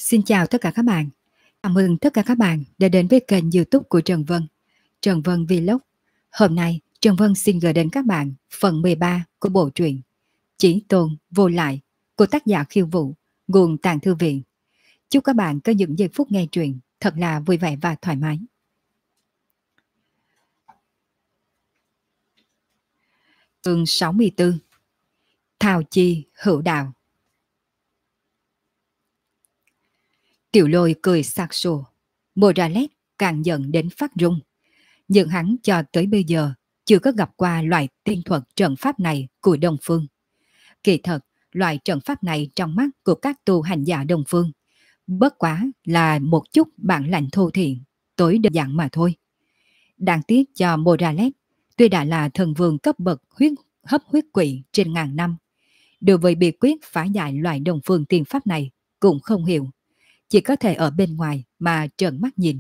Xin chào tất cả các bạn. Chào mừng tất cả các bạn đã đến với kênh YouTube của Trần Vân, Trần Vân Vlog. Hôm nay, Trần Vân xin gửi đến các bạn phần 13 của bộ truyện Chí Tôn Vô Lại của tác giả Khiêu Vũ, nguồn Tàng Thư Viện. Chúc các bạn có những giây phút nghe truyện thật là vui vẻ và thoải mái. Chương 64. Thao chi hữu đạo. Tiểu Lôi cười sặc sụa, môi ra lét càng giận đến phát run. Nhưng hắn cho tới bây giờ chưa có gặp qua loại tiên thuật trận pháp này của Đông Phương. Kỳ thật, loại trận pháp này trong mắt của các tu hành giả Đông Phương bất quá là một chút bản lãnh thô thiện, tối đơn giản mà thôi. Đáng tiếc cho Moralet, tuy đã là thần vương cấp bậc hấp huyết quỷ trên ngàn năm, đối với bí quyết phá giải loại Đông Phương tiên pháp này cũng không hiểu, chỉ có thể ở bên ngoài mà trợn mắt nhìn.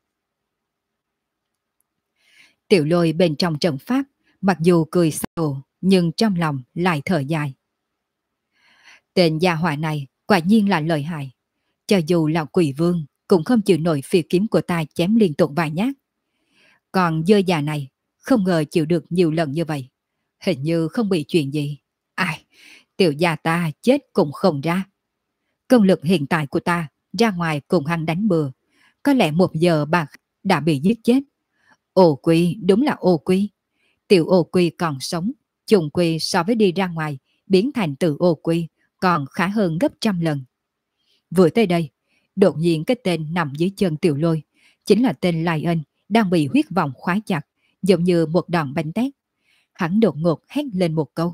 Tiểu Lôi bên trong trận pháp, mặc dù cười xạo nhưng trong lòng lại thở dài. Tên gia hỏa này quả nhiên là lợi hại. Cho dù là quỷ vương cũng không chịu nổi phi kiếm của ta chém liên tục vài nhát. Còn dơ già này không ngờ chịu được nhiều lần như vậy. Hình như không bị chuyện gì. Ai, tiểu gia ta chết cũng không ra. Công lực hiện tại của ta ra ngoài cùng hắn đánh bừa. Có lẽ 1 giờ bạc đã bị giết chết. Ô quy đúng là ô quy. Tiểu ô quy còn sống, trùng quy so với đi ra ngoài biến thành từ ô quy còn khá hơn gấp trăm lần. Vừa tới đây, đột nhiên cái tên nằm dưới chân Tiểu Lôi chính là tên Lai Ân đang bị huyết vọng khóa chặt, giống như một đòn bánh tét. Hắn đột ngột hét lên một câu: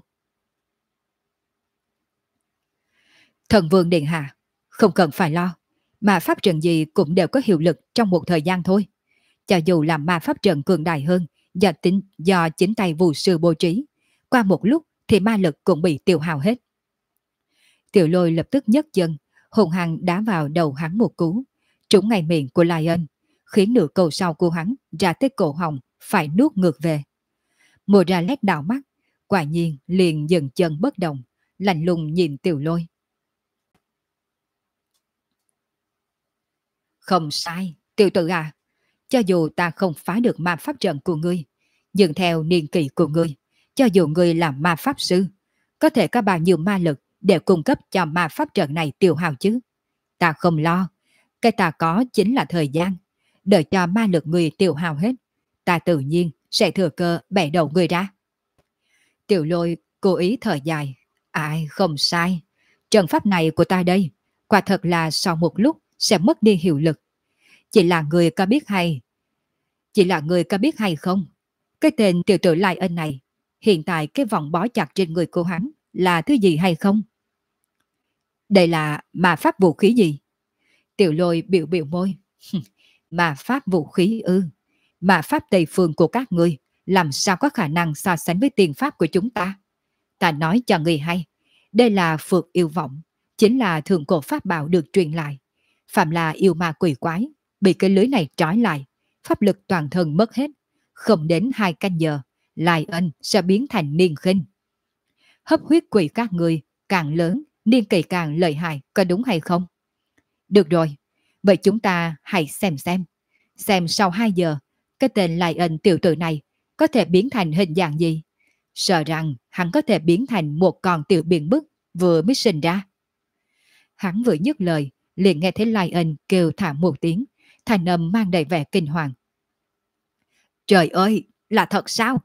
Thần vương điện hạ, không cần phải lo, mà pháp trận gì cũng đều có hiệu lực trong một thời gian thôi. Cho dù là ma pháp trận cường đại hơn do chính tay vụ sư bố trí, qua một lúc thì ma lực cũng bị tiêu hao hết. Tiểu Lôi lập tức nhấc chân, hùng hăng đá vào đầu hắn một cú, trúng ngay miệng của Lai Ân, khiến nửa câu sau của hắn ra tới cổ họng phải nuốt ngược về. Mùa ra lét đảo mắt, quả nhiên liền dừng chân bất động, lạnh lùng nhìn Tiểu Lôi. Không sai, tiểu tử à, cho dù ta không phá được ma pháp trận của ngươi, nhưng theo niên kỷ của ngươi, cho dù ngươi là ma pháp sư, có thể có bao nhiêu ma lực để cung cấp cho ma pháp trận này tiêu hao chứ? Ta không lo, cái ta có chính là thời gian. Đợi cho ma lực ngươi tiêu hao hết, ta tự nhiên sẽ thừa cơ bẻ đầu ngươi ra. Tiểu Lôi cố ý thở dài. Ai không sai, trận pháp này của ta đây, quả thật là sau một lúc sẽ mất đi hiệu lực. Chỉ là người có biết hay không? Cái tên tiểu tử Lai Ân này, hiện tại cái vòng bó chặt trên người của hắn là thứ gì hay không? Đây là ma pháp vũ khí gì? Tiểu Lôi biểu biểu môi. Ma pháp vũ khí ư? Ma pháp Tây Phương của các ngươi làm sao có khả năng so sánh với tiền pháp của chúng ta? Ta nói cho người hay, đây là Phược Yêu Vọng, chính là thượng cổ pháp bảo được truyền lại. Phạm là yêu ma quỷ quái, bị cái lưới này trói lại, pháp lực toàn thân mất hết. Không đến 2 canh giờ, Lai Ân sẽ biến thành niên khinh. Hấp huyết quỷ các người càng lớn, niên kỳ càng lợi hại, có đúng hay không? Được rồi, vậy chúng ta hãy xem sau 2 giờ, cái tên Lai Ân tiểu tử này có thể biến thành hình dạng gì? Sợ rằng hắn có thể biến thành một con tiểu biển bức vừa mới sinh ra. Hắn vừa dứt lời, liền nghe thấy Lai Ân kêu thảm một tiếng, thanh âm mang đầy vẻ kinh hoàng. Trời ơi, là thật sao?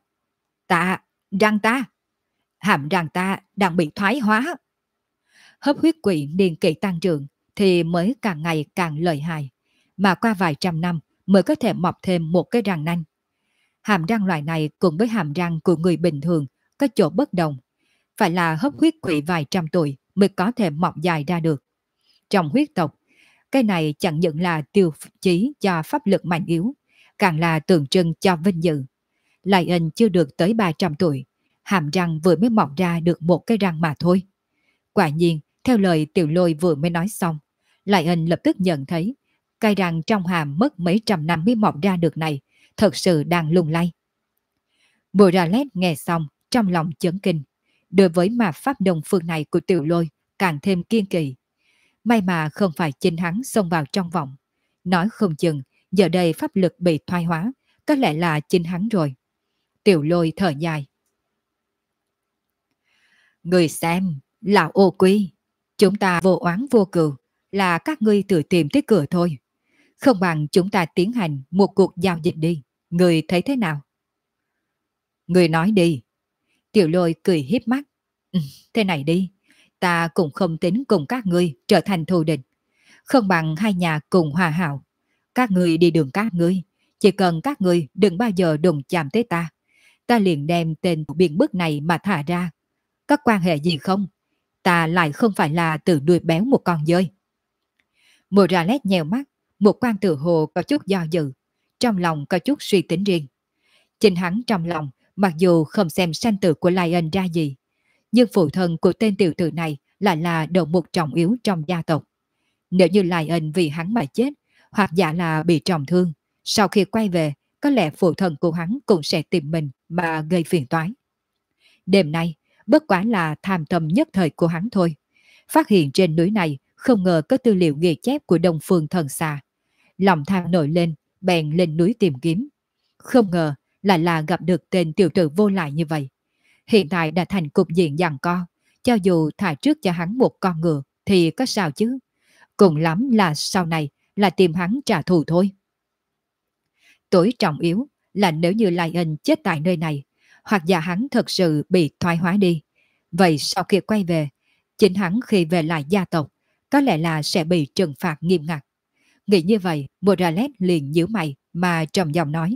Hàm răng ta đang bị thoái hóa. Hấp huyết quỷ niên kỷ tăng trưởng thì mới càng ngày càng lợi hại, mà qua vài trăm năm mới có thể mọc thêm một cái răng nanh. Hàm răng loại này cùng với hàm răng của người bình thường có chỗ bất đồng, phải là hấp huyết quỷ vài trăm tuổi mới có thể mọc dài ra được. Trong huyết tộc, cái này chẳng những là tiêu chí cho pháp lực mạnh yếu, càng là tượng trưng cho vinh dự. Lai Ân chưa được tới 300 tuổi, hàm răng vừa mới mọc ra được một cái răng mà thôi. Quả nhiên, theo lời Tiểu Lôi vừa mới nói xong, Lai Ân lập tức nhận thấy cái răng trong hàm mất mấy trăm năm mới mọc ra được này thật sự đang lung lay. Moralet nghe xong trong lòng chấn kinh, đối với ma pháp đồng phương này của Tiểu Lôi càng thêm kiên kỳ. May mà không phải chính hắn xông vào trong vòng. Nói không chừng, giờ đây pháp lực bị thoái hóa, có lẽ là chính hắn rồi. Tiểu Lôi thở dài. Người xem, lão ô quy, chúng ta vô oán vô cừu, là các ngươi tự tìm tới cửa thôi. Không bằng chúng ta tiến hành một cuộc giao dịch đi. Người thấy thế nào? Người nói đi. Tiểu Lôi cười hiếp mắt. Thế này đi, ta cũng không tính cùng các ngươi trở thành thù địch. Không bằng hai nhà cùng hòa hảo. Các ngươi đi đường các ngươi, chỉ cần các ngươi đừng bao giờ đụng chạm tới ta. Ta liền đem tên biện bức này mà thả ra. Có quan hệ gì không? Ta lại không phải là tự nuôi béo một con dơi. Morales nhèo mắt, một quan tự hồ có chút do dự, trong lòng có chút suy tính riêng. Chính hắn trong lòng, mặc dù không xem sanh tử của Lion ra gì, nhưng phụ thân của tên tiểu tử này lại là đầu mục trọng yếu trong gia tộc. Nếu như Lion vì hắn mà chết, hoặc giả là bị trọng thương, sau khi quay về, có lẽ phụ thân của hắn cũng sẽ tìm mình mà gây phiền toái. Đêm nay, bất quá là tham thầm nhất thời của hắn thôi. Phát hiện trên núi này không ngờ có tư liệu ghi chép của Đông Phương Thần Xà. Lòng tham nổi lên, bèn lên núi tìm kiếm. Không ngờ lại là gặp được tên tiểu tử vô lại như vậy. Hiện tại đã thành cục diện giằng co. Cho dù thả trước cho hắn một con ngựa thì có sao chứ. Cùng lắm là sau này là tìm hắn trả thù thôi. Tối trọng yếu là nếu như Lion chết tại nơi này, hoặc giả hắn thật sự bị thoái hóa đi. Vậy sau khi quay về, chính hắn khi về lại gia tộc, có lẽ là sẽ bị trừng phạt nghiêm ngặt. Nghĩ như vậy, Morales liền nhíu mày mà trầm giọng nói.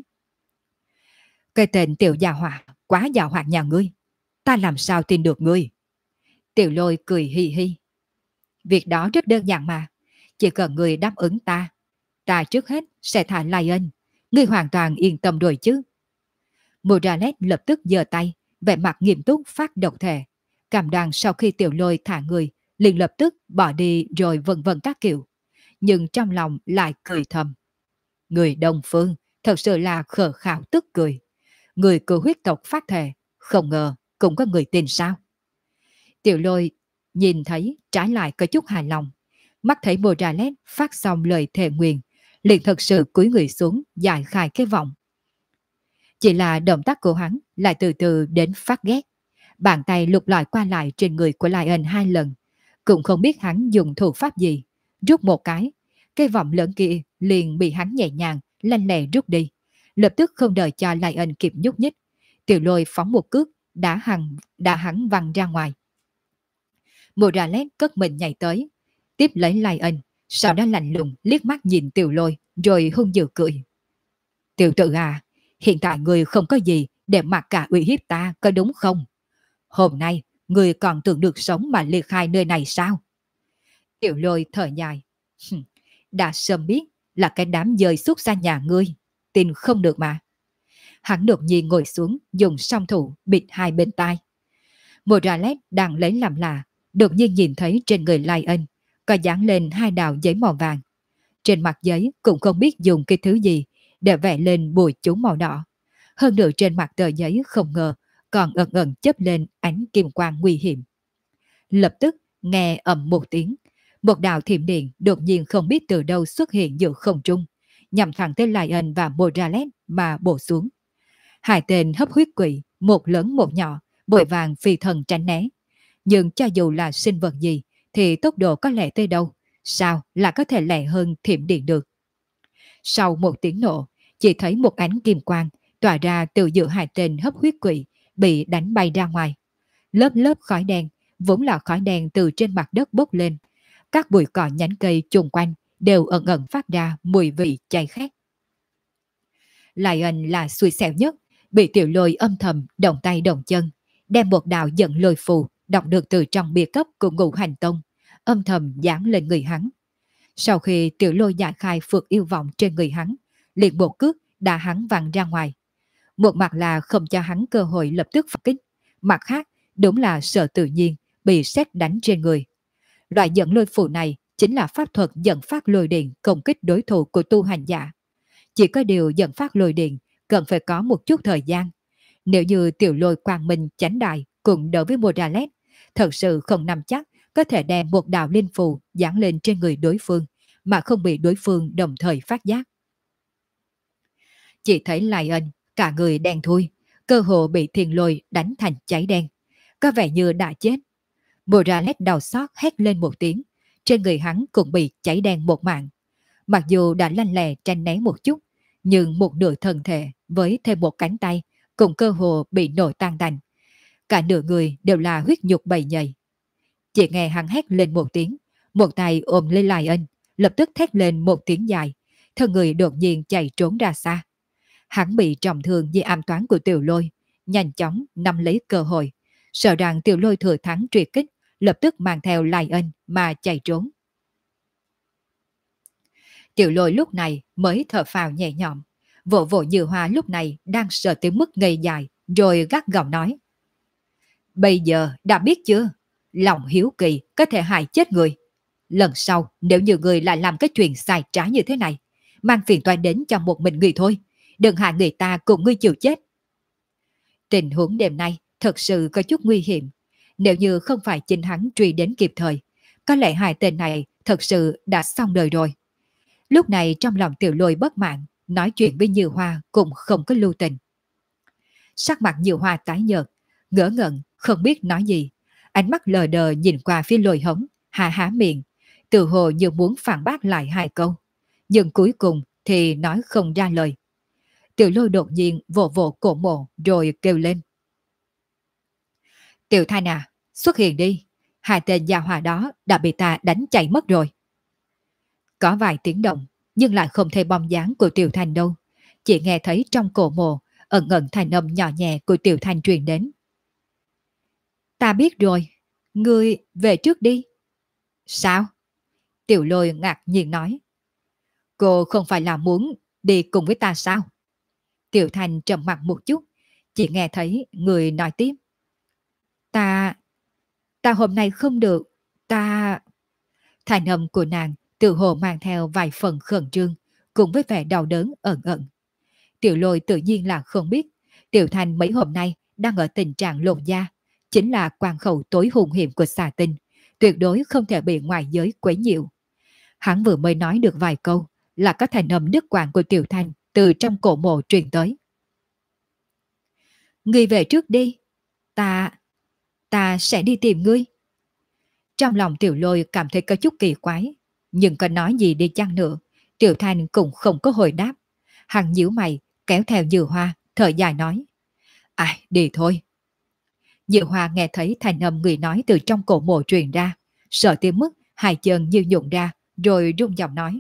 Cái tên tiểu gia hỏa, quá giàu hoạt nhà ngươi. Ta làm sao tin được ngươi? Tiểu Lôi cười hi hi. Việc đó rất đơn giản mà. Chỉ cần ngươi đáp ứng ta, ta trước hết sẽ thả Lion. Ngươi hoàn toàn yên tâm rồi chứ. Morales lập tức giơ tay, vẻ mặt nghiêm túc phát độc thể. Cảm đoàn sau khi Tiểu Lôi thả người, liền lập tức bỏ đi rồi vân vân các kiểu. Nhưng trong lòng lại cười thầm. Người Đông Phương thật sự là khờ khảo tức cười. Người của huyết tộc phát thề, không ngờ cũng có người tin sao. Tiểu Lôi nhìn thấy trái lại có chút hài lòng. Mắt thấy Morales phát xong lời thề nguyền, liền thật sự cúi người xuống giải khai cái vòng. Chỉ là động tác của hắn lại từ từ đến phát ghét. Bàn tay lục lọi qua lại trên người của Lion 2 lần. Cũng không biết hắn dùng thủ pháp gì. Rút một cái vòng lớn kia liền bị hắn nhẹ nhàng, lanh lẹ rút đi. Lập tức không đợi cho Lion kịp nhúc nhích. Tiểu Lôi phóng một cước, đã hắn văng ra ngoài. Morales cất mình nhảy tới, tiếp lấy Lion, sau đó lạnh lùng liếc mắt nhìn Tiểu Lôi, rồi hung dữ cười. Tiểu tử à, hiện tại người không có gì để mặc cả uy hiếp ta, có đúng không? Hôm nay, người còn tưởng được sống mà ly khai nơi này sao? Tiểu Lôi thở dài. Đã sớm biết là cái đám dơi xuất ra nhà ngươi, tin không được mà. Hắn đột nhiên ngồi xuống, dùng song thủ bịt hai bên tai. Morales đang lấy làm lạ, đột nhiên nhìn thấy trên người Lion có dán lên 2 đạo giấy màu vàng. Trên mặt giấy cũng không biết dùng cái thứ gì để vẽ lên bùi chú màu đỏ. Hơn nữa trên mặt tờ giấy không ngờ còn ẩn ẩn chớp lên ánh kim quang nguy hiểm. Lập tức nghe ầm một tiếng, một đạo thiểm điện đột nhiên không biết từ đâu xuất hiện giữa không trung, nhằm thẳng tới Lion và Morales mà bổ xuống. Hai tên hấp huyết quỷ, một lớn một nhỏ, vội vàng phi thần tránh né. Nhưng cho dù là sinh vật gì thì tốc độ có lẽ tới đâu, sao là có thể lẹ hơn thiểm điện được. Sau một tiếng nổ, chỉ thấy một ánh kim quang tỏa ra từ giữa hai tên hấp huyết quỷ bị đánh bay ra ngoài. Lớp lớp khói đen, vốn là khói đen từ trên mặt đất bốc lên. Các bụi cỏ nhánh cây chung quanh đều ẩn ẩn phát ra mùi vị cháy khét. Lion là xui xẻo nhất, bị Tiểu Lôi âm thầm động tay động chân, đem một đạo giận lôi phù đọc được từ trong bia cấp của Ngũ Hành Tông, âm thầm dán lên người hắn. Sau khi Tiểu Lôi giải khai phược yêu vọng trên người hắn, liền một cước đã hắn văng ra ngoài. Một mặt là không cho hắn cơ hội lập tức phản kích, mặt khác đúng là sợ tự nhiên bị sét đánh trên người. Loại giận lôi phù này chính là pháp thuật dẫn phát lôi điện công kích đối thủ của tu hành giả. Chỉ có điều dẫn phát lôi điện cần phải có một chút thời gian. Nếu như Tiểu Lôi quang minh chánh đại cùng đỡ với Morales, thật sự không nắm chắc có thể đem một đạo linh phù dán lên trên người đối phương mà không bị đối phương đồng thời phát giác. Chỉ thấy Lion cả người đen thui, cơ hồ bị Thiên Lôi đánh thành cháy đen, có vẻ như đã chết. Morales đau xót hét lên một tiếng, trên người hắn cũng bị cháy đen một mảng. Mặc dù đã lanh lẹ tránh né một chút, nhưng một nửa thân thể với thêm một cánh tay cũng cơ hồ bị nổ tan tành. Cả nửa người đều là huyết nhục bầy nhầy. Chỉ nghe hắn hét lên một tiếng, một tay ôm lấy Lion, lập tức thét lên một tiếng dài, thân người đột nhiên chạy trốn ra xa. Hắn bị trọng thương vì ám toán của Tiểu Lôi, nhanh chóng nắm lấy cơ hội, sợ rằng Tiểu Lôi thừa thắng truy kích, lập tức mang theo Lion mà chạy trốn. Tiểu Lôi lúc này mới thở phào nhẹ nhõm, vỗ vỗ Như Hoa lúc này đang sợ tới mức ngây dài, rồi gắt gỏng nói: Bây giờ đã biết chưa? Lòng hiếu kỳ có thể hại chết người. Lần sau nếu như người lại làm cái chuyện sai trái như thế này, mang phiền toái đến cho một mình người thôi, đừng hại người ta cùng ngươi chịu chết. Tình huống đêm nay thật sự có chút nguy hiểm. Nếu như không phải chính hắn truy đến kịp thời, có lẽ hai tên này thật sự đã xong đời rồi. Lúc này trong lòng Tiểu Lôi bất mãn, nói chuyện với Như Hoa cũng không có lưu tình. Sắc mặt Như Hoa tái nhợt, ngỡ ngẩn, không biết nói gì. Ánh mắt lờ đờ nhìn qua phía Lôi Hống, há miệng, tự hồ như muốn phản bác lại hai câu. Nhưng cuối cùng thì nói không ra lời. Tiểu Lôi đột nhiên vỗ vỗ cổ mộ rồi kêu lên: Tiểu Thanh à, xuất hiện đi. Hai tên gia hỏa đó đã bị ta đánh chạy mất rồi. Có vài tiếng động, nhưng lại không thấy bóng dáng của Tiểu Thanh đâu. Chỉ nghe thấy trong cổ mộ ẩn ẩn thanh âm nhỏ nhẹ của Tiểu Thanh truyền đến: Ta biết rồi, ngươi về trước đi. Sao? Tiểu Lôi ngạc nhiên nói: Cô không phải là muốn đi cùng với ta sao? Tiểu Thanh trầm mặt một chút, chỉ nghe thấy người nói tiếp: Ta hôm nay không được, ta... Thanh âm của nàng tự hồ mang theo vài phần khẩn trương, cùng với vẻ đau đớn ẩn ẩn. Tiểu Lôi tự nhiên là không biết, Tiểu Thanh mấy hôm nay đang ở tình trạng lột da, chính là quan khẩu tối hung hiểm của xà tinh, tuyệt đối không thể bị ngoại giới quấy nhiễu. Hắn vừa mới nói được vài câu, là có thanh âm đứt quãng của Tiểu Thanh từ trong cổ mộ truyền tới: Ngươi về trước đi, ta sẽ đi tìm ngươi. Trong lòng Tiểu Lôi cảm thấy có chút kỳ quái, nhưng có nói gì đi chăng nữa, Tiểu Thanh cũng không có hồi đáp. Hắn nhíu mày, kéo theo Như Hoa, thở dài nói: Ai, đi thôi. Như Hoa nghe thấy thanh âm người nói từ trong cổ mộ truyền ra, sợ tới mức hai chân như nhũn ra, rồi run giọng nói: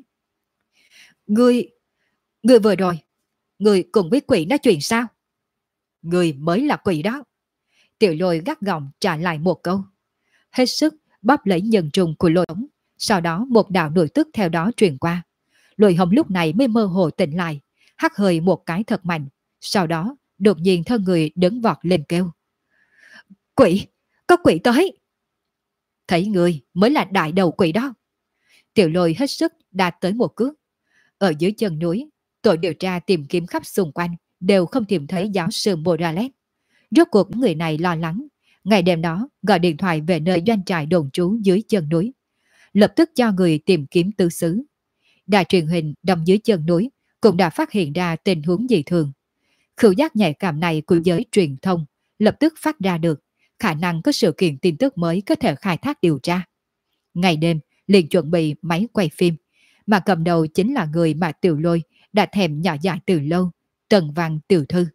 Ngươi vừa rồi, ngươi cùng với quỷ nói chuyện sao? Ngươi mới là quỷ đó. Tiểu Lôi gắt gỏng trả lại một câu, hết sức bóp lấy nhân trùng của Lôi Hống. Sau đó một đạo nội tức theo đó truyền qua. Lôi Hống lúc này mới mơ hồ tỉnh lại, hắt hơi một cái thật mạnh, sau đó đột nhiên thân người đứng vọt lên kêu: Quỷ, có quỷ tới. Thấy người mới là đại đầu quỷ đó. Tiểu Lôi hết sức đạt tới một cước. Ở dưới chân núi, tổ điều tra tìm kiếm khắp xung quanh đều không tìm thấy giáo sư Morales. Rốt cuộc người này lo lắng, ngày đêm đó gọi điện thoại về nơi doanh trại đồn trú dưới chân núi, lập tức cho người tìm kiếm tứ xứ. Đài truyền hình đâm dưới chân núi cũng đã phát hiện ra tình huống dị thường. Khứu giác nhạy cảm này của giới truyền thông lập tức phát ra được khả năng có sự kiện tin tức mới có thể khai thác điều tra. Ngày đêm liền chuẩn bị máy quay phim, mà cầm đầu chính là người mà Tiểu Lôi đã thèm nhỏ dại từ lâu, Tần Văn tiểu thư.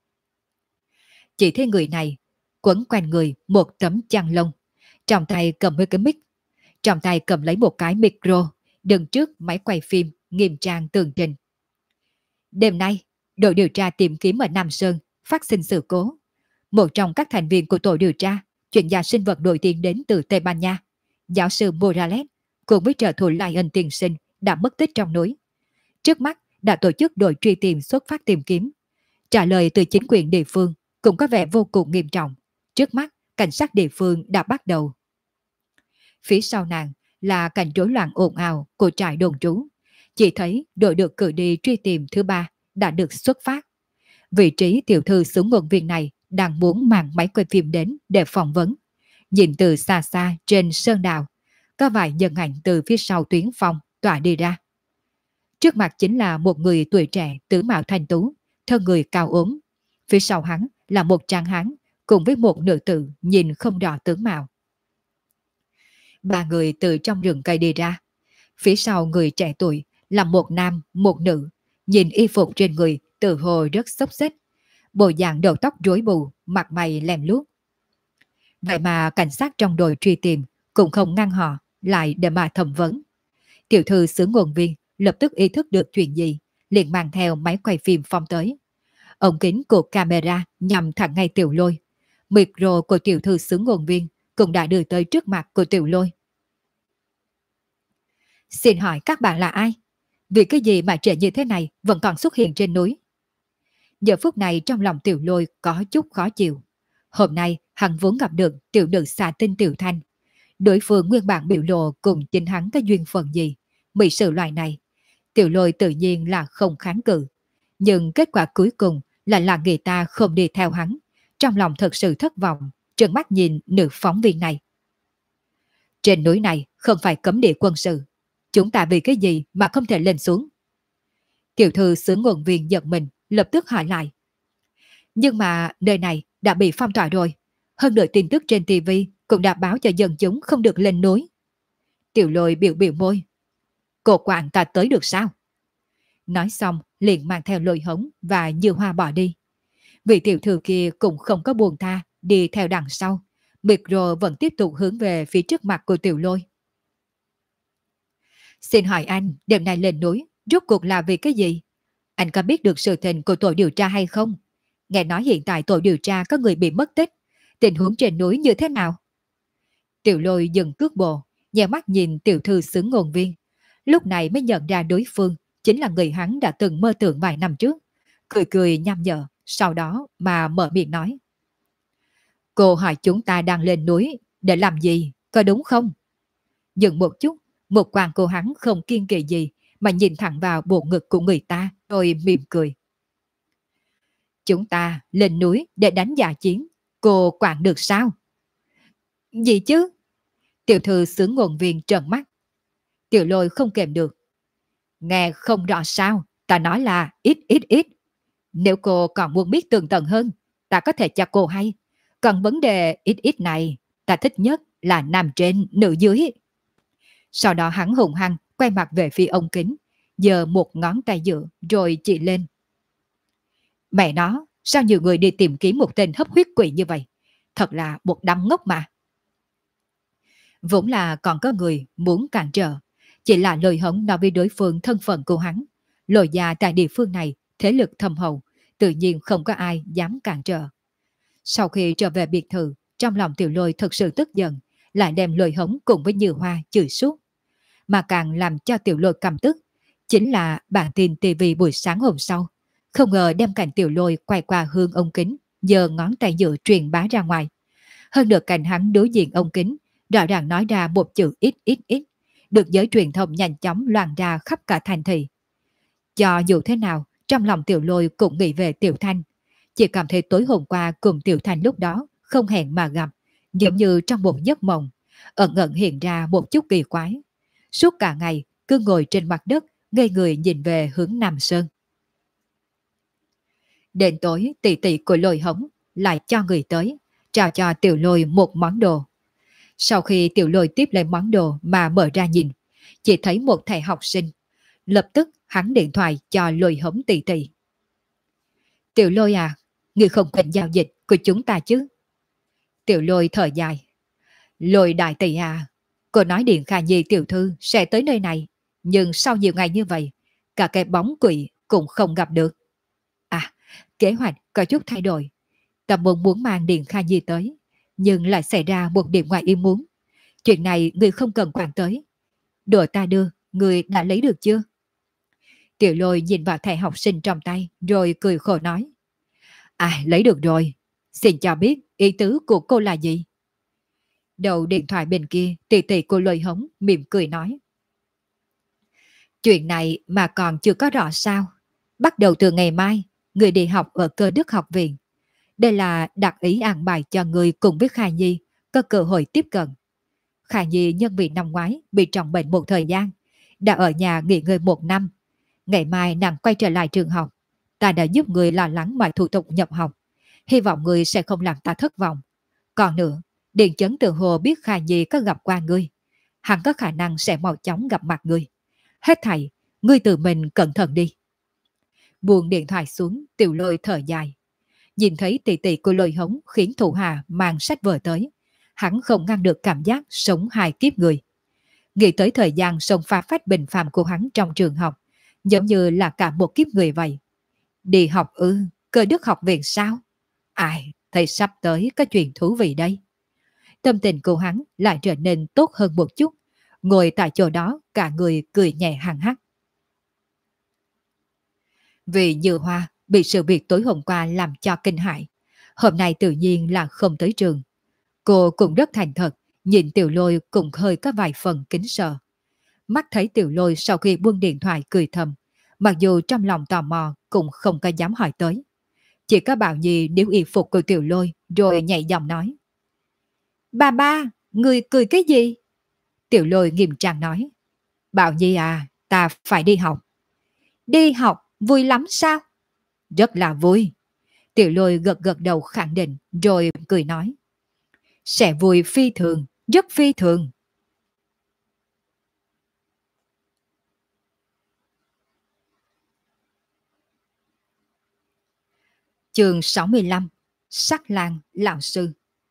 Chỉ thấy người này quấn quanh người một tấm chăn lông, trong tay cầm mấy cái mic, trong tay cầm lấy một cái micro, đứng trước máy quay phim nghiêm trang tường trình. Đêm nay, đội điều tra tìm kiếm ở Nam Sơn phát sinh sự cố. Một trong các thành viên của tổ điều tra, chuyên gia sinh vật nổi tiếng đến từ Tây Ban Nha, giáo sư Morales, cùng với trợ thủ Lion tiên sinh đã mất tích trong núi. Trước mắt đã tổ chức đội truy tìm xuất phát tìm kiếm. Trả lời từ chính quyền địa phương cũng có vẻ vô cùng nghiêm trọng. Trước mắt, cảnh sát địa phương đã bắt đầu. Phía sau nàng là cảnh rối loạn ồn ào của trại đồn trú. Chỉ thấy đội được cử đi truy tìm thứ ba đã được xuất phát. Vị trí tiểu thư xuống nguồn viên này đang muốn mang máy quay phim đến để phỏng vấn. Nhìn từ xa xa trên sơn đào, có vài nhân ảnh từ phía sau tuyến phong tỏa đi ra. Trước mặt chính là một người tuổi trẻ tướng mạo thanh tú, thân người cao ốm. Phía sau hắn là một tráng hán cùng với một nữ tử nhìn không rõ tướng mạo. Ba người từ trong rừng cây đi ra. Phía sau người trẻ tuổi là một nam, một nữ, nhìn y phục trên người tự hồ rất xốc xếch, bộ dạng đầu tóc rối bù, mặt mày lem luốc. Vậy mà cảnh sát trong đội truy tìm cũng không ngăn họ lại để mà thẩm vấn. Tiểu thư xứ ngôn viên lập tức ý thức được chuyện gì, liền mang theo máy quay phim phong tới. Ống kính của camera nhằm thẳng ngay Tiểu Lôi. Micro của tiểu thư xứ ngôn viên cũng đã đưa tới trước mặt của Tiểu Lôi. Xin hỏi các bạn là ai? Vì cái gì mà trễ như thế này vẫn còn xuất hiện trên núi? Giờ phút này trong lòng Tiểu Lôi có chút khó chịu. Hôm nay hắn vốn gặp được tiểu nữ xà tinh Tiểu Thanh. Đối phương nguyên bản biểu lộ cùng chính hắn có duyên phận gì. Bị sự loại này, Tiểu Lôi tự nhiên là không kháng cự. Nhưng kết quả cuối cùng là người ta không đi theo hắn. Trong lòng thật sự thất vọng, trợn mắt nhìn nữ phóng viên này. Trên núi này không phải cấm địa quân sự. Chúng ta vì cái gì mà không thể lên xuống? Tiểu thư xứ ngôn viên giật mình, lập tức hỏi lại. Nhưng mà nơi này đã bị phong tỏa rồi. Hơn nữa tin tức trên TV cũng đã báo cho dân chúng không được lên núi. Tiểu Lôi biểu biểu môi. Cô quản ta tới được sao? Nói xong liền mang theo Lôi Hống và Như Hoa bỏ đi. Vị tiểu thư kia cũng không có buồn tha, đi theo đằng sau. Micro vẫn tiếp tục hướng về phía trước mặt của Tiểu Lôi. Xin hỏi anh, đêm nay lên núi, rốt cuộc là vì cái gì? Anh có biết được sự tình của tổ điều tra hay không? Nghe nói hiện tại tổ điều tra có người bị mất tích. Tình huống trên núi như thế nào? Tiểu Lôi dừng cước bộ, nheo mắt nhìn tiểu thư xứ ngôn viên. Lúc này mới nhận ra đối phương chính là người hắn đã từng mơ tưởng vài năm trước. Cười cười nhăm nhở, sau đó mà mở miệng nói. Cô hỏi chúng ta đang lên núi để làm gì, có đúng không? Dừng một chút, một quan cô hắn không kiên kỵ gì mà nhìn thẳng vào bộ ngực của người ta rồi mỉm cười. Chúng ta lên núi để đánh giả chiến, cô quản được sao? Gì chứ? Tiểu thư xứ ngôn viên trợn mắt. Tiểu Lôi không kèm được. Nghe không rõ sao, ta nói là ít ít ít. Nếu cô còn muốn biết tường tận hơn, ta có thể cho cô hay. Còn vấn đề ít ít này, ta thích nhất là nam trên, nữ dưới. Sau đó hắn hùng hăng quay mặt về phía ống kính, giơ một ngón tay giữa rồi chỉ lên. Mẹ nó, sao nhiều người đi tìm kiếm một tên hấp huyết quỷ như vậy? Thật là một đám ngốc mà. Vốn là còn có người muốn cản trở, chỉ là lời hống nói với đối phương thân phận của hắn. Lôi gia tại địa phương này, thế lực thâm hậu, tự nhiên không có ai dám cản trở. Sau khi trở về biệt thự, trong lòng Tiểu Lôi thật sự tức giận, lại đem Lôi Hống cùng với Như Hoa chửi suốt. Mà càng làm cho Tiểu Lôi căm tức, chính là bản tin TV buổi sáng hôm sau. Không ngờ đem cảnh Tiểu Lôi quay qua hướng ống kính, giơ ngón tay giữa truyền bá ra ngoài. Hơn được cảnh hắn đối diện ống kính, rõ ràng nói ra một chữ ít ít ít, được giới truyền thông nhanh chóng loan ra khắp cả thành thị. Cho dù thế nào, trong lòng Tiểu Lôi cũng nghĩ về Tiểu Thanh. Chỉ cảm thấy tối hôm qua cùng Tiểu Thanh lúc đó không hẹn mà gặp, giống như trong một giấc mộng, ẩn ẩn hiện ra một chút kỳ quái. Suốt cả ngày cứ ngồi trên mặt đất, ngây người nhìn về hướng Nam Sơn. Đến tối tỷ tỷ của Lôi Hống lại cho người tới, trao cho Tiểu Lôi một món đồ. Sau khi Tiểu Lôi tiếp lấy món đồ mà mở ra nhìn, chỉ thấy một thẻ học sinh. Lập tức hắn điện thoại cho Lôi Hống tỷ tỷ. Tiểu Lôi à, người không quên giao dịch của chúng ta chứ? Tiểu Lôi thở dài. Lôi đại tỷ à, cô nói Điện Kha Nhi tiểu thư sẽ tới nơi này, nhưng sau nhiều ngày như vậy, cả cái bóng quỷ cũng không gặp được. À, kế hoạch có chút thay đổi. Ta muốn mang Điện Kha Nhi tới, nhưng lại xảy ra một điểm ngoài ý muốn. Chuyện này người không cần quản tới. Đồ ta đưa, người đã lấy được chưa? Tiểu Lôi nhìn vào thẻ học sinh trong tay, rồi cười khổ nói. À, lấy được rồi. Xin cho biết ý tứ của cô là gì? Đầu điện thoại bên kia, tỷ tỷ của Lôi Hống mỉm cười nói. Chuyện này mà còn chưa có rõ sao. Bắt đầu từ ngày mai, người đi học ở Cơ Đức học viện. Đây là đặc ý an bài cho người cùng với Kha Nhi có cơ hội tiếp cận. Khả Nhi nhân vì năm ngoái bị trọng bệnh một thời gian, đã ở nhà nghỉ ngơi một năm. Ngày mai nàng quay trở lại trường học. Ta đã giúp người lo lắng mọi thủ tục nhập học. Hy vọng người sẽ không làm ta thất vọng. Còn nữa, Điền Chấn tự hồ biết Khả Nhi có gặp qua ngươi. Hắn có khả năng sẽ mau chóng gặp mặt ngươi. Hết thảy, ngươi tự mình cẩn thận đi. Buông điện thoại xuống, Tiểu Lôi thở dài. Nhìn thấy tỷ tỷ của Lôi Hống khiến thủ hạ mang sách vở tới. Hắn không ngăn được cảm giác sống hai kiếp người. Nghĩ tới thời gian sống pha phách bình phàm của hắn trong trường học, giống như là cả một kiếp người vậy. Đi học Cơ Đức học viện sao? Ai, thầy sắp tới có chuyện thú vị đây. Tâm tình của hắn lại trở nên tốt hơn một chút. Ngồi tại chỗ đó, cả người cười nhẹ hằng hắc. Vì Như Hoa bị sự việc tối hôm qua làm cho kinh hãi, hôm nay tự nhiên là không tới trường. Cô cũng rất thành thật, nhìn Tiểu Lôi cũng hơi có vài phần kính sợ. Mắt thấy Tiểu Lôi sau khi buông điện thoại cười thầm, mặc dù trong lòng tò mò cũng không có dám hỏi tới. Chỉ có Bảo Nhi níu y phục của Tiểu Lôi rồi nhảy giọng nói. Ba, người cười cái gì? Tiểu Lôi nghiêm trang nói. Bảo Nhi à, ta phải đi học. Đi học, vui lắm sao? Rất là vui. Tiểu Lôi gật gật đầu khẳng định rồi cười nói. Sẽ vui phi thường, rất phi thường. Chương 65. Sắc lang lão sư.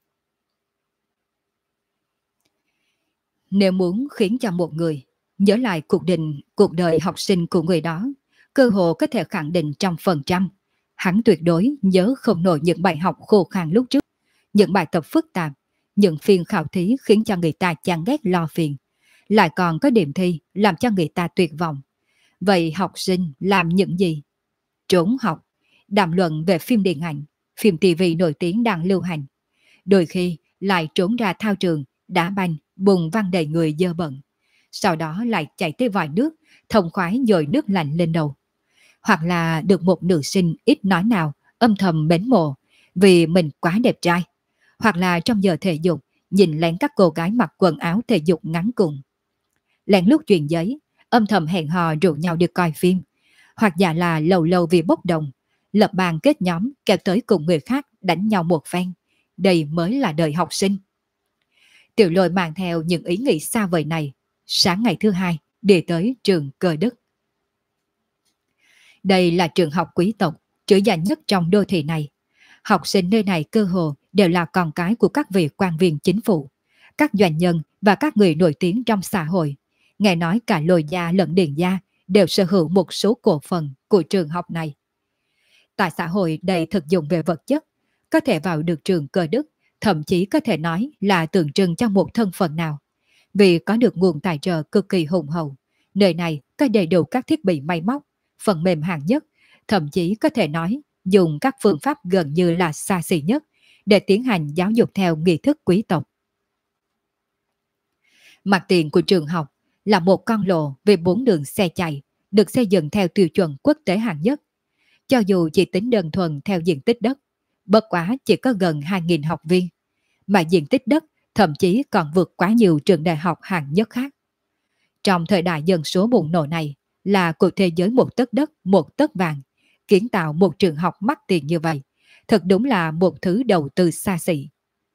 Nếu muốn khiến cho một người nhớ lại cuộc đời học sinh của người đó, cơ hồ có thể khẳng định 100%, hắn tuyệt đối nhớ không nổi những bài học khô khan lúc trước, những bài tập phức tạp, những phiên khảo thí khiến cho người ta chán ghét lo phiền, lại còn có điểm thi làm cho người ta tuyệt vọng. Vậy học sinh làm những gì? Trốn học, đàm luận về phim điện ảnh, phim TV nổi tiếng đang lưu hành. Đôi khi lại trốn ra thao trường, đá banh, bùn văng đầy người dơ bẩn. Sau đó lại chạy tới vòi nước, thông khoái dội nước lạnh lên đầu. Hoặc là được một nữ sinh ít nói nào âm thầm mến mộ vì mình quá đẹp trai. Hoặc là trong giờ thể dục nhìn lén các cô gái mặc quần áo thể dục ngắn cùng. Lén lút truyền giấy, âm thầm hẹn hò rủ nhau đi coi phim. Hoặc giả là lâu lâu vì bốc đồng, lập bàn kết nhóm kéo tới cùng người khác đánh nhau một phen. Đây mới là đời học sinh. Tiểu Lôi mang theo những ý nghĩ xa vời này, sáng ngày thứ hai đi tới trường Cơ Đức. Đây là trường học quý tộc, trữ danh nhất trong đô thị này. Học sinh nơi này cơ hồ đều là con cái của các vị quan viên chính phủ, các doanh nhân và các người nổi tiếng trong xã hội. Nghe nói cả Lôi gia lẫn Điền gia đều sở hữu một số cổ phần của trường học này. Tại xã hội đầy thực dụng về vật chất, có thể vào được trường Cơ Đức, thậm chí có thể nói là tượng trưng cho một thân phận nào. Vì có được nguồn tài trợ cực kỳ hùng hậu, nơi này có đầy đủ các thiết bị máy móc, phần mềm hạng nhất, thậm chí có thể nói dùng các phương pháp gần như là xa xỉ nhất để tiến hành giáo dục theo nghi thức quý tộc. Mặt tiền của trường học là một con lộ về 4 đường xe chạy, được xây dựng theo tiêu chuẩn quốc tế hạng nhất. Cho dù chỉ tính đơn thuần theo diện tích đất, bất quá chỉ có gần 2.000 học viên, mà diện tích đất thậm chí còn vượt quá nhiều trường đại học hạng nhất khác. Trong thời đại dân số bùng nổ này là cuộc thế giới một tấc đất, một tấc vàng, kiến tạo một trường học mắc tiền như vậy, thật đúng là một thứ đầu tư xa xỉ.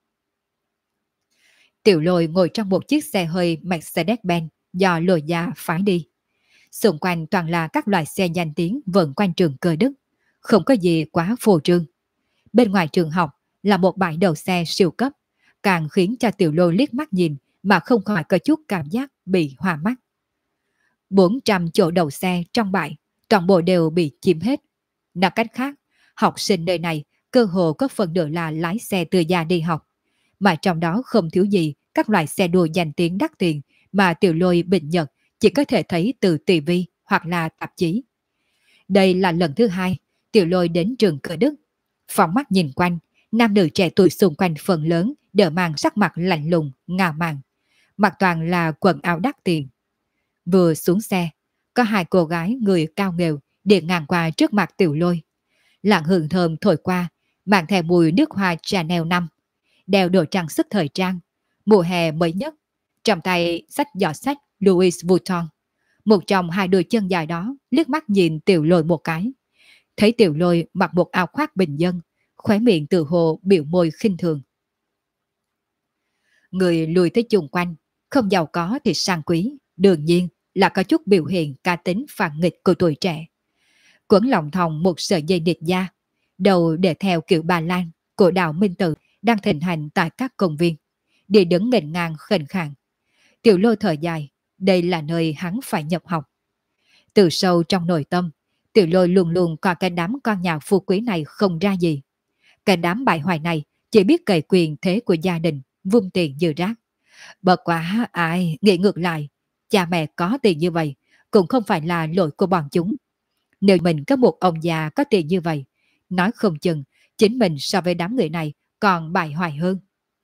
Tiểu Lôi ngồi trong một chiếc xe hơi Mercedes-Benz do Lôi gia phái đi. Xung quanh toàn là các loại xe danh tiếng vần quanh trường Cơ Đức, không có gì quá phô trương. Bên ngoài trường học là một bãi đậu xe siêu cấp, càng khiến cho Tiểu Lôi liếc mắt nhìn mà không khỏi có chút cảm giác bị hoa mắt. 400 chỗ đậu xe trong bãi, toàn bộ đều bị chiếm hết. Nói cách khác, học sinh nơi này cơ hồ có phần nửa là lái xe từ nhà đi học, mà trong đó không thiếu gì các loại xe đua danh tiếng đắt tiền mà Tiểu Lôi bình nhật chỉ có thể thấy từ TV hoặc là tạp chí. Đây là lần thứ hai Tiểu Lôi đến trường Cơ Đức. Phóng mắt nhìn quanh, nam nữ trẻ tuổi xung quanh phần lớn đều mang sắc mặt lạnh lùng, ngạo mạn, mặc toàn là quần áo đắt tiền. Vừa xuống xe, có hai cô gái người cao nghèo đi ngang qua trước mặt Tiểu Lôi. Làn hương thơm thổi qua, mang theo mùi nước hoa Chanel 5. đeo đồ trang sức thời trang, mùa hè mới nhất, trong tay xách giỏ sách Louis Vuitton. Một trong hai đôi chân dài đó liếc mắt nhìn Tiểu Lôi một cái. Thấy Tiểu Lôi mặc một áo khoác bình dân, khóe miệng tự hồ biểu môi khinh thường. Người lùi tới chung quanh, không giàu có thì sang quý, đương nhiên là có chút biểu hiện cá tính phản nghịch của tuổi trẻ. Quấn lòng thòng một sợi dây nịt da, đầu để theo kiểu Bà Lan của đạo Minh Tự đang thịnh hành tại các công viên, đi đứng nghênh ngang khệnh khàng. Tiểu Lôi thở dài, đây là nơi hắn phải nhập học. Từ sâu trong nội tâm, Tiểu Lôi luôn luôn coi cái đám con nhà phú quý này không ra gì. Cái đám bại hoại này chỉ biết cày quyền thế của gia đình, vung tiền như rác. Bất quá ai nghĩ ngược lại, cha mẹ có tiền như vậy cũng không phải là lỗi của bọn chúng. Nếu mình có một ông già có tiền như vậy, nói không chừng chính mình so với đám người này còn bại hoại hơn.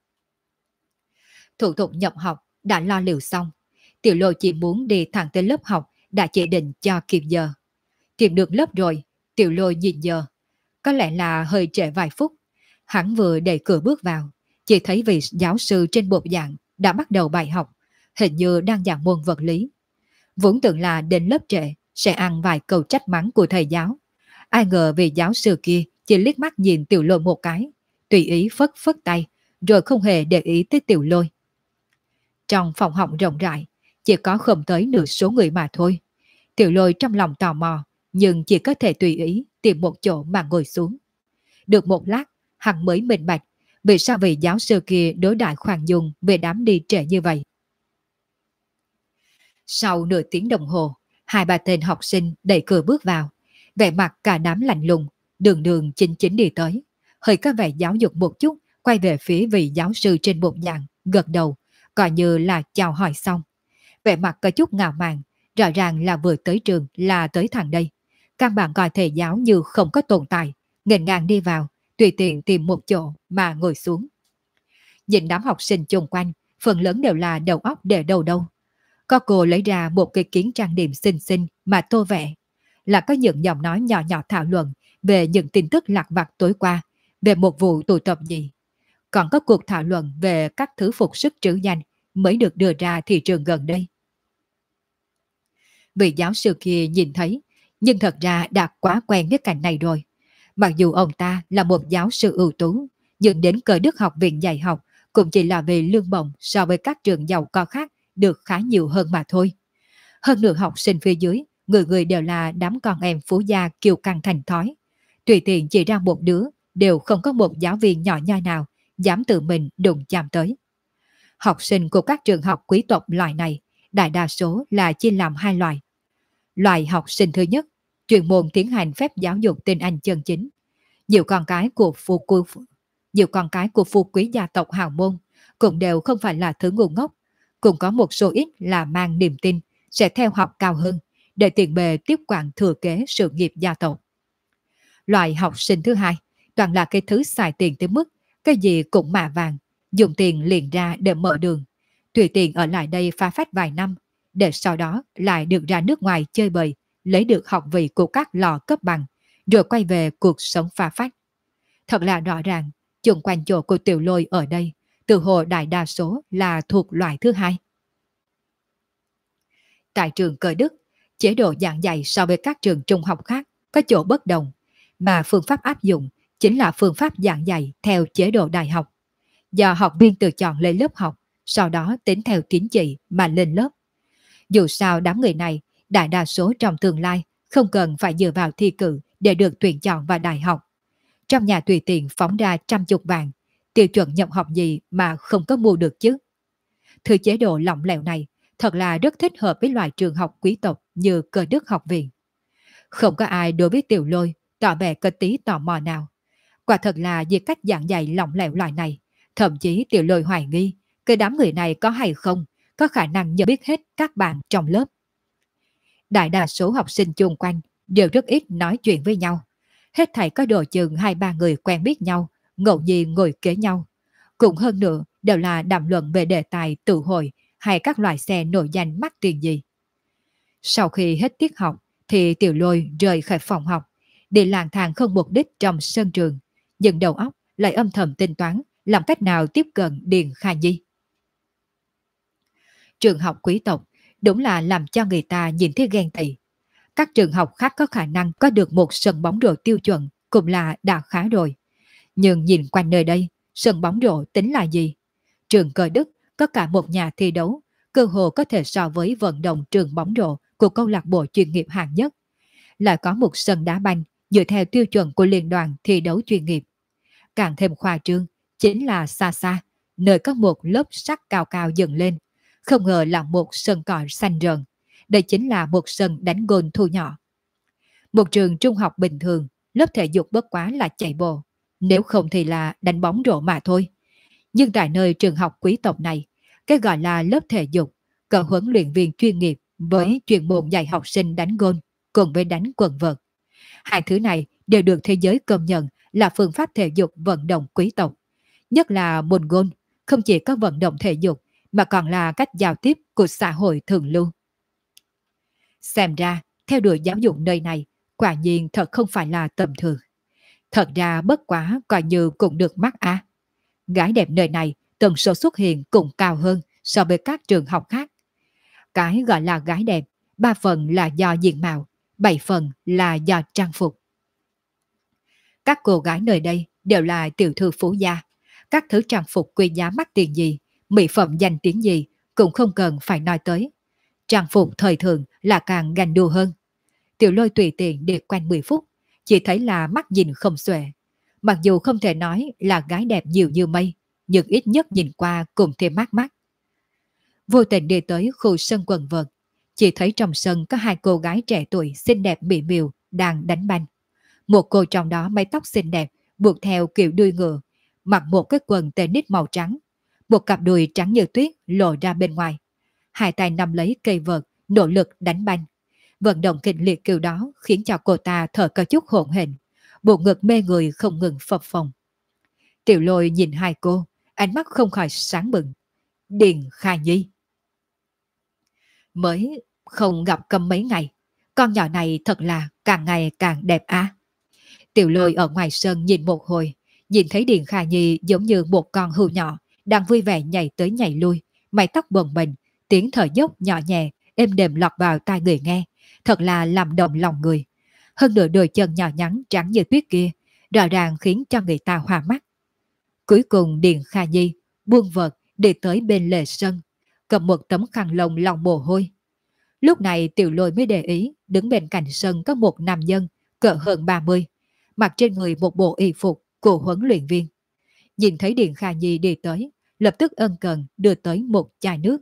Thủ tục nhập học đã lo liệu xong, Tiểu Lôi chỉ muốn đi thẳng tới lớp học đã chỉ định cho kịp giờ. Tìm được lớp rồi, Tiểu Lôi nhìn giờ, có lẽ là hơi trễ vài phút. Hắn vừa đẩy cửa bước vào, chỉ thấy vị giáo sư trên bục giảng đã bắt đầu bài học, hình như đang giảng môn vật lý. Vốn tưởng là đến lớp trễ sẽ ăn vài câu trách mắng của thầy giáo. Ai ngờ vị giáo sư kia chỉ liếc mắt nhìn Tiểu Lôi một cái, tùy ý phất phất tay, rồi không hề để ý tới Tiểu Lôi. Trong phòng học rộng rãi, chỉ có không tới nửa số người mà thôi. Tiểu Lôi trong lòng tò mò, nhưng chỉ có thể tùy ý tìm một chỗ mà ngồi xuống. Được một lát, hắn mới minh bạch vì sao vị giáo sư kia đối đãi khoan dung về đám đi trễ như vậy. Sau nửa tiếng đồng hồ, hai ba tên học sinh đẩy cửa bước vào, vẻ mặt cả đám lạnh lùng, đường đường chính chính đi tới, hơi có vẻ giáo dục một chút, quay về phía vị giáo sư trên bục giảng, gật đầu, coi như là chào hỏi xong. Vẻ mặt có chút ngạo mạn, rõ ràng là vừa tới trường là tới thẳng đây. Các bạn coi thầy giáo như không có tồn tại, nghênh ngang đi vào, tùy tiện tìm một chỗ mà ngồi xuống. Nhìn đám học sinh chung quanh, phần lớn đều là đầu óc để đầu đâu. Có cô lấy ra một cái kiến trang điểm xinh xinh mà tô vẽ, là có những giọng nói nhỏ nhỏ thảo luận về những tin tức lặt vặt tối qua, về một vụ tụ tập gì. Còn có cuộc thảo luận về các thứ phục sức trữ danh mới được đưa ra thị trường gần đây. Vị giáo sư kia nhìn thấy, nhưng thật ra đã quá quen với cảnh này rồi. Mặc dù ông ta là một giáo sư ưu tú, nhưng đến Cơ Đức Học viện dạy học cũng chỉ là về lương bổng so với các trường giàu có khác được khá nhiều hơn mà thôi. Hơn nữa học sinh phía dưới, người người đều là đám con em phú gia kiêu căng thành thói. Tùy tiện chỉ ra một đứa, đều không có một giáo viên nhỏ nhoi nào dám tự mình đụng chạm tới. Học sinh của các trường học quý tộc loại này, đại đa số là chia làm hai loại. Loại học sinh thứ nhất, chuyên môn tiến hành phép giáo dục tin Anh chân chính. Nhiều con cái của phú quý gia tộc hào môn cũng đều không phải là thứ ngu ngốc, cũng có một số ít là mang niềm tin sẽ theo học cao hơn để tiện bề tiếp quản thừa kế sự nghiệp gia tộc. Loại học sinh thứ hai, toàn là cái thứ xài tiền tới mức cái gì cũng mạ vàng, dùng tiền liền ra để mở đường, tùy tiện ở lại đây phá phách vài năm, để sau đó lại được ra nước ngoài chơi bời, lấy được học vị của các lò cấp bằng, rồi quay về cuộc sống phá phách. Thật là rõ ràng, chung quanh chỗ của Tiểu Lôi ở đây, từ hồ đại đa số là thuộc loại thứ hai. Tại trường Cơ Đức, chế độ giảng dạy so với các trường trung học khác có chỗ bất đồng, mà phương pháp áp dụng chính là phương pháp giảng dạy theo chế độ đại học. Do học viên tự chọn lên lớp học, sau đó tính theo tín chỉ mà lên lớp. Dù sao đám người này, đại đa số trong tương lai không cần phải dựa vào thi cử để được tuyển chọn vào đại học. Trong nhà tùy tiện phóng ra 100 vạn, tiêu chuẩn nhập học gì mà không có mua được chứ. Thứ chế độ lỏng lẻo này thật là rất thích hợp với loại trường học quý tộc như Cơ Đức học viện. Không có ai đối với Tiểu Lôi tỏ vẻ có tí tò mò nào. Quả thật là vì cách giảng dạy lỏng lẻo loại này, thậm chí Tiểu Lôi hoài nghi cái đám người này có hay không có khả năng nhận biết hết các bạn trong lớp. Đại đa số học sinh chung quanh đều rất ít nói chuyện với nhau. Hết thảy có độ chừng 2-3 người quen biết nhau, ngẫu nhiên ngồi kế nhau. Cũng hơn nữa đều là đàm luận về đề tài tự hội hay các loại xe nổi danh mắc tiền gì. Sau khi hết tiết học thì Tiểu Lôi rời khỏi phòng học, đi lang thang không mục đích trong sân trường, nhưng đầu óc lại âm thầm tính toán làm cách nào tiếp cận Điền Kha Nhi. Trường học quý tộc đúng là làm cho người ta nhìn thấy ghen tị. Các trường học khác có khả năng có được một sân bóng rổ tiêu chuẩn cũng là đã khá rồi. Nhưng nhìn quanh nơi đây, sân bóng rổ tính là gì? Trường Cơ Đức có cả một nhà thi đấu, cơ hồ có thể so với vận động trường bóng rổ của câu lạc bộ chuyên nghiệp hạng nhất. Lại có một sân đá banh dựa theo tiêu chuẩn của liên đoàn thi đấu chuyên nghiệp. Càng thêm khoa trương, chính là xa xa, nơi có một lớp sắt cao cao dựng lên. Không ngờ là một sân cỏ xanh rợn. Đây chính là một sân đánh gôn thu nhỏ. Một trường trung học bình thường, lớp thể dục bất quá là chạy bộ. Nếu không thì là đánh bóng rổ mà thôi. Nhưng tại nơi trường học quý tộc này, cái gọi là lớp thể dục, có huấn luyện viên chuyên nghiệp với chuyên môn dạy học sinh đánh gôn cùng với đánh quần vợt. Hai thứ này đều được thế giới công nhận là phương pháp thể dục vận động quý tộc. Nhất là môn gôn, không chỉ có vận động thể dục mà còn là cách giao tiếp của xã hội thường lưu. Xem ra, theo đuổi giáo dục nơi này, quả nhiên thật không phải là tầm thường. Thật ra bất quá coi như cũng được mắc á. Gái đẹp nơi này tần số xuất hiện cũng cao hơn so với các trường học khác. Cái gọi là gái đẹp, 3 phần là do diện mạo, 7 phần là do trang phục. Các cô gái nơi đây đều là tiểu thư phú gia. Các thứ trang phục quý giá mắc tiền gì, mỹ phẩm danh tiếng gì cũng không cần phải nói tới. Trang phục thời thượng là càng ganh đua hơn. Tiểu Lôi tùy tiện đi quanh 10 phút, chỉ thấy là mắt nhìn không xuể. Mặc dù không thể nói là gái đẹp nhiều như mây, nhưng ít nhất nhìn qua cũng thêm mát mắt. Vô tình đi tới khu sân quần vợt, chỉ thấy trong sân có hai cô gái trẻ tuổi xinh đẹp mỹ miều đang đánh banh. Một cô trong đó mái tóc xinh đẹp, buộc theo kiểu đuôi ngựa, mặc một cái quần tennis màu trắng, một cặp đùi trắng như tuyết lộ ra bên ngoài. Hai tay nắm lấy cây vợt, nỗ lực đánh banh. Vận động kịch liệt kiểu đó khiến cho cô ta thở có chút hổn hển, bộ ngực mê người không ngừng phập phồng. Tiểu Lôi nhìn hai cô, ánh mắt không khỏi sáng bừng. Điền Kha Nhi. Mới không gặp Cầm mấy ngày, con nhỏ này thật là càng ngày càng đẹp á. Tiểu Lôi ở ngoài sân nhìn một hồi, nhìn thấy Điền Kha Nhi giống như một con hươu nhỏ, đang vui vẻ nhảy tới nhảy lui, mái tóc bồng bềnh, tiếng thở dốc nhỏ nhẹ, êm đềm lọt vào tai người nghe, thật là làm động lòng người. Hơn nữa đôi chân nhỏ nhắn trắng như tuyết kia, rõ ràng khiến cho người ta hoa mắt. Cuối cùng Điền Kha Nhi buông vợt đi tới bên lề sân, cầm một tấm khăn lông lau mồ hôi. Lúc này Tiểu Lôi mới để ý, đứng bên cạnh sân có một nam nhân cỡ hơn 30, mặc trên người một bộ y phục của huấn luyện viên. Nhìn thấy Điền Kha Nhi đi tới, lập tức ân cần đưa tới một chai nước.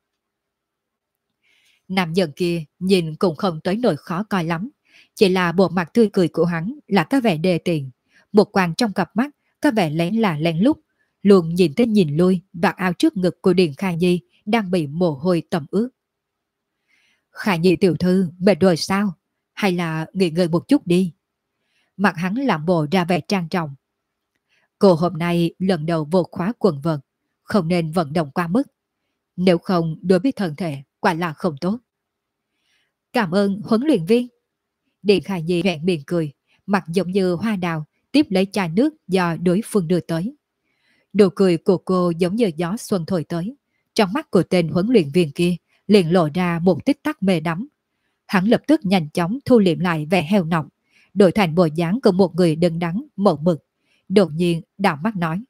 Nam nhân kia nhìn cũng không tới nỗi khó coi lắm, chỉ là bộ mặt tươi cười của hắn là có vẻ đề tiền, một quàng trong cặp mắt có vẻ lén là lén lút, luôn nhìn tới nhìn lui vạt áo trước ngực của Điền Kha Nhi đang bị mồ hôi tẩm ướt. Kha Nhi tiểu thư mệt rồi sao? Hay là nghỉ ngơi một chút đi? Mặt hắn làm bộ ra vẻ trang trọng. Cô hôm nay lần đầu vô khóa quần vợt, không nên vận động quá mức. Nếu không đối với thân thể quả là không tốt. Cảm ơn huấn luyện viên. Điền Kha Nhi vẹn miệng cười, mặt giống như hoa đào, tiếp lấy chai nước do đối phương đưa tới. Nụ cười của cô giống như gió xuân thổi tới. Trong mắt của tên huấn luyện viên kia liền lộ ra một tích tắc mê đắm. Hắn lập tức nhanh chóng thu liệm lại vẻ heo nọng, đổi thành bộ dáng của một người đứng đắn, mẫu mực. Đột nhiên đảo mắt nói: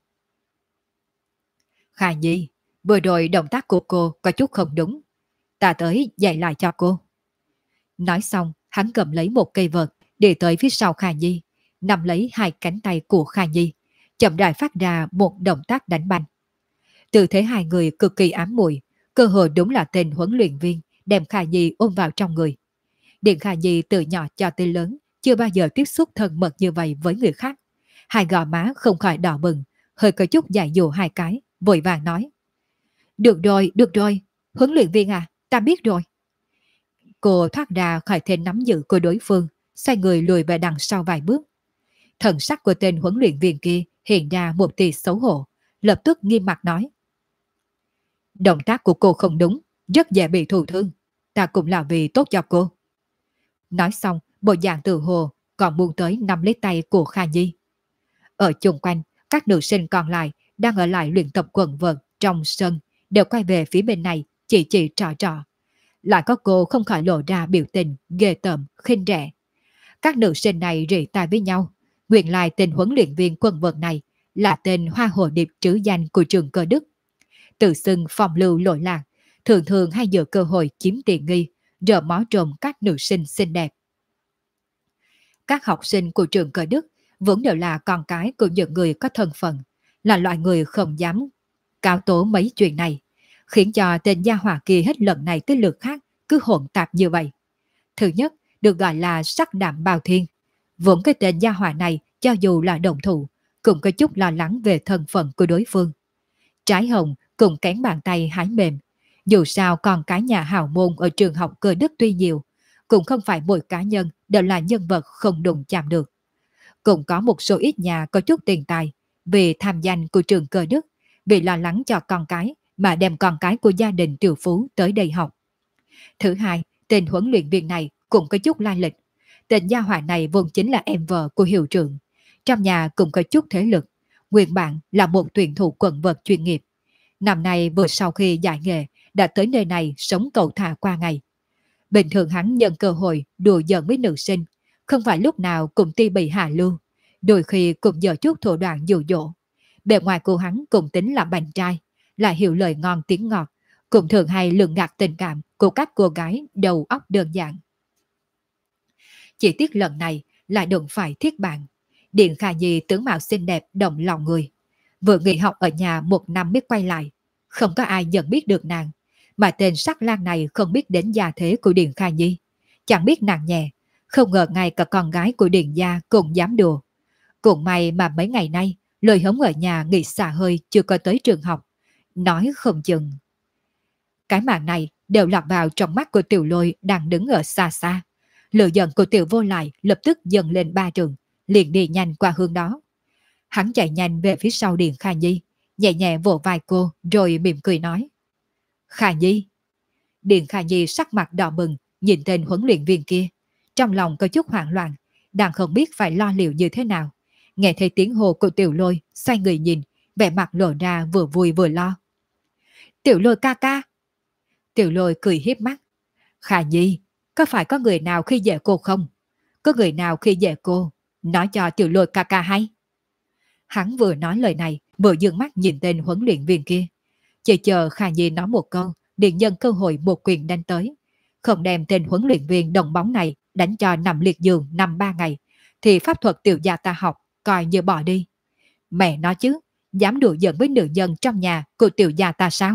Kha Nhi, vừa rồi động tác của cô có chút không đúng. Ta tới dạy lại cho cô. Nói xong, hắn cầm lấy một cây vợt, đi tới phía sau Kha Nhi, nắm lấy hai cánh tay của Kha Nhi, chậm rãi phát ra một động tác đánh banh. Tư thế hai người cực kỳ ám muội, cơ hội đúng là tên huấn luyện viên đem Kha Nhi ôm vào trong người. Điền Kha Nhi từ nhỏ cho tới lớn chưa bao giờ tiếp xúc thân mật như vậy với người khác. Hai gò má không khỏi đỏ bừng, hơi có chút dại dụ hai cái, vội vàng nói: được rồi, huấn luyện viên à, ta biết rồi. Cô thoát ra khỏi thế nắm giữ của đối phương, xoay người lùi về đằng sau vài bước. Thần sắc của tên huấn luyện viên kia hiện ra một tia xấu hổ, lập tức nghiêm mặt nói: Động tác của cô không đúng, rất dễ bị thụ thương. Ta cũng là vì tốt cho cô. Nói xong, bộ dạng tự hồ còn buông tới nắm lấy tay của Kha Nhi. Ở chung quanh, các nữ sinh còn lại đang ở lại luyện tập quần vợt trong sân đều quay về phía bên này chỉ trò trò. Lại có cô không khỏi lộ ra biểu tình ghê tởm khinh rẻ. Các nữ sinh này rỉ tai với nhau. Nguyên lai tên huấn luyện viên quần vợt này là tên hoa hồ điệp trứ danh của trường Cơ Đức. Tự xưng phong lưu lỗi lạc, thường thường hay dựa cơ hội chiếm tiện nghi, rờ mó trộm các nữ sinh xinh đẹp. Các học sinh của trường Cơ Đức vốn đều là con cái của những người có thân phận, là loại người không dám cáo tố mấy chuyện này, khiến cho tên gia hỏa kia hết lần này tới lượt khác cứ hỗn tạp như vậy. Thứ nhất, được gọi là sắc đảm bào thiên. Vốn cái tên gia hỏa này cho dù là đồng thủ, cũng có chút lo lắng về thân phận của đối phương. Trái hồng cùng cán bàn tay hái mềm. Dù sao con cái nhà hào môn ở trường học Cơ Đức tuy nhiều, cũng không phải mỗi cá nhân đều là nhân vật không đụng chạm được. Cũng có một số ít nhà có chút tiền tài, vì tham danh của trường Cơ Đức, vì lo lắng cho con cái mà đem con cái của gia đình triệu phú tới đây học. Thứ hai, tên huấn luyện viên này cũng có chút lai lịch. Tên gia hỏa này vốn chính là em vợ của hiệu trưởng. Trong nhà cũng có chút thế lực. Nguyên bản là một tuyển thủ quần vợt chuyên nghiệp. Năm nay vừa sau khi giải nghệ đã tới nơi này sống cẩu thả qua ngày. Bình thường hắn nhận cơ hội đùa giỡn với nữ sinh, không phải lúc nào cũng ti bị hạ lưu, đôi khi cũng dở chút thủ đoạn dụ dỗ. Bề ngoài của hắn cũng tính là bành trai, lại hiểu lời ngon tiếng ngọt, cũng thường hay lường gạt tình cảm của các cô gái đầu óc đơn giản. Chỉ tiếc lần này lại đụng phải thiết bạn. Điện Khả Nhi tướng mạo xinh đẹp động lòng người. Vừa nghỉ học ở nhà một năm mới quay lại. Không có ai nhận biết được nàng. Mà tên sắc lang này không biết đến gia thế của Điện Khả Nhi. Chẳng biết nàng nhẹ. Không ngờ ngay cả con gái của Điện gia cũng dám đùa. Cũng may mà mấy ngày nay lời hống ở nhà nghỉ xả hơi chưa có tới trường học. Nói không chừng. Cái màn này đều lọt vào trong mắt của Tiểu Lôi đang đứng ở xa xa. Lửa giận của Tiểu Vô Lại lập tức dâng lên ba trường, liền đi nhanh qua hướng đó. Hắn chạy nhanh về phía sau Điện Khả Nhi, nhẹ nhẹ vỗ vai cô rồi mỉm cười nói. Khả Nhi. Điện Khả Nhi sắc mặt đỏ bừng, nhìn tên huấn luyện viên kia. Trong lòng có chút hoảng loạn, đang không biết phải lo liệu như thế nào. Nghe thấy tiếng hô của Tiểu Lôi, xoay người nhìn, vẻ mặt lộ ra vừa vui vừa lo. Tiểu Lôi ca ca. Tiểu Lôi cười hiếp mắt. Khả Nhi, có phải có người nào khi dễ cô không? Có người nào khi dễ cô? Nói cho Tiểu Lôi ca ca hay. Hắn vừa nói lời này, vừa dương mắt nhìn tên huấn luyện viên kia. Chỉ chờ Khả Nhi nói một câu, liền nhân cơ hội một quyền đánh tới. Không đem tên huấn luyện viên đồng bóng này đánh cho nằm liệt giường 5-3 ngày, thì pháp thuật tiểu gia ta học, coi như bỏ đi. Mẹ nói chứ, dám đùa giỡn với nữ nhân trong nhà của tiểu gia ta sao?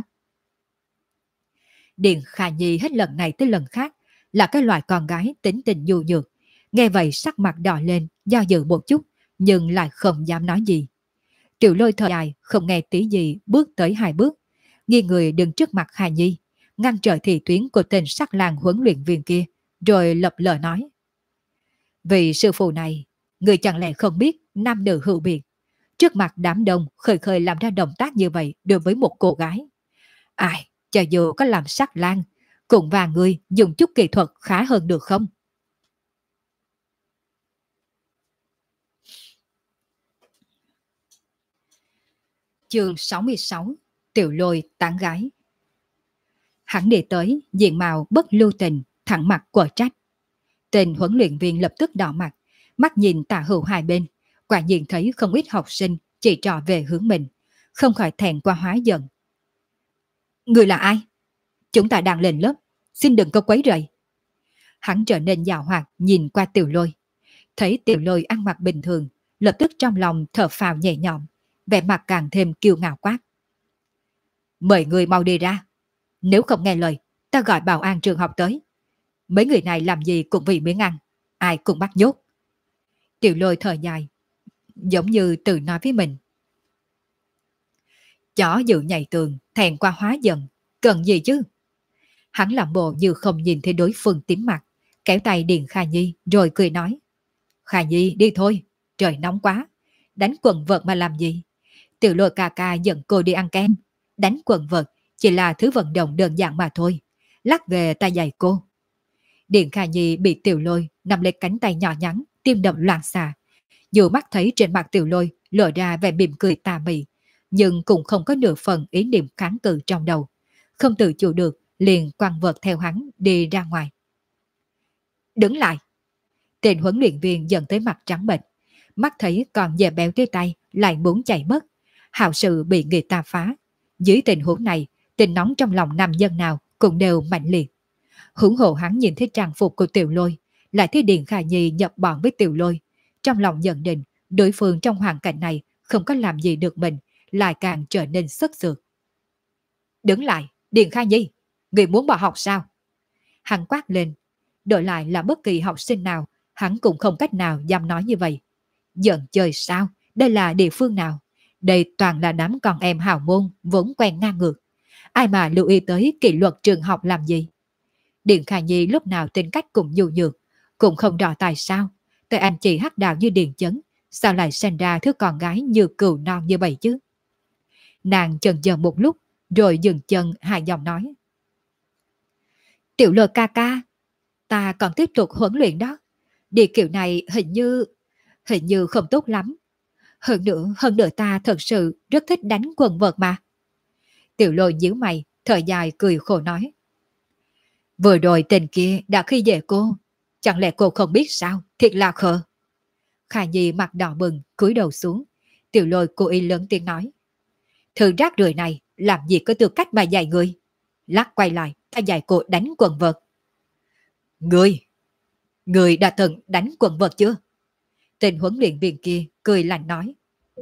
Điện Khả Nhi hết lần này tới lần khác, là cái loại con gái tính tình nhu nhược. Nghe vậy sắc mặt đỏ lên, do dự một chút, nhưng lại không dám nói gì. Tiểu Lôi thở dài, không nghe tí gì, bước tới 2 bước. Nghiêng người đứng trước mặt Khả Nhi, ngăn trở thị tuyến của tên sắc lang huấn luyện viên kia, rồi lập lờ nói. Vì sư phụ này, người chẳng lẽ không biết nam nữ hữu biệt. Trước mặt đám đông khơi khơi làm ra động tác như vậy đối với một cô gái. Ai, cho dù có làm sắc lang, cũng và người dùng chút kỹ thuật khá hơn được không? Chương 66, Tiểu Lôi tán gái. Hắn đi tới, diện mạo bất lưu tình, thẳng mặt quở trách. Tên huấn luyện viên lập tức đỏ mặt, mắt nhìn tả hữu hai bên, quả nhiên thấy không ít học sinh chỉ trò về hướng mình, không khỏi thẹn qua hóa giận. Người là ai? Chúng ta đang lên lớp, xin đừng có quấy rầy. Hắn trở nên giàu hoạt nhìn qua Tiểu Lôi. Thấy Tiểu Lôi ăn mặc bình thường, lập tức trong lòng thở phào nhẹ nhõm, vẻ mặt càng thêm kiêu ngạo quát. Mời người mau đi ra. Nếu không nghe lời, ta gọi bảo an trường học tới. Mấy người này làm gì cũng vì miếng ăn, ai cũng bắt nhốt. Tiểu Lôi thở dài, giống như tự nói với mình. Chó dự nhảy tường, thẹn qua hóa giận, cần gì chứ? Hắn làm bộ như không nhìn thấy đối phương tím mặt, kéo tay Điện Khả Nhi rồi cười nói. Khả Nhi đi thôi, trời nóng quá, đánh quần vợt mà làm gì? Tiểu Lôi ca ca dẫn cô đi ăn kem, đánh quần vợt chỉ là thứ vận động đơn giản mà thôi, lát về ta dạy cô. Điện Khả Nhi bị Tiểu Lôi nắm lấy cánh tay nhỏ nhắn, tim đập loạn xạ. Dù mắt thấy trên mặt Tiểu Lôi lộ ra vẻ mỉm cười tà mị, nhưng cũng không có nửa phần ý niệm kháng cự trong đầu. Không tự chủ được, liền quăng vợt theo hắn đi ra ngoài. Đứng lại! Tên huấn luyện viên dần tới mặt trắng bệch, mắt thấy còn dè béo tới tay lại muốn chạy mất. Hào sự bị người ta phá. Dưới tình huống này, tình nóng trong lòng nam nhân nào cũng đều mạnh liệt. Huống hồ hắn nhìn thấy trang phục của Tiểu Lôi, lại thấy Điền Khả Nhi nhập bọn với Tiểu Lôi. Trong lòng nhận định, đối phương trong hoàn cảnh này không có làm gì được mình, lại càng trở nên sức sượt. Đứng lại, Điền Khả Nhi! Người muốn bỏ học sao? Hắn quát lên. Đổi lại là bất kỳ học sinh nào, hắn cũng không cách nào dám nói như vậy. Giận chơi sao? Đây là địa phương nào? Đây toàn là đám con em hào môn vốn quen ngang ngược. Ai mà lưu ý tới kỷ luật trường học làm gì? Điền Khả Nhi lúc nào tính cách cũng nhu nhược, cũng không rõ tại sao tại anh chị hắc đạo như Điền Chấn, sao lại sinh ra thứ con gái như cừu non như vậy chứ? Nàng chần chờ một lúc, rồi dừng chân hạ giọng nói. Tiểu Lôi ca ca, ta còn tiếp tục huấn luyện đó. Đi kiểu này hình như không tốt lắm. Hơn nữa ta thật sự rất thích đánh quần vợt mà. Tiểu Lôi nhíu mày, thở dài cười khổ nói. Vừa rồi tên kia đã khi dễ cô, chẳng lẽ cô không biết sao, thiệt là khờ. Khả Nhi mặt đỏ bừng, cúi đầu xuống. Tiểu Lôi cố ý lớn tiếng nói. Thứ rác rưởi này làm gì có tư cách mà dạy người. Lát quay lại, ta dạy cô đánh quần vợt. Người đã từng đánh quần vợt chưa? Tên huấn luyện viên kia cười lạnh nói.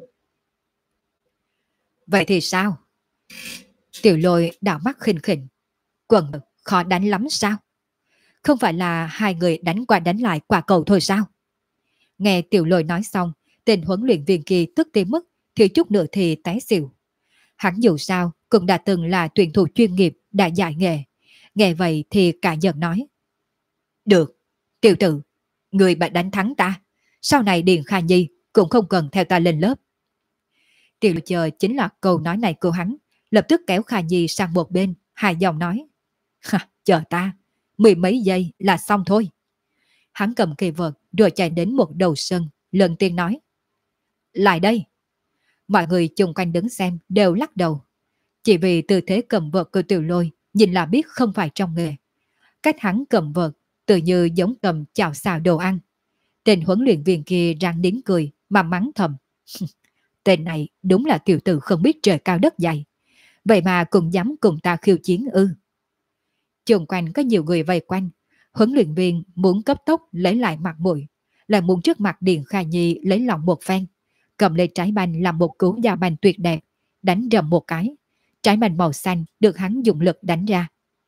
Vậy thì sao? Tiểu Lôi đảo mắt khinh khỉnh. Quần vợt khó đánh lắm sao? Không phải là hai người đánh qua đánh lại quả cầu thôi sao? Nghe Tiểu Lôi nói xong, tên huấn luyện viên kia tức tới mức thiếu chút nữa thì té xỉu. Hắn dù sao cũng đã từng là tuyển thủ chuyên nghiệp đã dạy nghề. Nghe vậy thì cả giận nói. Được, Tiểu tử, người mà đánh thắng ta, sau này Điền Khả Nhi cũng không cần theo ta lên lớp. Tiểu Lôi chờ chính là câu nói này của hắn, lập tức kéo Khả Nhi sang một bên, hài giọng nói. Chờ ta, 10 mấy giây là xong thôi. Hắn cầm cây vợt rồi chạy đến một đầu sân, lần tiên nói. Lại đây. Mọi người chung quanh đứng xem đều lắc đầu. Chỉ vì tư thế cầm vợt của Tiểu Lôi nhìn là biết không phải trong nghề. Cách hắn cầm vợt tự như giống cầm chảo xào đồ ăn. Tên huấn luyện viên kia răng nín cười mà mắng thầm. Tên này đúng là tiểu tử không biết trời cao đất dày. Vậy mà cũng dám cùng ta khiêu chiến ư. Chung quanh có nhiều người vây quanh. Huấn luyện viên muốn cấp tốc lấy lại mặt mũi, lại muốn trước mặt Điền Khả Nhi lấy lòng một phen, cầm lấy trái banh làm một cú giao banh tuyệt đẹp, đánh rầm một cái. Trái banh màu xanh được hắn dùng lực đánh ra.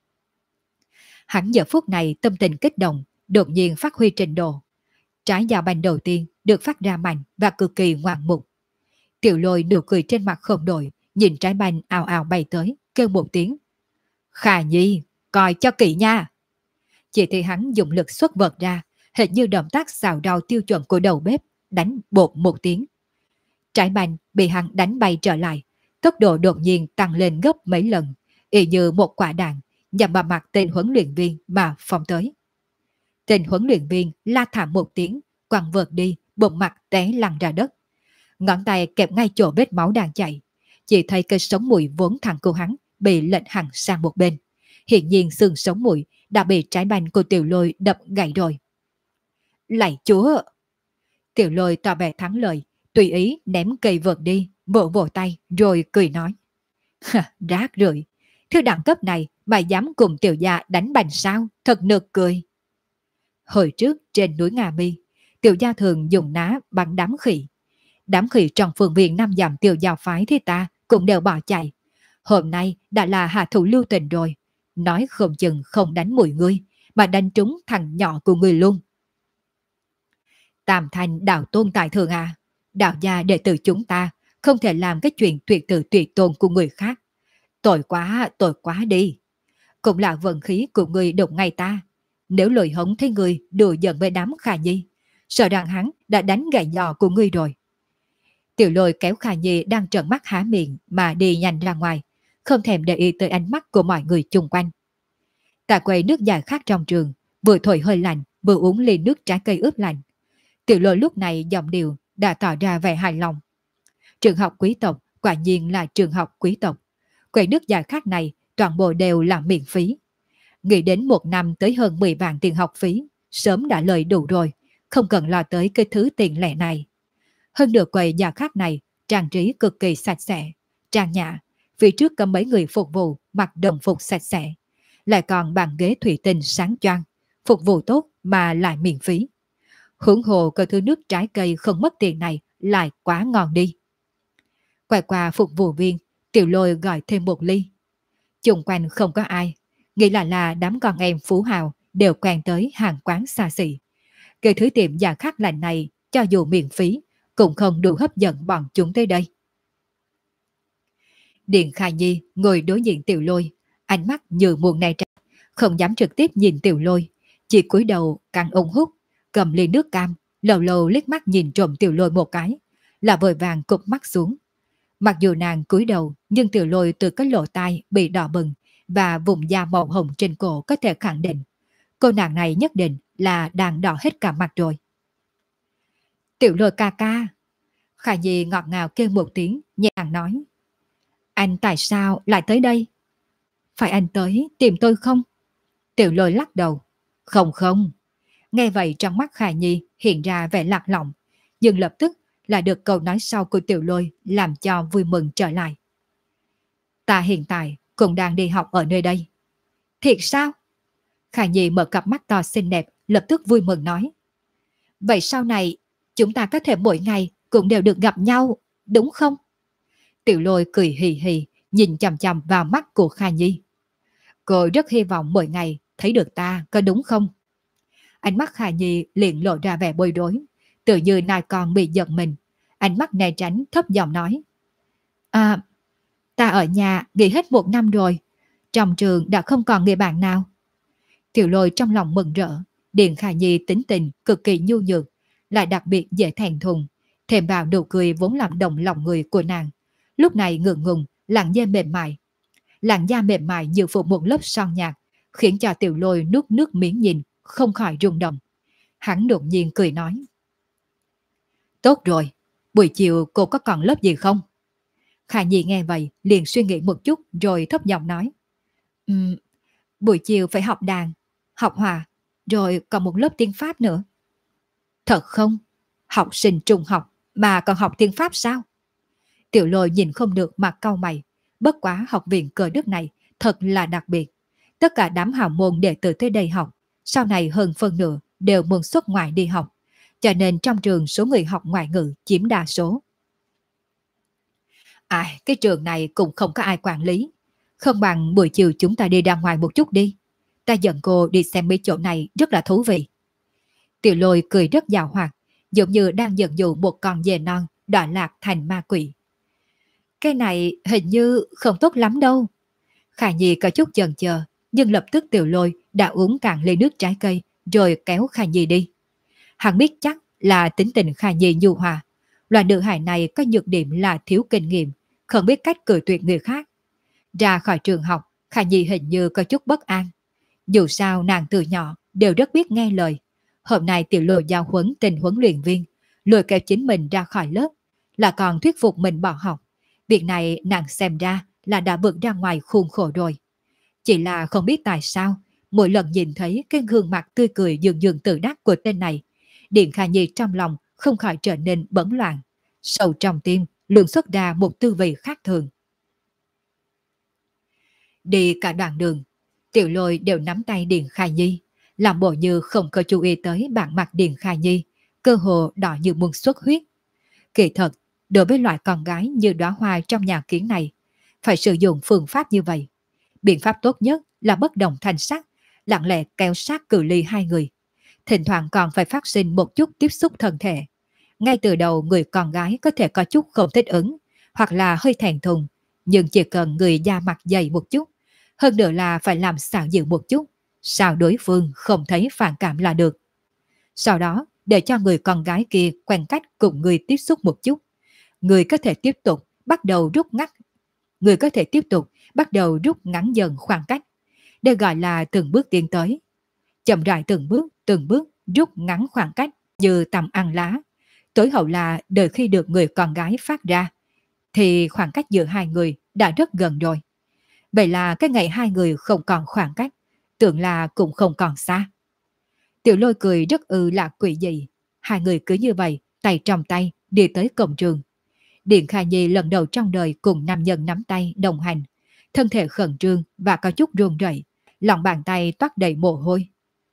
Hắn giờ phút này tâm tình kích động, đột nhiên phát huy trình độ. Trái giao banh đầu tiên được phát ra mạnh và cực kỳ ngoạn mục. Tiểu Lôi nụ cười trên mặt không đổi, nhìn trái banh ào ào bay tới, kêu một tiếng. Khả Nhi, coi cho kỹ nha. Chỉ thấy hắn dùng lực xuất vật ra, hình như động tác xào rau tiêu chuẩn của đầu bếp, đánh bột một tiếng. Trái banh bị hắn đánh bay trở lại, tốc độ đột nhiên tăng lên gấp mấy lần, y như một quả đạn nhằm vào mặt tên huấn luyện viên mà phóng tới. Tên huấn luyện viên la thảm một tiếng, quăng vợt đi, bụng mặt té lăn ra đất. Ngón tay kẹp ngay chỗ vết máu đang chảy, chỉ thấy cây sống mũi vốn thẳng của hắn bị lệch hẳn sang một bên. Hiện nhiên xương sống mũi đã bị trái banh của Tiểu Lôi đập gãy rồi. Lạy chúa! Tiểu Lôi tỏ vẻ thắng lợi, tùy ý ném cây vợt đi, vỗ vỗ tay rồi cười nói. Rác rưởi, thứ đẳng cấp này mà dám cùng tiểu gia đánh bành sao, thật nực cười. Hồi trước trên núi Ngà Mi, tiểu gia thường dùng ná bắn đám khỉ. Đám khỉ trong phường viện năm dặm tiểu gia phái thì ta cũng đều bỏ chạy. Hôm nay đã là hạ thủ lưu tình rồi, nói không chừng không đánh mùi ngươi, mà đánh trúng thằng nhỏ của ngươi luôn. Tam Thanh đạo tôn tại thường à, đạo gia đệ tử chúng ta không thể làm cái chuyện tuyệt tử tuyệt tôn của người khác. Tội quá đi. Cũng là vận khí của người đụng ngay ta. Nếu lời hống thấy người đùa giận với đám Khả Nhi, sợ rằng hắn đã đánh gãy giò của ngươi rồi. Tiểu Lôi kéo Khả Nhi đang trợn mắt há miệng mà đi nhanh ra ngoài, không thèm để ý tới ánh mắt của mọi người chung quanh. Tại quầy nước giải khác trong trường, vừa thổi hơi lạnh, vừa uống ly nước trái cây ướp lạnh. Tiểu Lôi lúc này giọng điệu đã tỏ ra vẻ hài lòng. Trường học quý tộc quả nhiên là trường học quý tộc. Quầy nước giải khát này toàn bộ đều là miễn phí. Nghĩ đến một năm tới hơn 10 vạn tiền học phí, sớm đã lời đủ rồi, không cần lo tới cái thứ tiền lẻ này. Hơn được quầy giải khát này, trang trí cực kỳ sạch sẽ, trang nhã, phía trước có mấy người phục vụ mặc đồng phục sạch sẽ, lại còn bàn ghế thủy tinh sáng choang, phục vụ tốt mà lại miễn phí. Hưởng hồ có thứ nước trái cây không mất tiền này lại quá ngon đi. Quay qua phục vụ viên, Tiểu Lôi gọi thêm một ly. Chung quanh không có ai, nghĩ là đám con em phú hào đều quen tới hàng quán xa xỉ. Cái thứ tiệm giá khác lành này, cho dù miễn phí, cũng không đủ hấp dẫn bọn chúng tới đây. Điền Khai Nhi ngồi đối diện Tiểu Lôi, ánh mắt như muôn này trăng, không dám trực tiếp nhìn Tiểu Lôi, chỉ cúi đầu căng ống hút, cầm ly nước cam, lâu lâu liếc mắt nhìn trộm Tiểu Lôi một cái, là vội vàng cụp mắt xuống. Mặc dù nàng cúi đầu, nhưng Tiểu Lôi từ cái lỗ tai bị đỏ bừng và vùng da màu hồng trên cổ có thể khẳng định cô nàng này nhất định là đang đỏ hết cả mặt rồi. Tiểu Lôi ca ca. Khả Nhi ngọt ngào kêu một tiếng, nhẹ nhàng nói. Anh tại sao lại tới đây? Phải anh tới tìm tôi không? Tiểu Lôi lắc đầu. Không không. Nghe vậy trong mắt Khả Nhi hiện ra vẻ lạc lõng, nhưng lập tức là được câu nói sau của Tiểu Lôi làm cho vui mừng trở lại. Ta hiện tại cũng đang đi học ở nơi đây. Thiệt sao? Khả Nhi mở cặp mắt to xinh đẹp, lập tức vui mừng nói. Vậy sau này chúng ta có thể mỗi ngày cũng đều được gặp nhau, đúng không? Tiểu Lôi cười hì hì, nhìn chằm chằm vào mắt của Khả Nhi. Cô rất hy vọng mỗi ngày thấy được ta, có đúng không? Ánh mắt Khả Nhi liền lộ ra vẻ bối rối, tự như nai con bị giận mình. Ánh mắt né tránh thấp giọng nói. À, ta ở nhà nghỉ hết một năm rồi, trong trường đã không còn người bạn nào. Tiểu Lôi trong lòng mừng rỡ, Điền Khả Nhi tính tình cực kỳ nhu nhược, lại đặc biệt dễ thẹn thùng, thêm vào nụ cười vốn làm động lòng người của nàng. Lúc này ngượng ngùng, làn da mềm mại như phủ một lớp son nhạt, khiến cho Tiểu Lôi nuốt nước miếng nhìn, không khỏi rung động. Hắn đột nhiên cười nói. Tốt rồi, buổi chiều cô có còn lớp gì không? Khả Nhi nghe vậy, liền suy nghĩ một chút rồi thấp giọng nói. Buổi chiều phải học đàn, học hòa, rồi còn một lớp tiếng Pháp nữa. Thật không? Học sinh trung học mà còn học tiếng Pháp sao? Tiểu Lôi nhìn không được mà cau mày. Bất quá học viện Cờ Đức này thật là đặc biệt. Tất cả đám hào môn đệ tử tới đây học, sau này hơn phân nửa đều muốn xuất ngoại đi học. Cho nên trong trường số người học ngoại ngữ chiếm đa số. Cái trường này cũng không có ai quản lý. Không bằng buổi chiều chúng ta đi ra ngoài một chút đi. Ta dẫn cô đi xem mấy chỗ này rất là thú vị. Tiểu Lôi cười rất giàu hoạt, giống như đang dẫn dụ một con dê non đọa lạc thành ma quỷ. Cái này hình như không tốt lắm đâu. Khả Nhi có chút chần chờ, nhưng lập tức Tiểu Lôi đã uống cạn ly nước trái cây rồi kéo Khả Nhi đi. Hắn biết chắc là tính tình Khả Nhi nhu hòa. Loại nữ hài này có nhược điểm là thiếu kinh nghiệm, không biết cách cự tuyệt người khác. Ra khỏi trường học, Khả Nhi hình như có chút bất an. Dù sao nàng từ nhỏ đều rất biết nghe lời. Hôm nay Tiểu Lôi giao huấn tình huấn luyện viên, lôi kéo chính mình ra khỏi lớp, là còn thuyết phục mình bỏ học. Việc này nàng xem ra là đã vượt ra ngoài khuôn khổ rồi. Chỉ là không biết tại sao, mỗi lần nhìn thấy cái gương mặt tươi cười dường dường tự đắc của tên này, Điền Khả Nhi trong lòng không khỏi trở nên bấn loạn. Sâu trong tim luôn xuất ra một tư vị khác thường. Đi cả đoạn đường, Tiểu Lôi đều nắm tay Điền Khả Nhi, làm bộ như không có chú ý tới bản mặt Điền Khả Nhi, cơ hồ đỏ như muốn xuất huyết. Kỳ thật, đối với loại con gái như đóa hoa trong nhà kiến này, phải sử dụng phương pháp như vậy. Biện pháp tốt nhất là bất động thanh sắc, lặng lẽ kéo sát cự ly hai người. Thỉnh thoảng còn phải phát sinh một chút tiếp xúc thân thể. Ngay từ đầu người con gái có thể có chút không thích ứng, hoặc là hơi thẹn thùng, nhưng chỉ cần người da mặt dày một chút, hơn nữa là phải làm xạo dịu một chút, sao đối phương không thấy phản cảm là được. Sau đó, để cho người con gái kia quen cách cùng người tiếp xúc một chút, người có thể tiếp tục bắt đầu rút ngắn dần khoảng cách. Đây gọi là từng bước tiến tới. Chậm rãi từng bước rút ngắn khoảng cách như tầm ăn lá. Tối hậu là đợi khi được người con gái phát ra, thì khoảng cách giữa hai người đã rất gần rồi. Vậy là cái ngày hai người không còn khoảng cách, tưởng là cũng không còn xa. Tiểu Lôi cười rất là quỷ dị. Hai người cứ như vậy, tay trong tay, đi tới cổng trường. Điện Khả Nhi lần đầu trong đời cùng nam nhân nắm tay đồng hành. Thân thể khẩn trương và có chút run rẩy, lòng bàn tay toát đầy mồ hôi.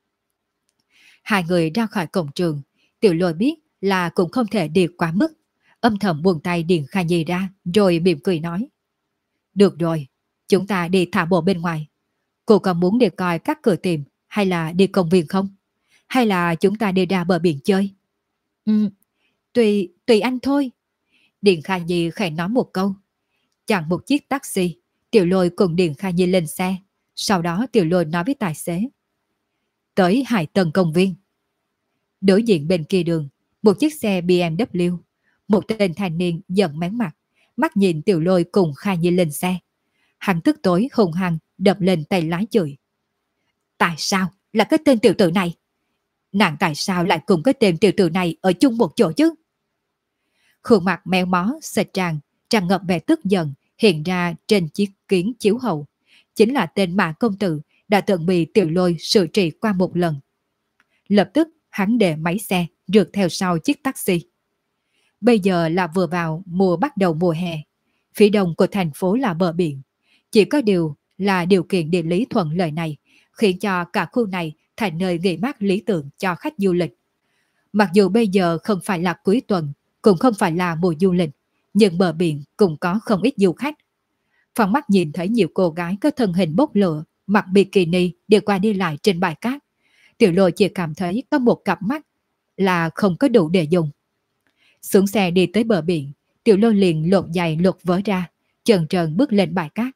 Hai người ra khỏi cổng trường, Tiểu Lôi biết là cũng không thể đi quá mức. Âm thầm buông tay Điện Khả Nhi ra, rồi mỉm cười nói. Được rồi, chúng ta đi thả bộ bên ngoài. Cô có muốn đi coi các cửa tiệm hay là đi công viên không? Hay là chúng ta đi ra bờ biển chơi? Ừ, tùy anh thôi. Điện Khả Nhi khẽ nói một câu. Chặn một chiếc taxi, Tiểu Lôi cùng Điện Khả Nhi lên xe. Sau đó Tiểu Lôi nói với tài xế. Tới Hải Tân công viên. Đối diện bên kia đường, một chiếc xe BMW. Một tên thanh niên giận mén mặt, mắt nhìn Tiểu Lôi cùng Khả Nhi lên xe. Hắn tức tối hùng hăng đập lên tay lái chửi. Tại sao là cái tên tiểu tử này? Nàng tại sao lại cùng cái tên tiểu tử này ở chung một chỗ chứ? Khuôn mặt méo mó, sệt tràn ngập vẻ tức giận hiện ra trên chiếc kiến chiếu hậu. Chính là tên Mã công tử đã từng bị Tiểu Lôi xử trị qua một lần. Lập tức hắn để máy xe rượt theo sau chiếc taxi. Bây giờ là vừa vào bắt đầu mùa hè. Phía đông của thành phố là bờ biển. Chỉ có điều là điều kiện địa lý thuận lợi này khiến cho cả khu này thành nơi nghỉ mát lý tưởng cho khách du lịch. Mặc dù bây giờ không phải là cuối tuần, cũng không phải là mùa du lịch, nhưng bờ biển cũng có không ít du khách. Phong mắt nhìn thấy nhiều cô gái có thân hình bốc lửa, mặc bikini đi qua đi lại trên bãi cát. Tiểu Lôi chỉ cảm thấy có một cặp mắt là không có đủ để dùng. Xuống xe đi tới bờ biển, Tiểu Lôi liền lột giày lột vớ ra, chần chừ bước lên bãi cát.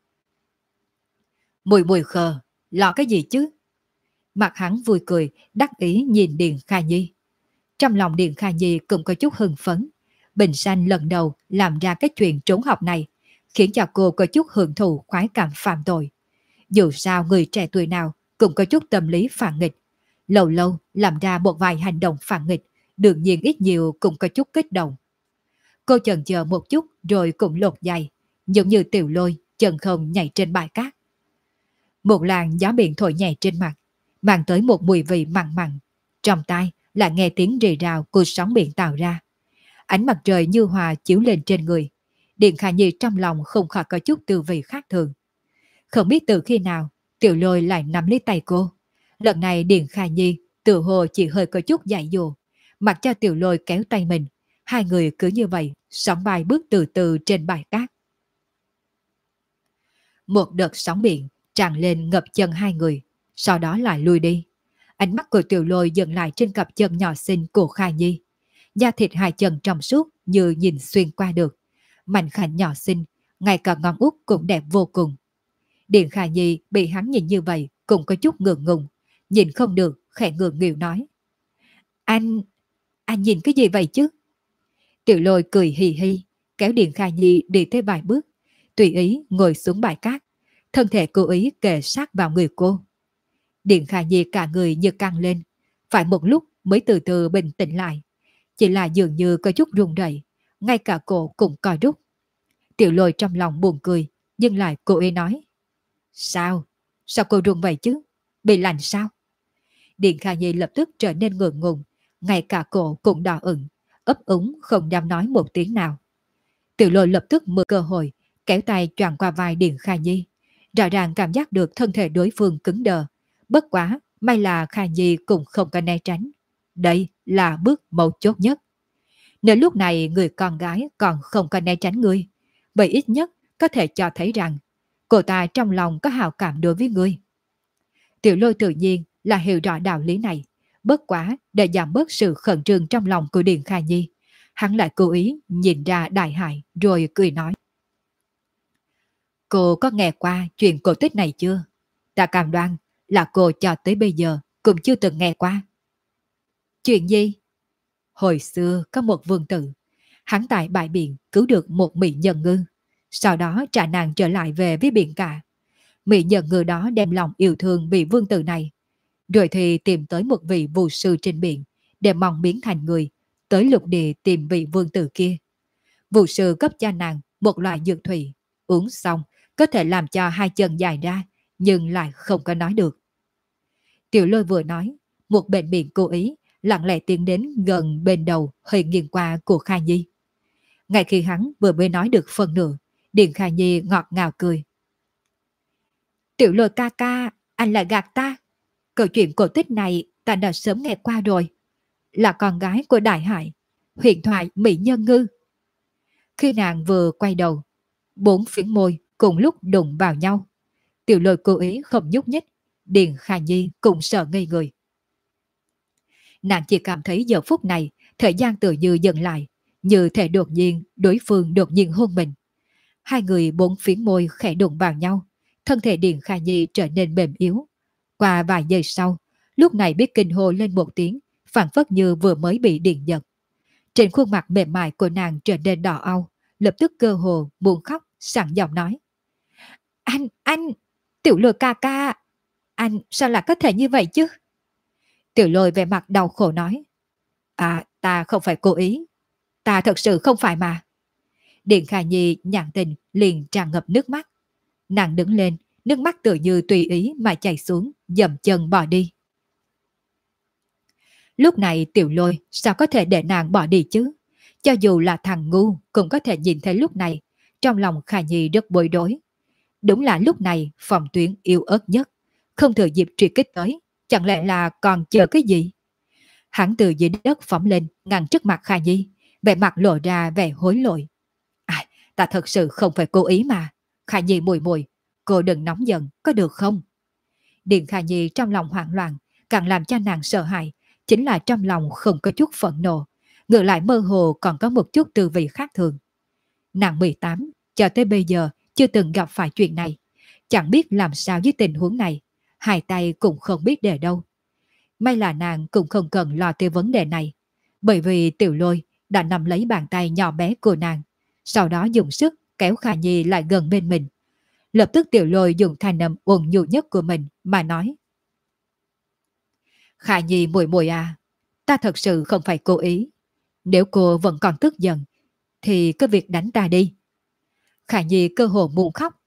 Mùi mùi khờ, lo cái gì chứ? Mặt hắn vui cười, đắc ý nhìn Điền Khả Nhi. Trong lòng Điền Khả Nhi cũng có chút hưng phấn. Bình Sanh lần đầu làm ra cái chuyện trốn học này, khiến cho cô có chút hưởng thụ khoái cảm phạm tội. Dù sao người trẻ tuổi nào cũng có chút tâm lý phản nghịch. Lâu lâu làm ra một vài hành động phản nghịch, đương nhiên ít nhiều cũng có chút kích động. Cô chần chờ một chút rồi cũng lột giày, giống như Tiểu Lôi chân không nhảy trên bãi cát. Một làn gió biển thổi nhẹ trên mặt, mang tới một mùi vị mặn mặn. Trong tai lại nghe tiếng rì rào của sóng biển tạo ra. Ánh mặt trời như hòa chiếu lên trên người. Điện Khả Nhi trong lòng không khỏi có chút tư vị khác thường. Không biết từ khi nào, Tiểu Lôi lại nắm lấy tay cô. Lần này Điện Khả Nhi tự hồ chỉ hơi có chút dại dồ, mặc cho Tiểu Lôi kéo tay mình. Hai người cứ như vậy, sóng bay bước từ từ trên bãi cát. Một đợt sóng biển tràn lên ngập chân hai người, sau đó lại lui đi. Ánh mắt của Tiểu Lôi dừng lại trên cặp chân nhỏ xinh của Khả Nhi. Da thịt hai chân trong suốt như nhìn xuyên qua được. Mảnh khảnh nhỏ xinh, ngay cả ngón út cũng đẹp vô cùng. Điện Khả Nhi bị hắn nhìn như vậy cũng có chút ngượng ngùng. Nhìn không được, khẽ ngượng nghịu nói. Anh nhìn cái gì vậy chứ? Tiểu Lôi cười hì hì, kéo Điện Khả Nhi đi tới vài bước, tùy ý ngồi xuống bãi cát, thân thể cố ý kề sát vào người cô. Điện Khả Nhi cả người như căng lên, phải một lúc mới từ từ bình tĩnh lại. Chỉ là dường như có chút run rẩy, ngay cả cổ cũng co rút. Tiểu Lôi trong lòng buồn cười, nhưng lại cố ý nói. Sao? Sao cô run vậy chứ? Bị lạnh sao? Điện Khả Nhi lập tức trở nên ngượng ngùng, ngay cả cổ cũng đỏ ửng, ấp úng không dám nói một tiếng nào. Tiểu Lôi lập tức mượn cơ hội, kéo tay choàng qua vai Điện Khả Nhi. Rõ ràng cảm giác được thân thể đối phương cứng đờ. Bất quá, may là Khả Nhi cũng không có né tránh. Đây là bước mấu chốt nhất. Nếu lúc này người con gái còn không có né tránh ngươi, vậy ít nhất có thể cho thấy rằng cô ta trong lòng có hào cảm đối với ngươi. Tiểu Lôi tự nhiên là hiểu rõ đạo lý này. Bất quá để giảm bớt sự khẩn trương trong lòng của Điện Khả Nhi, hắn lại cố ý nhìn ra đại hại rồi cười nói. Cô có nghe qua chuyện cổ tích này chưa? Ta cam đoan là cô cho tới bây giờ cũng chưa từng nghe qua. Chuyện gì? Hồi xưa có một vương tử, hắn tại bãi biển cứu được một mỹ nhân ngư, sau đó trả nàng trở lại về với biển cả. Mỹ nhân ngư đó đem lòng yêu thương vị vương tử này, rồi thì tìm tới một vị phù sư trên biển để mong biến thành người, tới lục địa tìm vị vương tử kia. Phù sư cấp cho nàng một loại dược thủy, uống xong có thể làm cho hai chân dài ra, nhưng lại không có nói được. Tiểu Lôi vừa nói, một bệnh miệng cố ý lặng lẽ tiến đến gần bên đầu hơi nghiêng qua của Kha Nhi. Ngay khi hắn vừa mới nói được phần nửa, Điền Kha Nhi ngọt ngào cười. Tiểu Lôi ca ca, anh lại gạt ta. Câu chuyện cổ tích này ta đã sớm nghe qua rồi. Là con gái của Đại Hải, huyền thoại Mỹ Nhân Ngư. Khi nàng vừa quay đầu, bốn phiến môi cùng lúc đụng vào nhau. Tiểu Lôi cố ý không nhúc nhích, Điền Kha Nhi cũng sợ ngây người. Nàng chỉ cảm thấy giờ phút này, thời gian tự như dừng lại, như thể đột nhiên đối phương đột nhiên hôn mình. Hai người bốn phiến môi khẽ đụng vào nhau, thân thể Điền Kha Nhi trở nên mềm yếu. Qua vài giây sau, lúc này biết kinh hô lên một tiếng, phảng phất như vừa mới bị điện giật. Trên khuôn mặt mềm mại của nàng trở nên đỏ au, lập tức cơ hồ buồn khóc, sẵn giọng nói. Anh, Tiểu Lôi ca ca, anh sao lại có thể như vậy chứ? Tiểu Lôi về mặt đau khổ nói. À, ta không phải cố ý. Ta thật sự không phải mà. Điện Khả Nhi nhàn tình liền tràn ngập nước mắt. Nàng đứng lên, nước mắt tự như tùy ý mà chảy xuống, dậm chân bỏ đi. Lúc này Tiểu Lôi sao có thể để nàng bỏ đi chứ? Cho dù là thằng ngu cũng có thể nhìn thấy lúc này, trong lòng Khả Nhi rất bối rối. Đúng là lúc này phòng tuyến yêu ớt nhất, không thừa dịp truy kích tới, chẳng lẽ là còn chờ cái gì? Hắn từ dưới đất phóng lên, ngăn trước mặt Khả Nhi, vẻ mặt lộ ra vẻ hối lỗi. À, ta thật sự không phải cố ý mà. Khả Nhi mùi mùi, cô đừng nóng giận, có được không? Điện Khả Nhi trong lòng hoảng loạn, càng làm cho nàng sợ hãi, chính là trong lòng không có chút phẫn nộ, ngược lại mơ hồ còn có một chút tư vị khác thường. Nàng 18, cho tới bây giờ chưa từng gặp phải chuyện này, chẳng biết làm sao với tình huống này, hai tay cũng không biết để đâu. May là nàng cũng không cần lo tới vấn đề này, bởi vì Tiểu Lôi đã nắm lấy bàn tay nhỏ bé của nàng, sau đó dùng sức kéo Khả Nhi lại gần bên mình. Lập tức Tiểu Lôi dùng thanh âm ôn nhu nhất của mình mà nói. Khả Nhi muội muội à, ta thật sự không phải cố ý. Nếu cô vẫn còn tức giận, thì cứ việc đánh ta đi. Khả Nhi cơ hồ muốn khóc.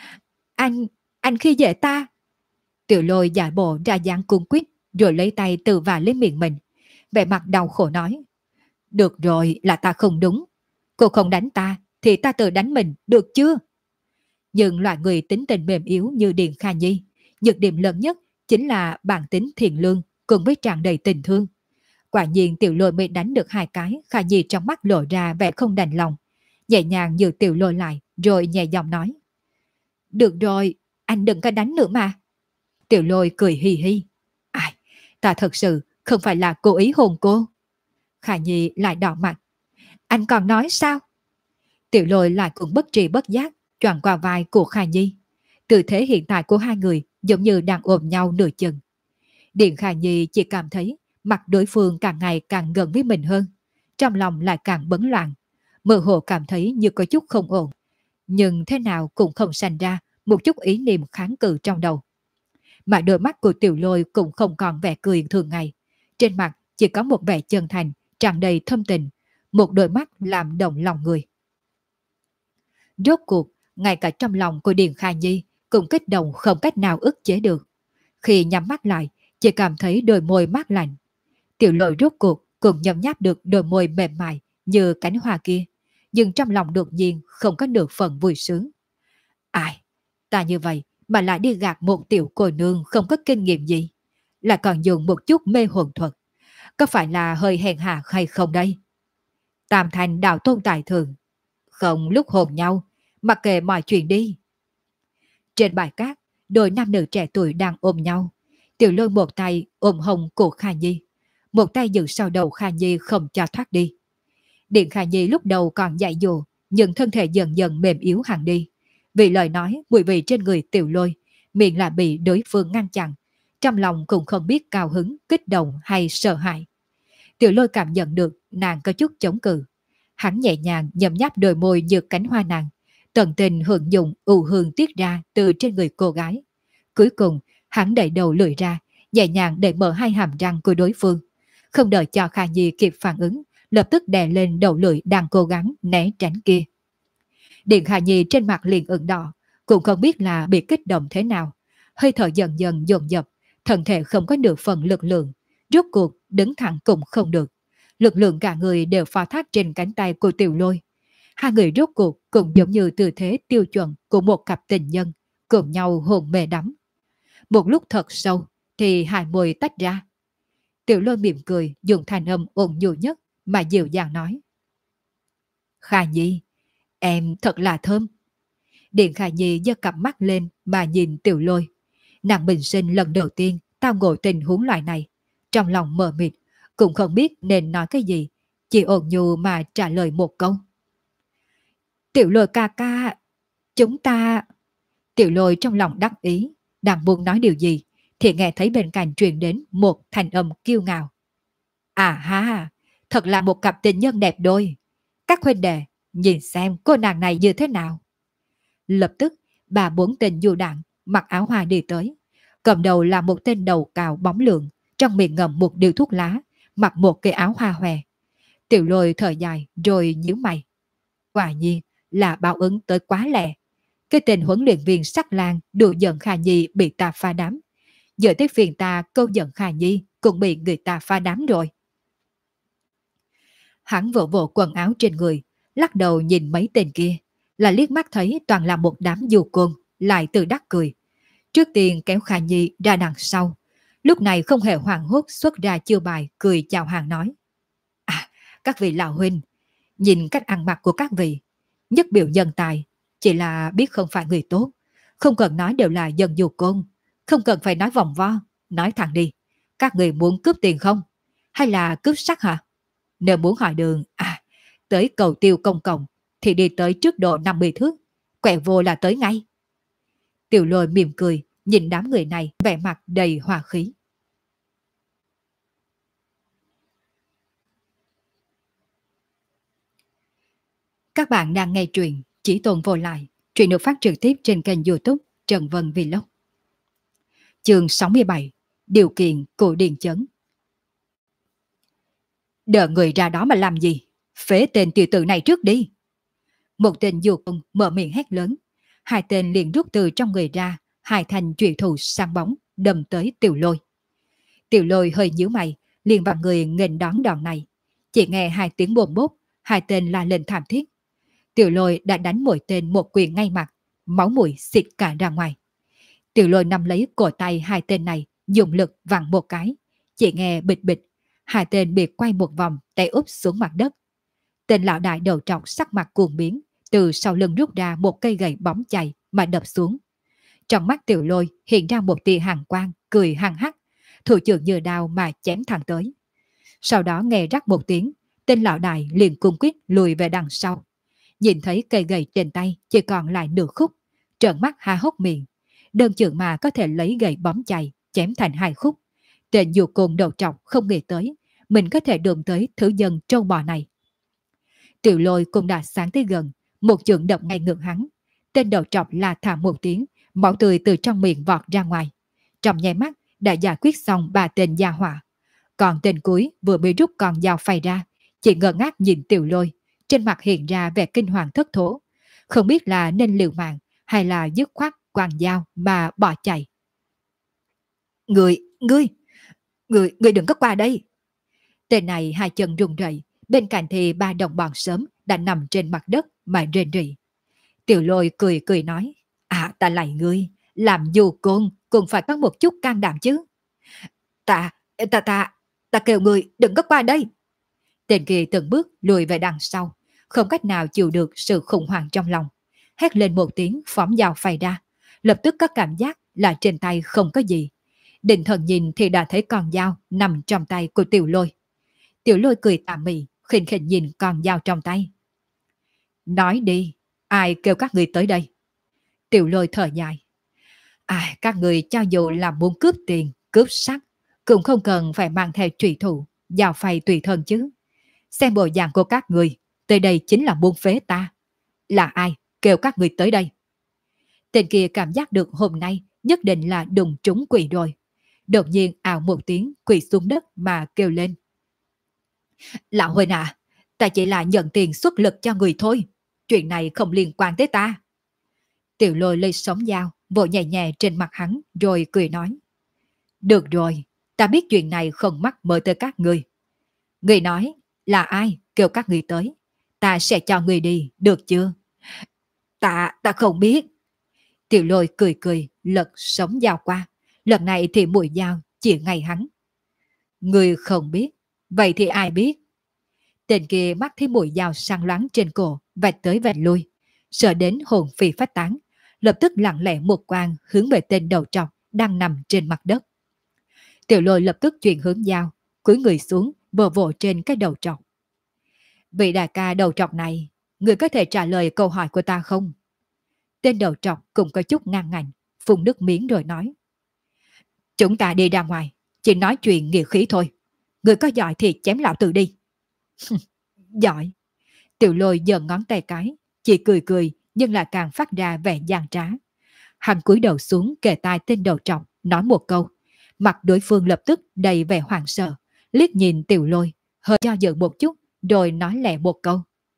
Anh khi dễ ta. Tiểu Lôi giả bộ ra dáng cuống quýt, rồi lấy tay tự vả lên miệng mình, vẻ mặt đau khổ nói. Được rồi, là ta không đúng. Cô không đánh ta, thì ta tự đánh mình, được chưa? Nhưng loại người tính tình mềm yếu như Điền Kha Nhi, nhược điểm lớn nhất chính là bản tính thiện lương cùng với tràn đầy tình thương. Quả nhiên Tiểu Lôi mới đánh được hai cái, Kha Nhi trong mắt lộ ra vẻ không đành lòng, nhẹ nhàng giữ Tiểu Lôi lại, rồi nhẹ giọng nói. Được rồi, anh đừng có đánh nữa mà. Tiểu Lôi cười hì hì. Ai, ta thật sự không phải là cố ý hôn cô. Khả Nhi lại đỏ mặt. Anh còn nói sao? Tiểu Lôi lại cũng bất tri bất giác choàng qua vai của Khả Nhi. Tư thế hiện tại của hai người giống như đang ôm nhau nửa chừng. Điện Khả Nhi chỉ cảm thấy mặt đối phương càng ngày càng gần với mình hơn, trong lòng lại càng bấn loạn, mơ hồ cảm thấy như có chút không ổn, nhưng thế nào cũng không sanh ra một chút ý niệm kháng cự trong đầu. Mà đôi mắt của Tiểu Lôi cũng không còn vẻ cười thường ngày, trên mặt chỉ có một vẻ chân thành, tràn đầy thâm tình, một đôi mắt làm động lòng người. Rốt cuộc, ngay cả trong lòng của Điền Kha Nhi cũng kích động không cách nào ức chế được. Khi nhắm mắt lại, chỉ cảm thấy đôi môi mát lạnh. Tiểu Lôi rốt cuộc cũng nhấm nháp được đôi môi mềm mại như cánh hoa kia, nhưng trong lòng đột nhiên không có được phần vui sướng. Ai, ta như vậy mà lại đi gạt một tiểu cô nương không có kinh nghiệm gì, lại còn dùng một chút mê hồn thuật, có phải là hơi hèn hạ hay không đây? Tam thành đạo tôn tài thường, không lúc hồn nhau, mặc kệ mọi chuyện đi. Trên bãi cát, đôi nam nữ trẻ tuổi đang ôm nhau. Tiểu Lôi một tay ôm hông của Kha Nhi, một tay giữ sau đầu Kha Nhi không cho thoát đi. Điện Kha Nhi lúc đầu còn dại dồ, nhưng thân thể dần dần mềm yếu hẳn đi. Vì lời nói mùi vị trên người Tiểu Lôi, miệng là bị đối phương ngăn chặn, trong lòng cũng không biết cao hứng, kích động hay sợ hãi. Tiểu Lôi cảm nhận được nàng có chút chống cự. Hắn nhẹ nhàng nhấm nháp đôi môi như cánh hoa nàng, tận tình hưởng dụng ưu hương tiết ra từ trên người cô gái. Cuối cùng, hắn đẩy đầu lưỡi ra, nhẹ nhàng để mở hai hàm răng của đối phương. Không đợi cho Kha Nhi kịp phản ứng, lập tức đè lên đầu lưỡi đang cố gắng né tránh kia. Điện Hà Nhi trên mặt liền ửng đỏ, cũng không biết là bị kích động thế nào. Hơi thở dần dần dồn dập, thân thể không có được phần lực lượng, rốt cuộc đứng thẳng cũng không được. Lực lượng cả người đều phó thác trên cánh tay của Tiểu Lôi. Hai người rốt cuộc cũng giống như tư thế tiêu chuẩn của một cặp tình nhân, cùng nhau hồn mê đắm. Một lúc thật sâu, thì hai môi tách ra. Tiểu Lôi mỉm cười, dùng thanh âm ôn nhu nhất mà dịu dàng nói: Khả Nhi, em thật là thơm. Điện Khả Nhi giơ cặp mắt lên mà nhìn Tiểu Lôi. Nàng bình sinh lần đầu tiên tao ngộ tình huống loại này, trong lòng mờ mịt, cũng không biết nên nói cái gì, chỉ ôn nhu mà trả lời một câu: Tiểu Lôi ca ca, chúng ta... Tiểu Lôi trong lòng đắc ý, đang muốn nói điều gì, thì nghe thấy bên cạnh truyền đến một thanh âm kiêu ngạo. À ha, thật là một cặp tình nhân đẹp đôi. Các huynh đệ, nhìn xem cô nàng này như thế nào. Lập tức, bà bốn tên du đảng mặc áo hoa đi tới. Cầm đầu là một tên đầu cao bóng lượng, trong miệng ngậm một điếu thuốc lá, mặc một cái áo hoa hòe. Tiểu Lôi thở dài rồi nhíu mày. Quả nhiên là báo ứng tới quá lẹ. Cái tên huấn luyện viên sắc lang đùa giận Khả Nhi bị ta phá đám. Giờ tới phiền ta câu giận Khả Nhi cũng bị người ta phá đám rồi. Hắn vỗ vỗ quần áo trên người, lắc đầu nhìn mấy tên kia, là liếc mắt thấy toàn là một đám du côn, lại tự đắc cười. Trước tiên kéo Khả Nhi ra đằng sau, lúc này không hề hoảng hốt xuất ra chiêu bài cười chào hàng nói: À, các vị lão huynh, nhìn cách ăn mặc của các vị, nhất biểu nhân tài, chỉ là biết không phải người tốt, không cần nói đều là dân du côn, không cần phải nói vòng vo, nói thẳng đi, các người muốn cướp tiền không? Hay là cướp sắc hả? Nếu muốn hỏi đường, tới cầu tiêu công cộng, thì đi tới trước độ 50 thước, quẹo vô là tới ngay. Tiểu Lôi mỉm cười, nhìn đám người này vẻ mặt đầy hòa khí. Các bạn đang nghe truyện Chỉ Tồn Vô Lại, truyện được phát trực tiếp trên kênh YouTube Trần Vân Vlog. Chương 67, điều kiện của Điền Chấn. Đợi người ra đó mà làm gì? Phế tên tiểu tử này trước đi. Một tên du côn mở miệng hét lớn. Hai tên liền rút từ trong người ra, hai thanh chùy thủ sáng bóng đâm tới Tiểu Lôi. Tiểu Lôi hơi nhíu mày, liền vào người nghênh đón đòn này. Chỉ nghe hai tiếng bồm bốp, hai tên la lên thảm thiết. Tiểu Lôi đã đánh mỗi tên một quyền ngay mặt, máu mũi xịt cả ra ngoài. Tiểu Lôi nắm lấy cổ tay hai tên này, dùng lực vặn một cái. Chỉ nghe bịch bịch, hai tên bị quay một vòng, té úp xuống mặt đất. Tên lão đại đầu trọc sắc mặt cuồng biến, từ sau lưng rút ra một cây gậy bóng chày mà đập xuống. Trong mắt Tiểu Lôi hiện ra một tia hàn quang, cười hăng hắc, thủ trưởng như đao mà chém thẳng tới. Sau đó nghe rắc một tiếng, tên lão đại liền cung quyết lùi về đằng sau. Nhìn thấy cây gậy trên tay chỉ còn lại nửa khúc, trợn mắt há hốc miệng. Đơn chừng mà có thể lấy gậy bóng chày chém thành hai khúc. Tên dù côn đầu trọc không nghĩ tới mình có thể đụng tới thứ dân trâu bò này. Tiểu Lôi cũng đã sáng tới gần, một chưởng đập ngay ngực hắn. Tên đầu trọc là thả một tiếng, máu tươi từ trong miệng vọt ra ngoài. Trong nháy mắt đã giải quyết xong ba tên gia hỏa. Còn tên cuối vừa bị rút con dao phay ra, chỉ ngơ ngác nhìn Tiểu Lôi, trên mặt hiện ra vẻ kinh hoàng thất thố, không biết là nên liều mạng hay là dứt khoát quàng dao mà bỏ chạy. Người đừng có qua đây. Tên này hai chân run rẩy, bên cạnh thì ba đồng bọn sớm đã nằm trên mặt đất mà rên rỉ. Tiểu Lôi cười cười nói: Ta lạy ngươi, làm dù côn cũng phải có một chút can đảm chứ. Ta kêu người đừng có qua đây. Tên kia từng bước lùi về đằng sau, không cách nào chịu được sự khủng hoảng trong lòng, hét lên một tiếng phóng dao phay ra, lập tức có cảm giác là trên tay không có gì. Định thần nhìn thì đã thấy con dao nằm trong tay của Tiểu Lôi. Tiểu Lôi cười tà mị, khinh khinh nhìn con dao trong tay. Nói đi, ai kêu các người tới đây? Tiểu Lôi thở dài. Các người cho dù là muốn cướp tiền, cướp sắc, cũng không cần phải mang theo trùy thủ, dao phay tùy thân chứ. Xem bộ dạng của các người, tới đây chính là muốn phế ta. Là ai kêu các người tới đây? Tên kia cảm giác được hôm nay nhất định là đụng trúng quỷ rồi. Đột nhiên ào một tiếng quỳ xuống đất mà kêu lên. Lão huynh ta chỉ là nhận tiền xuất lực cho người thôi. chuyện này không liên quan tới ta. Tiểu Lôi lấy sống dao, vỗ nhẹ nhẹ trên mặt hắn rồi cười nói. Được rồi, ta biết chuyện này không mắc mơ tới các ngươi. Ngươi nói, là ai kêu các ngươi tới? Ta sẽ cho ngươi đi, được chưa? Ta không biết. Tiểu Lôi cười cười, lật sống dao qua. Lần này thì mũi dao chỉ ngay hắn. Ngươi không biết, vậy thì ai biết? Tên kia mắt thấy mũi dao sáng loáng trên cổ, vạch tới vạch lui. Sợ đến hồn phi phách tán, lập tức lặng lẽ một quang hướng về tên đầu trọc đang nằm trên mặt đất. Tiểu Lôi lập tức chuyển hướng dao, cúi người xuống, vồ vồ trên cái đầu trọc. Vị đại ca đầu trọc này, người có thể trả lời câu hỏi của ta không? Tên đầu trọc cũng có chút ngang ngạnh, phun nước miếng rồi nói. Chúng ta đi ra ngoài, chỉ nói chuyện nghĩa khí thôi. Người có giỏi thì chém lão tử đi. Giỏi. Tiểu Lôi giơ ngón tay cái, chỉ cười cười nhưng lại càng phát ra vẻ gian trá. Hắn cúi đầu xuống kề tai tên đầu trọc, nói một câu. Mặt đối phương lập tức đầy vẻ hoảng sợ, liếc nhìn Tiểu Lôi, hơi do dự một chút, rồi nói lẹ một câu.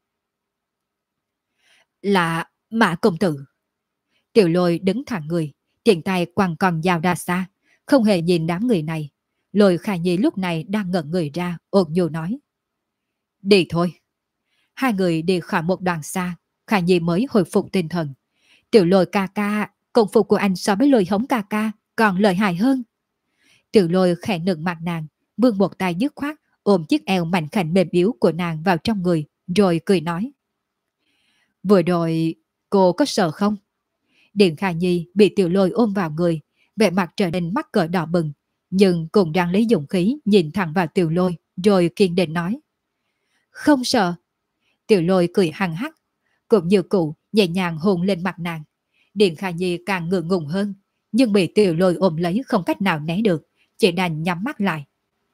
Là Mã công tử. Tiểu Lôi đứng thẳng người, tiện tay quăng con dao ra xa, không hề nhìn đám người này. Lôi Khả Nhi lúc này đang ngẩn người ra, ôn nhu nói. Đi thôi. Hai người đi khỏi một đoạn xa, Khả Nhi mới hồi phục tinh thần. Tiểu Lôi ca ca, công phu của anh so với Lôi Hống ca ca còn lợi hại hơn. Tiểu Lôi khẽ nựng mặt nàng, vươn một tay dứt khoát, ôm chiếc eo mảnh khảnh mềm yếu của nàng vào trong người, rồi cười nói. Vừa rồi, cô có sợ không? Điện Khả Nhi bị Tiểu Lôi ôm vào người, vẻ mặt trở nên mắc cỡ đỏ bừng, nhưng cũng đang lấy dũng khí nhìn thẳng vào Tiểu Lôi, rồi kiên định nói. Không sợ. Tiểu Lôi cười hằng hắc, cũng như cũ nhẹ nhàng hôn lên mặt nàng. Điện Khả Nhi càng ngượng ngùng hơn, nhưng bị Tiểu Lôi ôm lấy không cách nào né được, chỉ đành nhắm mắt lại.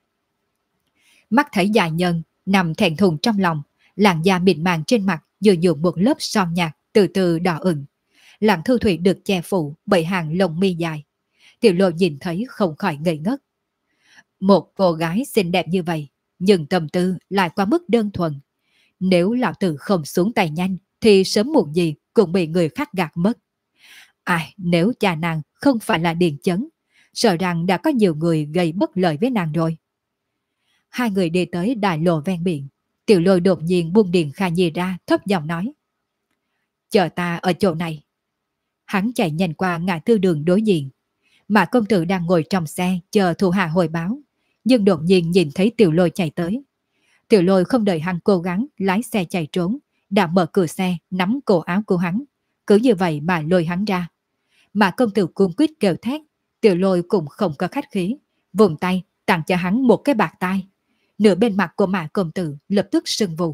Mắt thấy dài nhân nằm thẹn thùng trong lòng, làn da mịn màng trên mặt vừa nhuộm một lớp son nhạt từ từ đỏ ửng. Làn Thư Thủy được che phủ bởi hàng lông mi dài. Tiểu Lôi nhìn thấy không khỏi ngây ngất. Một cô gái xinh đẹp như vậy, nhưng tâm tư lại quá mức đơn thuần. Nếu lão tử không xuống tay nhanh, thì sớm muộn gì cũng bị người khác gạt mất. Ai, nếu cha nàng không phải là Điền Chấn, sợ rằng đã có nhiều người gây bất lợi với nàng rồi. Hai người đi tới đại lộ ven biển. Tiểu Lôi đột nhiên buông Điền Khả Nhi ra, thấp giọng nói. Chờ ta ở chỗ này. Hắn chạy nhanh qua ngã tư đường đối diện. Mã công tử đang ngồi trong xe chờ thủ hạ hồi báo, nhưng đột nhiên nhìn thấy Tiểu Lôi chạy tới. Tiểu Lôi không đợi hắn cố gắng lái xe chạy trốn, đã mở cửa xe nắm cổ áo của hắn, cứ như vậy mà lôi hắn ra. Mã công tử cuống quýt kêu thét, Tiểu Lôi cũng không có khách khí, vùng tay tặng cho hắn một cái bạt tai. Nửa bên mặt của Mã công tử lập tức sưng vù.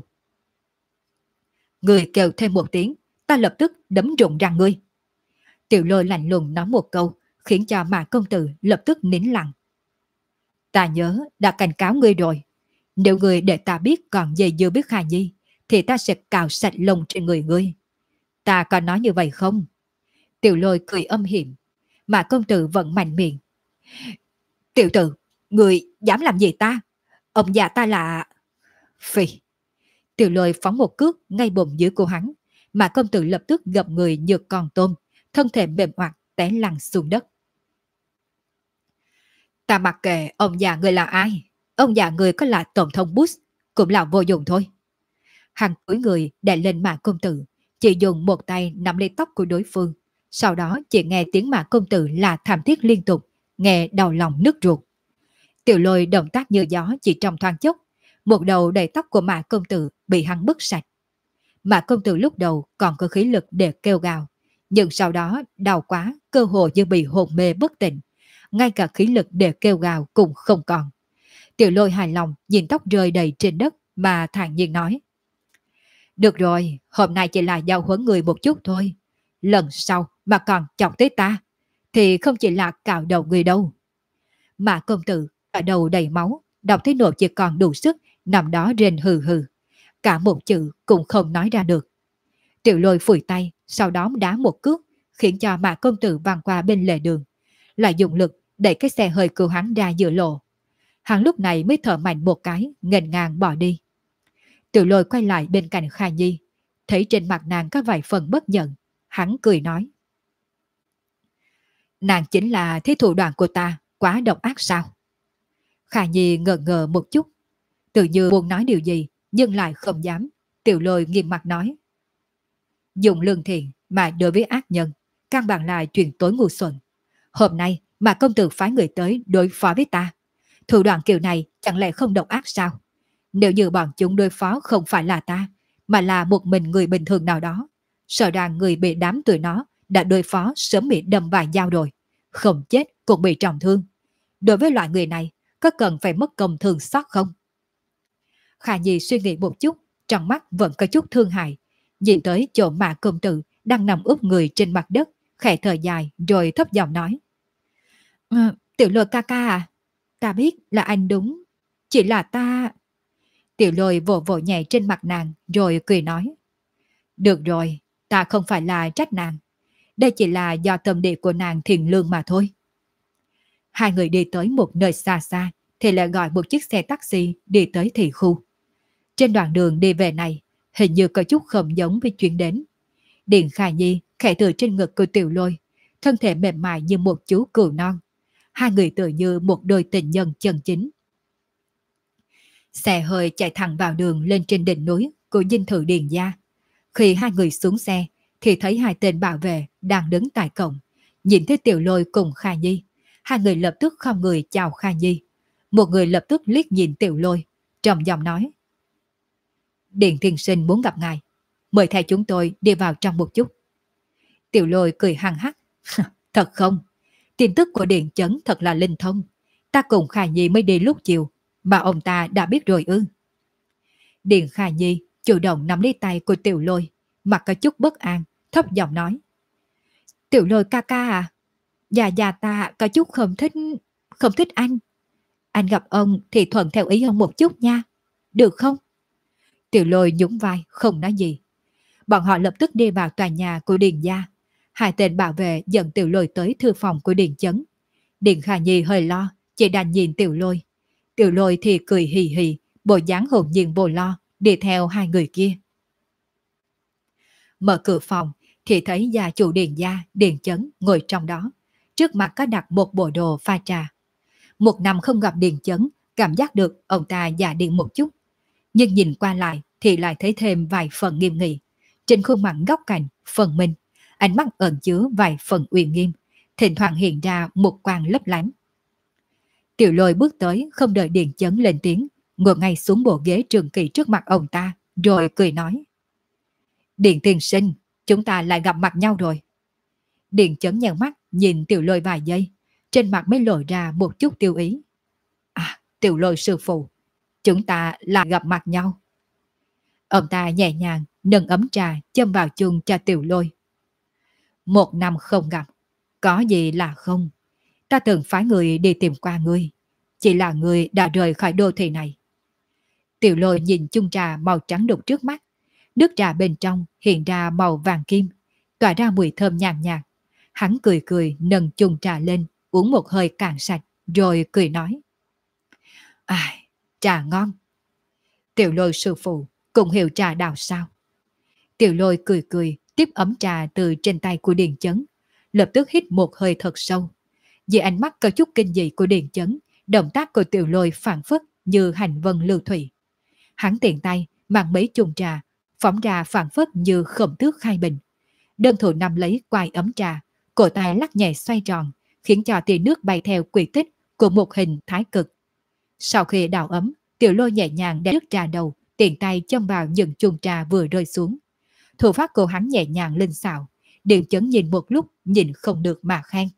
Người kêu thêm một tiếng, ta lập tức đấm rụng răng ngươi. Tiểu Lôi lạnh lùng nói một câu, khiến cho Mã công tử lập tức nín lặng. Ta nhớ đã cảnh cáo ngươi rồi. Nếu ngươi để ta biết còn dây dưa biết Khả Nhi, thì ta sẽ cào sạch lông trên người ngươi. Ta có nói như vậy không? Tiểu Lôi cười âm hiểm. Mã công tử vẫn mạnh miệng. Tiểu tử, ngươi dám làm gì ta? Ông già ta là... Phi. Tiểu Lôi phóng một cước ngay bụng dưới của hắn. Mã công tử lập tức gập người như con tôm, thân thể mềm oặt té lăn xuống đất. Ta mặc kệ ông già người là ai. Ông già người có là tổng thống Bush cũng là vô dụng thôi. Hắn cúi người đè lên Mã công tử, chỉ dùng một tay nắm lấy tóc của đối phương. Sau đó chỉ nghe tiếng Mã công tử là thảm thiết liên tục, nghe đau lòng nứt ruột. Tiểu Lôi động tác như gió chỉ trong thoáng chốc, một đầu đầy tóc của Mã công tử bị hắn bứt sạch. Mã công tử lúc đầu còn có khí lực để kêu gào, nhưng sau đó đau quá, cơ hồ như bị hôn mê bất tỉnh, ngay cả khí lực để kêu gào cũng không còn. Tiểu Lôi hài lòng nhìn tóc rơi đầy trên đất mà thản nhiên nói. Được rồi, hôm nay chỉ là giao huấn người một chút thôi. Lần sau mà còn chọc tới ta, thì không chỉ là cạo đầu người đâu. Mã công tử ở đầu đầy máu, đọc thấy nỗi chỉ còn đủ sức, nằm đó rên hừ hừ. Cả một chữ cũng không nói ra được. Tiểu Lôi phủi tay, sau đó đá một cước, khiến cho Mã công tử văng qua bên lề đường. Lại dùng lực đẩy cái xe hơi cứu hắn ra giữa lộ. Hắn lúc này mới thở mạnh một cái, nghênh ngang bỏ đi. Tiểu Lôi quay lại bên cạnh Khả Nhi, thấy trên mặt nàng có vài phần bất nhận, hắn cười nói. Nàng chính là thế thủ đoạn của ta, quá độc ác sao? Khả Nhi ngờ ngờ một chút, tự như muốn nói điều gì, nhưng lại không dám. Tiểu Lôi nghiêm mặt nói. Dùng lương thiện mà đối với ác nhân, căn bản là chuyện tối ngu xuẩn. Hôm nay mà công tử phái người tới đối phó với ta, thủ đoạn kiểu này chẳng lẽ không độc ác sao? Nếu như bọn chúng đối phó không phải là ta, mà là một mình người bình thường nào đó, sợ rằng người bị đám tụi nó đã đối phó sớm bị đâm vài dao rồi, không chết cũng bị trọng thương. Đối với loại người này, có cần phải mất công thương xót không? Khả Nhi suy nghĩ một chút, trong mắt vẫn có chút thương hại, nhìn tới chỗ mà công tử đang nằm úp người trên mặt đất, khẽ thở dài rồi thấp giọng nói. Tiểu Lôi ca ca à, ta biết là anh đúng, chỉ là ta... Tiểu Lôi vỗ vỗ nhẹ trên mặt nàng rồi cười nói. Được rồi, ta không phải là trách nàng, đây chỉ là do tâm địa của nàng thiện lương mà thôi. Hai người đi tới một nơi xa xa thì lại gọi một chiếc xe taxi đi tới thị khu. Trên đoạn đường đi về này, hình như có chút không giống với chuyến đến. Điện Khả Nhi khẽ từ trên ngực của Tiểu Lôi, thân thể mềm mại như một chú cừu non. Hai người tự như một đôi tình nhân chân chính. Xe hơi chạy thẳng vào đường lên trên đỉnh núi của dinh thự Điền Gia. Khi hai người xuống xe thì thấy hai tên bảo vệ đang đứng tại cổng. Nhìn thấy Tiểu Lôi cùng Khả Nhi, hai người lập tức khom người chào Khả Nhi. Một người lập tức liếc nhìn Tiểu Lôi, trầm giọng nói. Điện tiên sinh muốn gặp ngài, mời theo chúng tôi đi vào trong một chút. Tiểu Lôi cười hăng hắc. Thật không? Tin tức của Điện Chấn thật là linh thông. Ta cùng Khả Nhi mới đi lúc chiều, mà ông ta đã biết rồi ư? Điện Khả Nhi chủ động nắm lấy tay của Tiểu Lôi, mặt có chút bất an, thấp giọng nói. Tiểu Lôi ca ca à, già ta có chút không thích anh. Anh gặp ông thì thuận theo ý ông một chút nha, được không? Tiểu Lôi nhún vai không nói gì. Bọn họ lập tức đi vào tòa nhà của Điền Gia. Hai tên bảo vệ dẫn Tiểu Lôi tới thư phòng của Điền Chấn. Điền Khả Nhi hơi lo, chỉ đành nhìn Tiểu Lôi. Tiểu Lôi thì cười hì hì, bộ dáng hồn nhiên vô lo, đi theo hai người kia. Mở cửa phòng thì thấy gia chủ Điền Gia, Điền Chấn ngồi trong đó. Trước mặt có đặt một bộ đồ pha trà. Một năm không gặp Điền Chấn, cảm giác được ông ta già đi một chút. Nhưng nhìn qua lại thì lại thấy thêm vài phần nghiêm nghị. Trên khuôn mặt góc cạnh, phần minh, ánh mắt ẩn chứa vài phần uy nghiêm, thỉnh thoảng hiện ra một quang lấp lánh. Tiểu Lôi bước tới không đợi Điền Chấn lên tiếng, ngồi ngay xuống bộ ghế trường kỳ trước mặt ông ta, rồi cười nói. Điền tiên sinh, chúng ta lại gặp mặt nhau rồi. Điền Chấn nhăn mắt nhìn Tiểu Lôi vài giây, trên mặt mới lộ ra một chút tiêu ý. À, Tiểu Lôi sư phụ, chúng ta lại gặp mặt nhau. Ông ta nhẹ nhàng nâng ấm trà châm vào chung cho Tiểu Lôi. Một năm không gặp, có gì là không. Ta từng phái người đi tìm qua ngươi, chỉ là ngươi đã rời khỏi đô thị này. Tiểu Lôi nhìn chung trà màu trắng đục trước mắt, nước trà bên trong hiện ra màu vàng kim, tỏa ra mùi thơm nhàn nhạt. Hắn cười cười nâng chung trà lên, uống một hơi cạn sạch, rồi cười nói. Ai, trà ngon. Tiểu Lôi sư phụ cũng hiểu trà đào sao? Tiểu Lôi cười cười, tiếp ấm trà từ trên tay của Điền Chấn, lập tức hít một hơi thật sâu. Vì ánh mắt có chút kinh dị của Điền Chấn, động tác của Tiểu Lôi phản phất như hành vân lưu thủy. Hắn tiện tay mang mấy chung trà, phóng ra phản phất như khổng tước khai bình. Đơn thủ nắm lấy quai ấm trà, cổ tay lắc nhẹ xoay tròn, khiến cho tia nước bay theo quy tích của một hình thái cực. Sau khi đào ấm, Tiểu Lôi nhẹ nhàng đem nước trà đầu, tiện tay châm vào những chung trà vừa rơi xuống. Thủ pháp của hắn nhẹ nhàng linh xảo, Điền Chấn nhìn một lúc nhìn không được mà khen.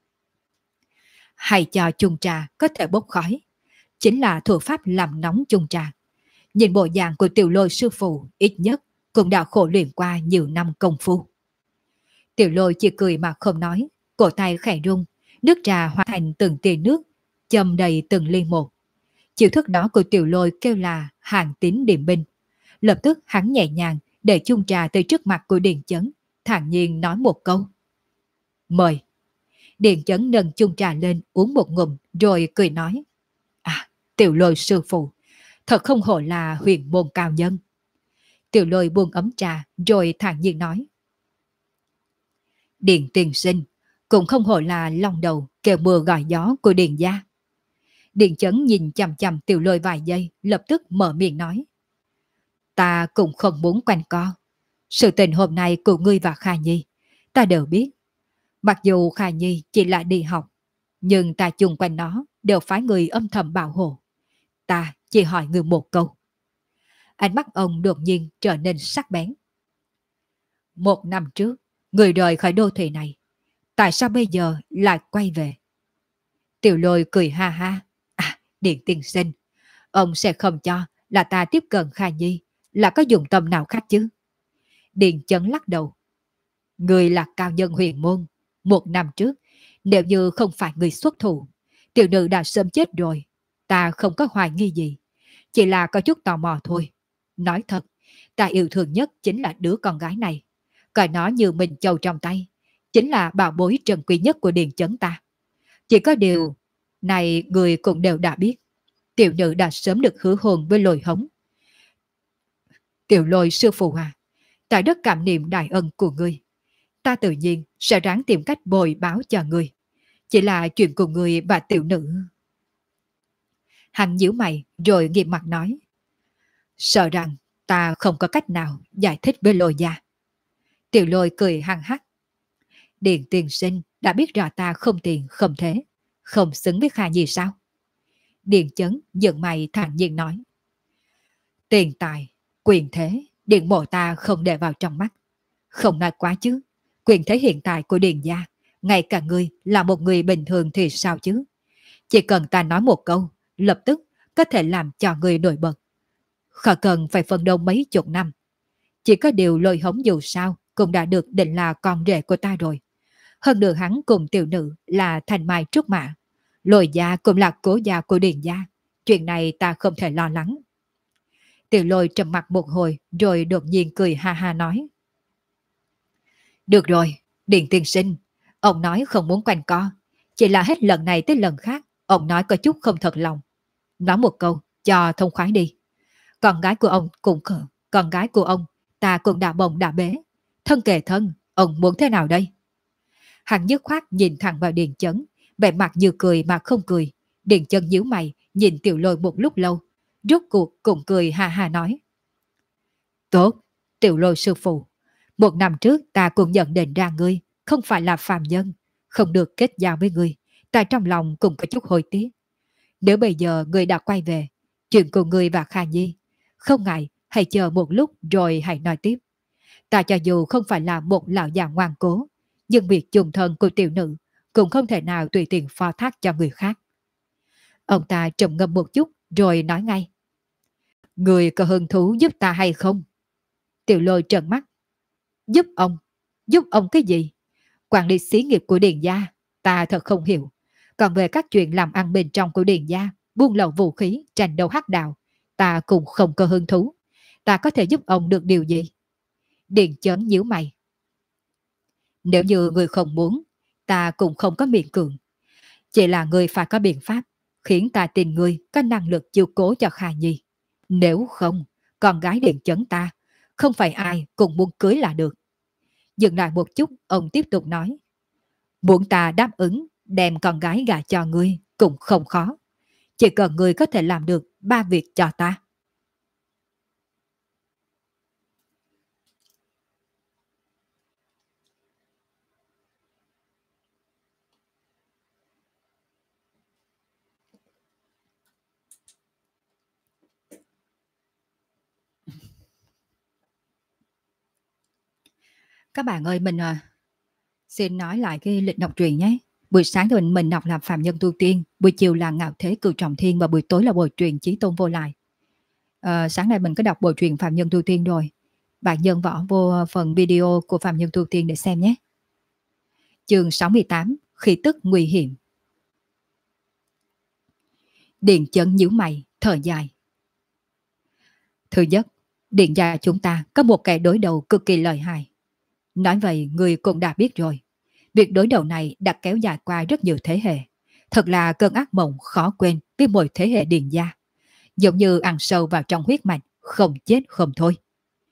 Hay cho chung trà có thể bốc khói, chính là thủ pháp làm nóng chung trà. Nhìn bộ dạng của Tiểu Lôi sư phụ, ít nhất cũng đã khổ luyện qua nhiều năm công phu. Tiểu Lôi chỉ cười mà không nói, cổ tay khẽ rung, nước trà hóa thành từng tia nước, châm đầy từng ly một. Chiêu thức đó của Tiểu Lôi kêu là hàng tín điểm binh. Lập tức hắn nhẹ nhàng để chung trà tới trước mặt của Điền Chấn, thản nhiên nói một câu. Mời. Điền Chấn nâng chung trà lên uống một ngụm rồi cười nói. À, Tiểu Lôi sư phụ, thật không hổ là huyền môn cao nhân. Tiểu Lôi buông ấm trà rồi thản nhiên nói. Điền tiên sinh, cũng không hổ là lòng đầu kêu mưa gọi gió của Điền gia. Điền Chấn nhìn chằm chằm Tiểu Lôi vài giây, lập tức mở miệng nói. Ta cũng không muốn quanh co. Sự tình hôm nay của ngươi và Kha Nhi, ta đều biết. Mặc dù Kha Nhi chỉ là đi học, nhưng ta chung quanh nó đều phái người âm thầm bảo hộ. Ta chỉ hỏi ngươi một câu. Ánh mắt ông đột nhiên trở nên sắc bén. 1 năm trước, người rời khỏi đô thị này. Tại sao bây giờ lại quay về? Tiểu Lôi cười ha ha. À, Điện tiên sinh, ông sẽ không cho là ta tiếp cận Kha Nhi là có dụng tâm nào khác chứ? Điền Chấn lắc đầu. Người là cao nhân huyền môn. 1 năm trước, nếu như không phải người xuất thủ, tiểu nữ đã sớm chết rồi. Ta không có hoài nghi gì. Chỉ là có chút tò mò thôi. Nói thật, ta yêu thương nhất chính là đứa con gái này. Coi nó như mình châu trong tay. Chính là bảo bối trân quý nhất của Điền Chấn ta. Chỉ có điều này người cũng đều đã biết. Tiểu nữ đã sớm được hứa hôn với Lôi Hống. Tiểu Lôi sư phụ à, ta rất cảm niệm đại ân của ngươi. Ta tự nhiên sẽ ráng tìm cách bồi báo cho ngươi. Chỉ là chuyện của ngươi và tiểu nữ. Hắn nhíu mày rồi nghiêm mặt nói. Sợ rằng ta không có cách nào giải thích với Lôi gia. Tiểu Lôi cười hăng hắc. Điền tiên sinh đã biết rõ ta không tiền không thế, không xứng với Kha Nhi sao? Điền Chấn giận mày thản nhiên nói. Tiền tài, quyền thế, Điền mộ ta không để vào trong mắt. Không nói quá chứ, quyền thế hiện tại của Điền gia, ngay cả ngươi là một người bình thường thì sao chứ? Chỉ cần ta nói một câu, lập tức có thể làm cho ngươi nổi bật. Khỏi cần phải phân đấu mấy chục năm. Chỉ có điều Lôi Hống dù sao cũng đã được định là con rể của ta rồi. Hơn nữa hắn cùng tiểu nữ là thành mai trúc mã. Lôi gia cũng là cố gia của Điền gia. Chuyện này ta không thể lo lắng. Tiểu Lôi trầm mặt một hồi rồi đột nhiên cười ha ha nói. Được rồi, Điền tiên sinh. Ông nói không muốn quanh co. Chỉ là hết lần này tới lần khác. Ông nói có chút không thật lòng. Nói một câu cho thông khoái đi. Con gái của ông con gái của ông ta cũng đã bồng đã bế. Thân kề thân, ông muốn thế nào đây? Hắn dứt khoát nhìn thẳng vào Điền Chấn, vẻ mặt như cười mà không cười. Điền Chấn nhíu mày, nhìn Tiểu Lôi một lúc lâu, rốt cuộc cũng cười ha ha nói. Tốt, Tiểu Lôi sư phụ, 1 năm trước ta cũng nhận định ra ngươi không phải là phàm nhân, không được kết giao với ngươi, ta trong lòng cũng có chút hối tiếc. Nếu bây giờ ngươi đã quay về, chuyện của ngươi và Kha Nhi, không ngại hãy chờ một lúc rồi hãy nói tiếp. Ta cho dù không phải là một lão già ngoan cố, nhưng việc chung thân của tiểu nữ cũng không thể nào tùy tiện phó thác cho người khác. Ông ta trầm ngâm một chút rồi nói ngay. Người có hứng thú giúp ta hay không? Tiểu Lôi trợn mắt. Giúp ông? Giúp ông cái gì? Quản lý xí nghiệp của Điền gia, ta thật không hiểu. Còn về các chuyện làm ăn bên trong của Điền gia, buôn lậu vũ khí, tranh đấu hắc đạo, ta cũng không có hứng thú. Ta có thể giúp ông được điều gì? Điền Chấn nhíu mày. Nếu như người không muốn, ta cũng không có miễn cưỡng. Chỉ là người phải có biện pháp, khiến ta tin người có năng lực chiếu cố cho Kha Nhi. Nếu không, con gái Điền Chấn ta, không phải ai cũng muốn cưới là được. Dừng lại một chút, ông tiếp tục nói. Muốn ta đáp ứng, đem con gái gả cho ngươi cũng không khó. Chỉ cần ngươi có thể làm được 3 việc cho ta. Các bạn ơi, mình xin nói lại cái lịch đọc truyện nhé. Buổi sáng thì mình đọc là Phạm Nhân Tu Tiên, buổi chiều là Ngạo Thế Cửu Trọng Thiên và buổi tối là bộ truyện Chí Tôn Vô Lại. Sáng nay mình có đọc bộ truyện Phạm Nhân Tu Tiên rồi. Bạn nhân võ vô phần video của Phạm Nhân Tu Tiên để xem nhé. Chương 68, khí tức nguy hiểm. Điền Chấn nhíu mày, thở dài. Thứ nhất, Điền gia chúng ta có một kẻ đối đầu cực kỳ lợi hại. Nói vậy người cũng đã biết rồi. Việc đối đầu này đã kéo dài qua rất nhiều thế hệ. Thật là cơn ác mộng khó quên với mỗi thế hệ Điền gia. Giống như ăn sâu vào trong huyết mạch, không chết không thôi.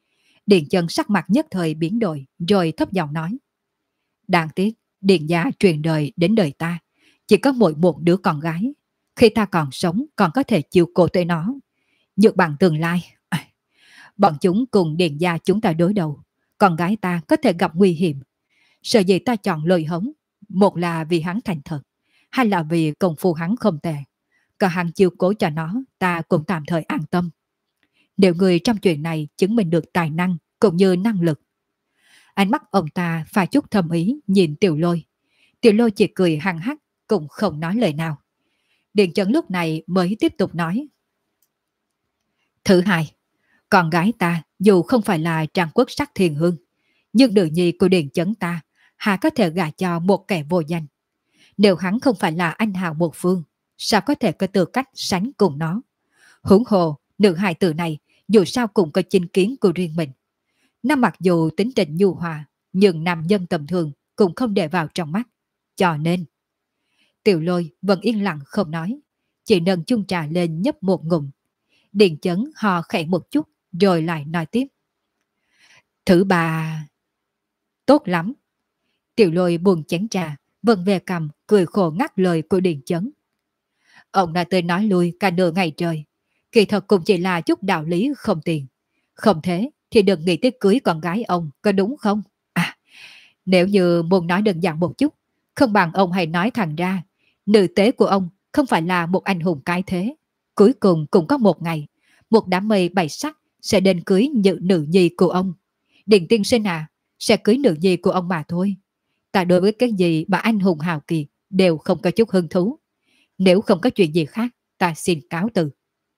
Điền Chấn sắc mặt nhất thời biến đổi, rồi thấp giọng nói. Đáng tiếc, Điền gia truyền đời đến đời ta, chỉ có mỗi một đứa con gái. Khi ta còn sống còn có thể chiều cố tới nó. Nhược bằng tương lai, bọn chúng cùng Điền gia chúng ta đối đầu. Con gái ta có thể gặp nguy hiểm. Sợ gì ta chọn lời hống, một là vì hắn thành thật, hai là vì công phu hắn không tệ. Cả hắn chiều cố cho nó, ta cũng tạm thời an tâm. Nếu người trong chuyện này chứng minh được tài năng cũng như năng lực. Ánh mắt ông ta pha chút thâm ý nhìn Tiểu Lôi. Tiểu Lôi chỉ cười hăng hắc, cũng không nói lời nào. Điền Chấn lúc này mới tiếp tục nói. Thứ hai, con gái ta dù không phải là trang quốc sắc thiên hương, nhưng nữ nhi của Điền Chấn ta hà có thể gả cho một kẻ vô danh. Nếu hắn không phải là anh hào một phương, sao có thể có tư cách sánh cùng nó? Huống hồ, nữ hài tử này dù sao cũng có chính kiến của riêng mình. Nó mặc dù tính tình nhu hòa, nhưng nam nhân tầm thường cũng không để vào trong mắt. Cho nên, Tiểu Lôi vẫn yên lặng không nói, chỉ nâng chung trà lên nhấp một ngụm. Điền Chấn hò khẽ một chút, rồi lại nói tiếp. Thứ ba... Tốt lắm. Tiểu Lôi buông chén trà, vần về cầm, cười khổ ngắt lời của Điền Chấn. Ông đã tới nói lui cả nửa ngày trời. Kỳ thật cũng chỉ là chút đạo lý không tiền. Không thế thì đừng nghĩ tới cưới con gái ông, có đúng không? À, nếu như muốn nói đơn giản một chút, không bằng ông hãy nói thẳng ra, nữ tế của ông không phải là một anh hùng cái thế. Cuối cùng cũng có một ngày, một đám mây bảy sắc sẽ đến cưới nữ nhi của ông. Điền tiên sinh à, sẽ cưới nữ nhi của ông mà thôi. Ta đối với cái gì mà anh hùng hào kiệt đều không có chút hứng thú. Nếu không có chuyện gì khác, ta xin cáo từ.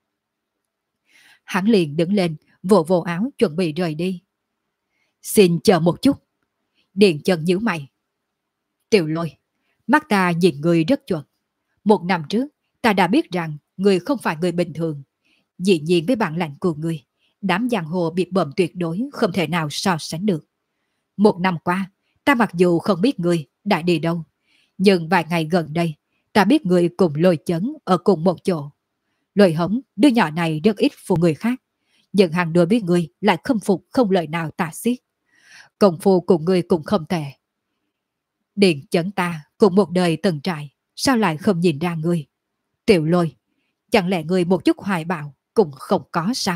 Hắn liền đứng lên, vỗ vỗ áo chuẩn bị rời đi. Xin chờ một chút. Điền Chấn nhíu mày. Tiểu Lôi, mắt ta nhìn người rất chuẩn. Một năm trước, ta đã biết rằng người không phải người bình thường. Dĩ nhiên với bản lãnh của người, đám giang hồ biệt bợm tuyệt đối không thể nào so sánh được. Một năm qua, ta mặc dù không biết người đã đi đâu, nhưng vài ngày gần đây, ta biết người cùng Lôi Chấn ở cùng một chỗ. Lôi Hống, đứa nhỏ này rất ít phụ người khác, nhưng hàng đối với người lại khâm phục không lời nào tả xiết. Công phu của người cũng không tệ. Điền Chấn ta cùng một đời từng trải, sao lại không nhìn ra người? Tiểu Lôi, chẳng lẽ người một chút hoài bạo cũng không có sao?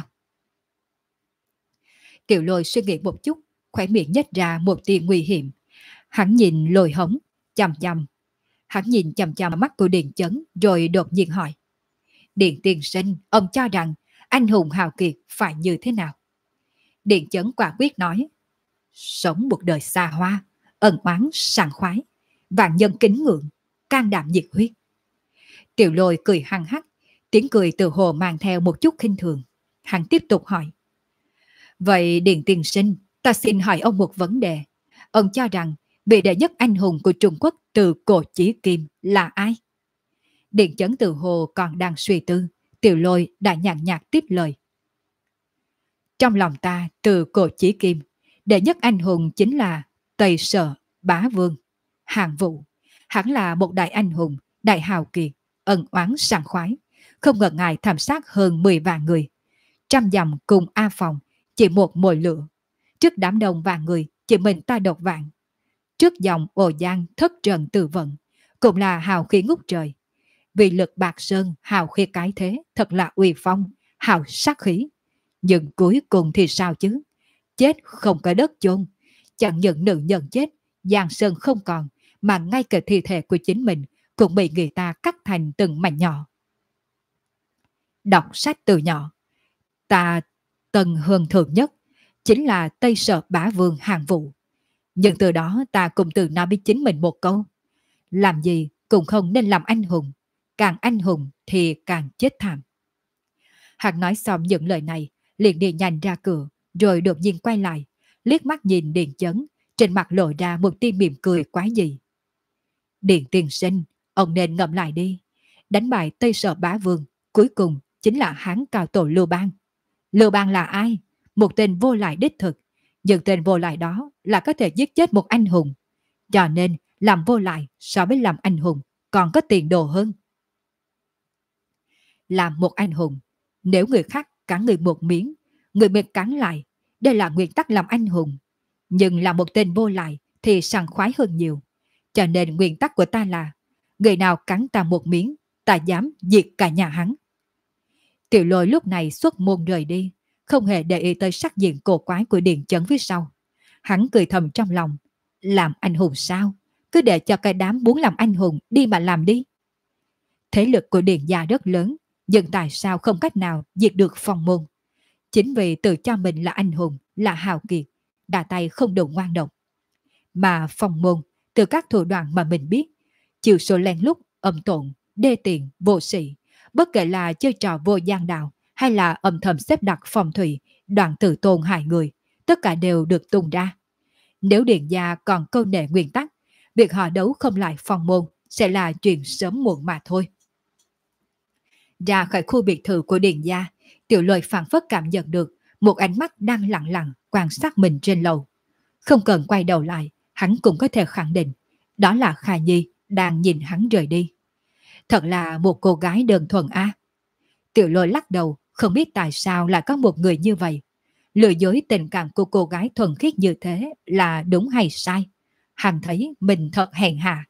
Tiểu Lôi suy nghĩ một chút, khóe miệng nhếch ra một tia nguy hiểm. Hắn nhìn Lôi Hống, chằm chằm. Hắn nhìn chằm chằm mắt của Điền Chấn, rồi đột nhiên hỏi. Điền tiên sinh, ông cho rằng anh hùng hào kiệt phải như thế nào? Điền Chấn quả quyết nói. Sống một đời xa hoa, ân oán sảng khoái, vạn nhân kính ngưỡng, can đảm nhiệt huyết. Tiểu Lôi cười hăng hắc, tiếng cười từ hồ mang theo một chút khinh thường. Hắn tiếp tục hỏi. Vậy Điền tiên sinh, ta xin hỏi ông một vấn đề. Ông cho rằng vị đệ nhất anh hùng của Trung Quốc từ cổ chí kim là ai? Điền Chấn từ hồ còn đang suy tư, Tiểu Lôi đã nhàn nhạt tiếp lời. Trong lòng ta từ cổ chí kim, đệ nhất anh hùng chính là Tây Sở Bá Vương Hạng Vũ. Hắn là một đại anh hùng, đại hào kiệt, ân oán sảng khoái, không ngần ngại thảm sát hơn 10 vạn người. Trăm dặm cùng A Phòng, chỉ một mồi lửa. Trước đám đông vạn người, chỉ mình ta độc vạn. Trước dòng ồ giang thất trần tự vận, cũng là hào khí ngút trời. Vì lực bạc sơn hào khí cái thế, thật là uy phong, hào sát khí. Nhưng cuối cùng thì sao chứ? Chết không có đất chôn. Chẳng những nữ nhân chết, giang sơn không còn, mà ngay cả thi thể của chính mình cũng bị người ta cắt thành từng mảnh nhỏ. Đọc sách từ nhỏ, ta tần hơn thường nhất chính là Tây Sở Bá Vương Hạng Vũ. Nhưng từ đó ta cũng tự nói với chính mình một câu. Làm gì cũng không nên làm anh hùng. Càng anh hùng thì càng chết thảm. Hắn nói xong những lời này, liền đi nhanh ra cửa, rồi đột nhiên quay lại, liếc mắt nhìn Điền Chấn, trên mặt lộ ra một tia mỉm cười quái dị. Điền tiên sinh, ông nên ngẫm lại đi. Đánh bại Tây Sở Bá Vương, cuối cùng chính là Hán cao tổ Lưu Bang. Lưu Bang là ai? Một tên vô lại đích thực. Nhưng tên vô lại đó là có thể giết chết một anh hùng. Cho nên làm vô lại so với làm anh hùng còn có tiền đồ hơn. Làm một anh hùng, nếu người khác cắn người một miếng, người mình cắn lại, đây là nguyên tắc làm anh hùng. Nhưng là một tên vô lại thì sảng khoái hơn nhiều. Cho nên nguyên tắc của ta là người nào cắn ta một miếng, ta dám diệt cả nhà hắn. Tiểu Lôi lúc này xuất môn rời đi, không hề để ý tới sắc diện cổ quái của Điền Chấn phía sau. Hắn cười thầm trong lòng, làm anh hùng sao? Cứ để cho cái đám muốn làm anh hùng đi mà làm đi. Thế lực của Điền gia rất lớn, nhưng tại sao không cách nào diệt được Phong môn? Chính vì tự cho mình là anh hùng, là hào kiệt, đà tay không đủ ngoan độc. Mà Phong môn, từ các thủ đoạn mà mình biết, chiều số lén lút, âm tổn, đê tiện, vô sĩ, bất kể là chơi trò vô gian đạo hay là âm thầm xếp đặt phòng thủy, đoạn tự tôn hại người, tất cả đều được tung ra. Nếu Điền gia còn câu nệ nguyên tắc, việc họ đấu không lại Phong môn sẽ là chuyện sớm muộn mà thôi. Ra khỏi khu biệt thự của Điền gia, Tiểu Lôi phảng phất cảm nhận được một ánh mắt đang lặng lặng quan sát mình trên lầu. Không cần quay đầu lại, hắn cũng có thể khẳng định đó là Kha Nhi đang nhìn hắn rời đi. Thật là một cô gái đơn thuần a. Tiểu Lôi lắc đầu, không biết tại sao lại có một người như vậy. Lừa dối tình cảm của cô gái thuần khiết như thế là đúng hay sai? Hắn thấy mình thật hèn hạ.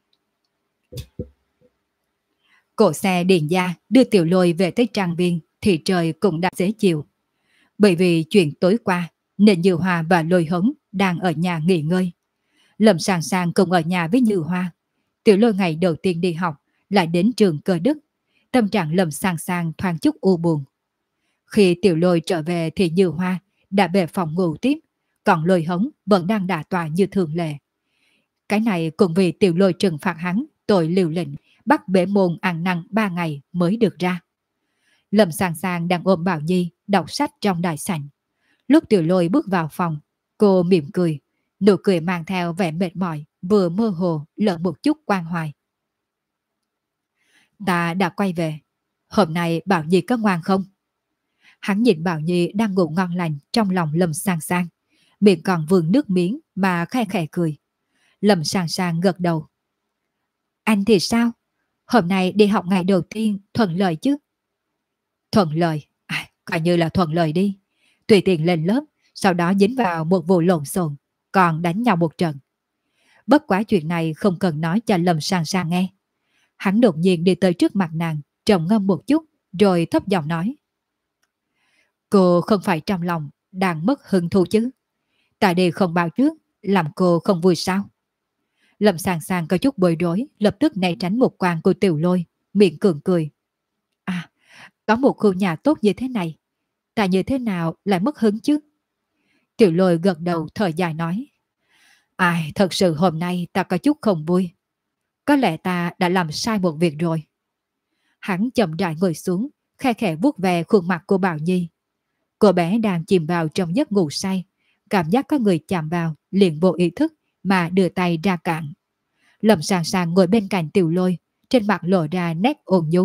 Cỗ xe Điền gia đưa Tiểu Lôi về tới trang viên thì trời cũng đã dễ chịu. Bởi vì chuyện tối qua nên Như Hoa và Lôi Hống đang ở nhà nghỉ ngơi. Lâm Sàng Sàng cùng ở nhà với Như Hoa. Tiểu Lôi ngày đầu tiên đi học lại đến trường Cơ Đức. Tâm trạng Lâm Sàng Sàng thoáng chút u buồn. Khi Tiểu Lôi trở về thì Như Hoa đã về phòng ngủ tiếp, còn Lôi Hống vẫn đang đả tọa như thường lệ. Cái này cũng vì Tiểu Lôi trừng phạt hắn tội liều lĩnh bắt bể môn ăn năn 3 ngày mới được ra. Lâm Sàng Sàng đang ôm Bảo Nhi đọc sách trong đại sảnh. Lúc Tiểu Lôi bước vào phòng, cô mỉm cười, nụ cười mang theo vẻ mệt mỏi, vừa mơ hồ lẫn một chút quan hoài. Ta đã quay về. Hôm nay Bảo Nhi có ngoan không? Hắn nhìn Bảo Nhi đang ngủ ngon lành trong lòng Lâm Sàng Sàng, miệng còn vương nước miếng mà khẽ khẽ cười. Lâm Sàng Sàng gật đầu. Anh thì sao? Hôm nay đi học ngày đầu tiên thuận lợi chứ? Thuận lợi? Coi như là thuận lợi đi. Tùy tiện lên lớp, sau đó dính vào một vụ lộn xộn, còn đánh nhau một trận. Bất quá chuyện này không cần nói cho Lâm Sàng Sàng nghe. Hắn đột nhiên đi tới trước mặt nàng, trầm ngâm một chút, rồi thấp giọng nói. Cô không phải trong lòng đang mất hứng thú chứ? Tại đây không báo trước, làm cô không vui sao? Lâm Sàng Sàng có chút bối rối, lập tức né tránh một quan của Tiểu Lôi, miệng cường cười. À, có một khu nhà tốt như thế này, tại như thế nào lại mất hứng chứ? Tiểu Lôi gật đầu thở dài nói. Ai, thật sự hôm nay ta có chút không vui. Có lẽ ta đã làm sai một việc rồi. Hắn chậm rãi ngồi xuống, khe khẽ vuốt về khuôn mặt của Bảo Nhi. Cô bé đang chìm vào trong giấc ngủ say, cảm giác có người chạm vào, liền vô ý thức mà đưa tay ra cản. Lâm Sàng Sàng ngồi bên cạnh Tiểu Lôi, trên mặt lộ ra nét ôn nhu.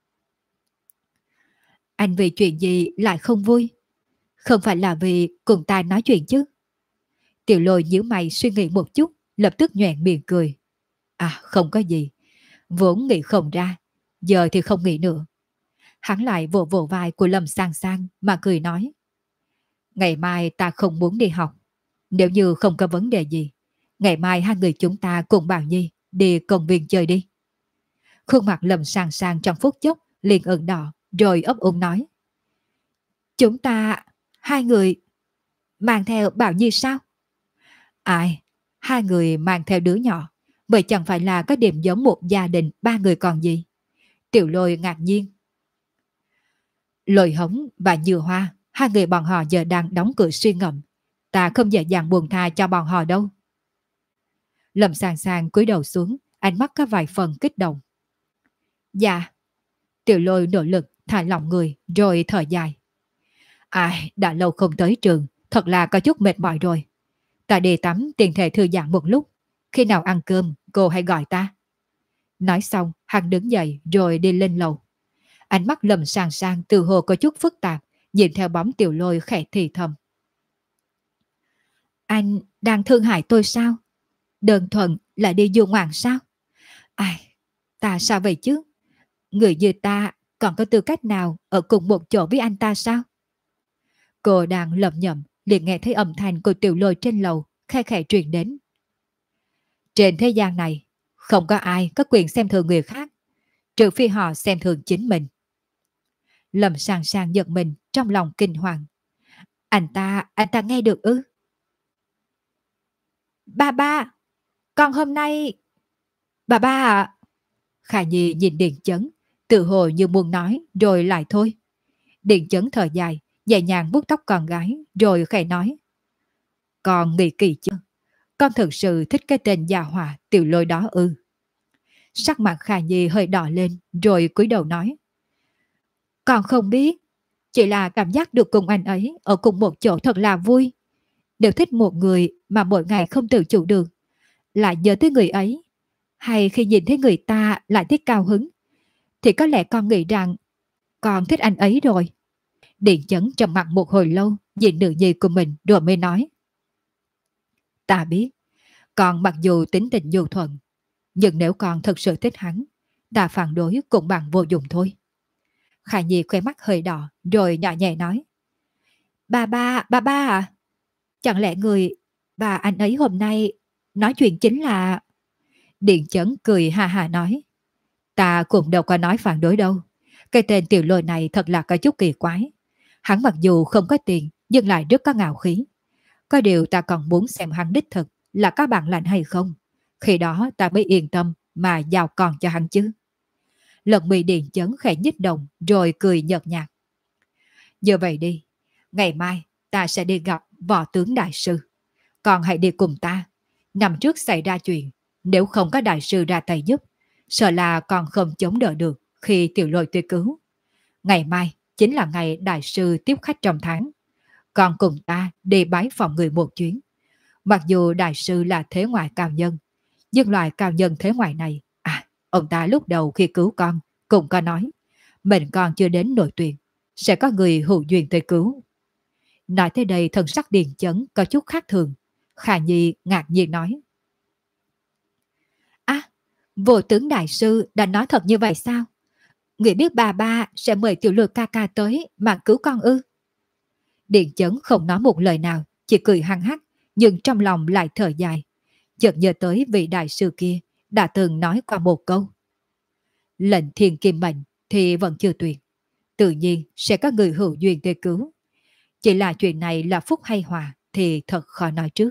Anh vì chuyện gì lại không vui? Không phải là vì cùng ta nói chuyện chứ? Tiểu Lôi nhíu mày suy nghĩ một chút, lập tức nhoẻn miệng cười. À, không có gì. Vốn nghĩ không ra, giờ thì không nghĩ nữa. Hắn lại vỗ vỗ vai của Lâm Sàng Sàng mà cười nói. Ngày mai ta không muốn đi học. Nếu như không có vấn đề gì, ngày mai hai người chúng ta cùng Bảo Nhi đi công viên chơi đi. Khuôn mặt Lâm Sàng Sàng trong phút chốc liền ửng đỏ, rồi ấp úng nói. Chúng ta, hai người, mang theo Bảo Nhi sao? Ai, hai người mang theo đứa nhỏ, vậy chẳng phải là có điểm giống một gia đình ba người còn gì? Tiểu Lôi ngạc nhiên. Lôi Hống và Như Hoa, hai người bọn họ giờ đang đóng cửa suy ngẫm. Ta không dễ dàng buông tha cho bọn họ đâu. Lâm Sàng Sàng cúi đầu xuống, ánh mắt có vài phần kích động. Dạ. Tiểu Lôi nỗ lực thả lỏng người rồi thở dài. Ai, đã lâu không tới trường, thật là có chút mệt mỏi rồi. Ta đi tắm tiền thể thư giãn một lúc. Khi nào ăn cơm, cô hãy gọi ta. Nói xong, hắn đứng dậy rồi đi lên lầu. Ánh mắt Lâm Sàng Sàng từ hồ có chút phức tạp, nhìn theo bóng Tiểu Lôi khẽ thì thầm. Anh đang thương hại tôi sao? Đơn thuần là đi du ngoạn sao? Ai, ta sao vậy chứ? Người như ta còn có tư cách nào ở cùng một chỗ với anh ta sao? Cô đang lẩm nhẩm, liền nghe thấy âm thanh của Tiểu Lôi trên lầu khe khẽ truyền đến. Trên thế gian này, không có ai có quyền xem thường người khác, trừ phi họ xem thường chính mình. Lâm Sàng Sàng giật mình trong lòng kinh hoàng. Anh ta nghe được ư? Ba ba, con hôm nay... Bà ba à? Khả Nhi nhìn Điền Chấn, tự hồ như muốn nói rồi lại thôi. Điền Chấn thở dài, nhẹ nhàng vuốt tóc con gái, rồi khẽ nói. Con nghĩ kỳ chứ? Con thực sự thích cái tên già họa Tiểu Lôi đó ư? Sắc mặt Khả Nhi hơi đỏ lên, rồi cúi đầu nói. Con không biết, chỉ là cảm giác được cùng anh ấy ở cùng một chỗ thật là vui. Đều thích một người mà mỗi ngày không tự chủ được, lại nhớ tới người ấy, hay khi nhìn thấy người ta lại thích cao hứng, thì có lẽ con nghĩ rằng con thích anh ấy rồi. Điện Chấn trầm mặt một hồi lâu, nhìn nữ nhi của mình rồi mới nói. Ta biết, con mặc dù tính tình nhu thuận, nhưng nếu con thật sự thích hắn, ta phản đối cũng bằng vô dụng thôi. Khả Nhi khóe mắt hơi đỏ, rồi nhỏ nhẹ nói. Ba ba à? Chẳng lẽ người và anh ấy hôm nay nói chuyện chính là... Điện Chấn cười ha ha nói. Ta cũng đâu có nói phản đối đâu. Cái tên Tiểu Lôi này thật là có chút kỳ quái. Hắn mặc dù không có tiền, nhưng lại rất có ngạo khí. Có điều ta còn muốn xem hắn đích thực là có bản lĩnh hay không. Khi đó ta mới yên tâm mà giao con cho hắn chứ. Lần bị Điện Chấn khẽ nhích động, rồi cười nhợt nhạt. Như vậy đi, ngày mai ta sẽ đi gặp võ tướng đại sư. Còn hãy đi cùng ta. Năm trước xảy ra chuyện, nếu không có đại sư ra tay giúp, sợ là còn không chống đỡ được khi Tiểu Lôi tuyệt cứu. Ngày mai chính là ngày đại sư tiếp khách trong tháng. Còn cùng ta đi bái phòng người một chuyến. Mặc dù đại sư là thế ngoại cao nhân, nhưng loại cao nhân thế ngoại này, ông ta lúc đầu khi cứu con cũng có nói, mình còn chưa đến nội tuyển, sẽ có người hữu duyên tới cứu. Nói tới đây thần sắc Điền Chấn có chút khác thường. Khả Nhi ngạc nhiên nói. Vô tướng đại sư đã nói thật như vậy sao? Nghĩ biết bà ba sẽ mời Tiểu Lôi ca ca tới mà cứu con ư? Điền Chấn không nói một lời nào, chỉ cười hăng hắc, nhưng trong lòng lại thở dài. Chợt nhớ tới vị đại sư kia đã từng nói qua một câu. Lệnh thiên kim mệnh thì vẫn chưa tuyệt. Tự nhiên sẽ có người hữu duyên tới cứu. Chỉ là chuyện này là phúc hay hòa thì thật khó nói trước.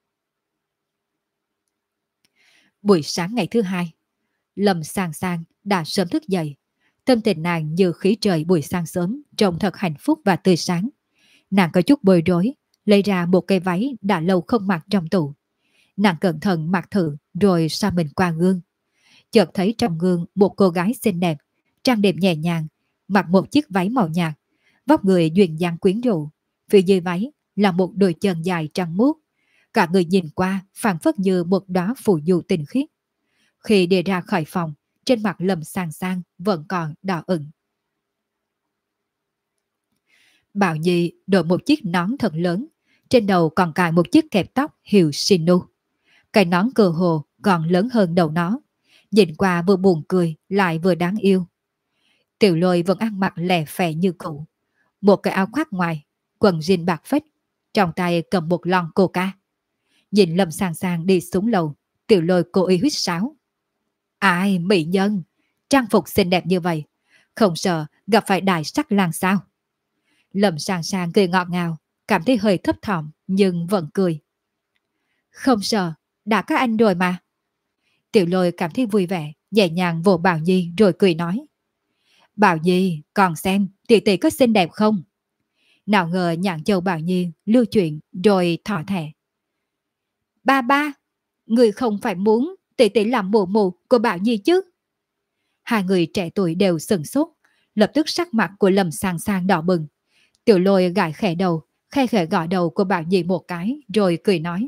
Buổi sáng ngày thứ hai, Lâm Sàng Sàng đã sớm thức dậy. Tâm tình nàng như khí trời buổi sáng sớm, trông thật hạnh phúc và tươi sáng. Nàng có chút bối rối, lấy ra một cái váy đã lâu không mặc trong tủ. Nàng cẩn thận mặc thử rồi soi mình qua gương. Chợt thấy trong gương một cô gái xinh đẹp, trang điểm nhẹ nhàng, mặc một chiếc váy màu nhạt, vóc người duyên dáng quyến rũ. Phía dưới váy là một đôi chân dài trắng muốt. Cả người nhìn qua phảng phất như một đóa phù du tinh khiết. Khi đi ra khỏi phòng, trên mặt Lâm Sàng Sàng vẫn còn đỏ ửng. Bảo Nhi đội một chiếc nón thật lớn, trên đầu còn cài một chiếc kẹp tóc hiệu Shinu. Cái nón cơ hồ còn lớn hơn đầu nó, nhìn qua vừa buồn cười lại vừa đáng yêu. Tiểu Lôi vẫn ăn mặc lè phè như cũ, một cái áo khoác ngoài, quần jean bạc phết, trong tay cầm một lon coca. Nhìn Lâm Sàng Sàng đi xuống lầu, Tiểu Lôi cố ý huýt sáo. Ai, mỹ nhân, trang phục xinh đẹp như vậy, không sợ gặp phải đại sắc lang sao? Lâm Sàng Sàng cười ngọt ngào, cảm thấy hơi thấp thỏm nhưng vẫn cười. Không sợ, đã có anh rồi mà. Tiểu Lôi cảm thấy vui vẻ, nhẹ nhàng vỗ Bảo Nhi rồi cười nói. Bảo Nhi, còn xem tỷ tỷ có xinh đẹp không? Nào ngờ nhạn châu Bảo Nhi lưu chuyện rồi thỏ thẻ. Ba ba, người không phải muốn tỷ tỷ làm mụ mụ của Bảo Nhi chứ? Hai người trẻ tuổi đều sửng sốt, lập tức sắc mặt của Lâm Sàng Sàng đỏ bừng. Tiểu Lôi gãi khẽ đầu, khe khẽ gõ đầu của Bảo Nhi một cái rồi cười nói.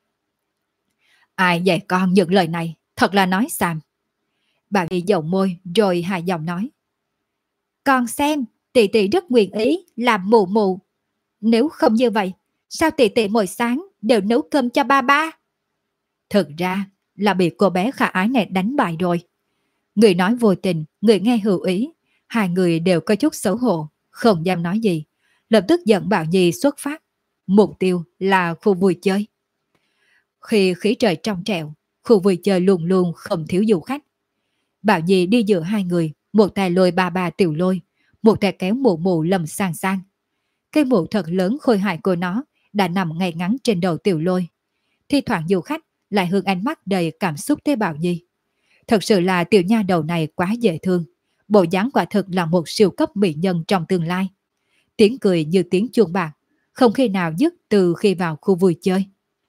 Ai dạy con những lời này, thật là nói xàm. Bảo Nhi dầu môi rồi hài giọng nói. Con xem, tỷ tỷ rất nguyện ý làm mụ mụ. Nếu không như vậy, sao tỷ tỷ mỗi sáng đều nấu cơm cho ba ba? Thực ra là bị cô bé khả ái này đánh bại rồi. Người nói vô tình, người nghe hữu ý. Hai người đều có chút xấu hổ, không dám nói gì. Lập tức dẫn Bảo Nhi xuất phát. mục tiêu là khu vui chơi. Khi khí trời trong trẻo, khu vui chơi luôn luôn không thiếu du khách. Bảo Nhi đi giữa hai người, một tay lôi bà Tiểu Lôi, một tay kéo mụ mụ Lâm Sang Sang. Cái mụ thật lớn khôi hài của nó đã nằm ngay ngắn trên đầu Tiểu Lôi. Thi thoảng du khách lại hướng ánh mắt đầy cảm xúc tới Bảo Nhi. Thật sự là tiểu nha đầu này quá dễ thương. Bộ dáng quả thực là một siêu cấp mỹ nhân trong tương lai. Tiếng cười như tiếng chuông bạc, không khi nào dứt từ khi vào khu vui chơi.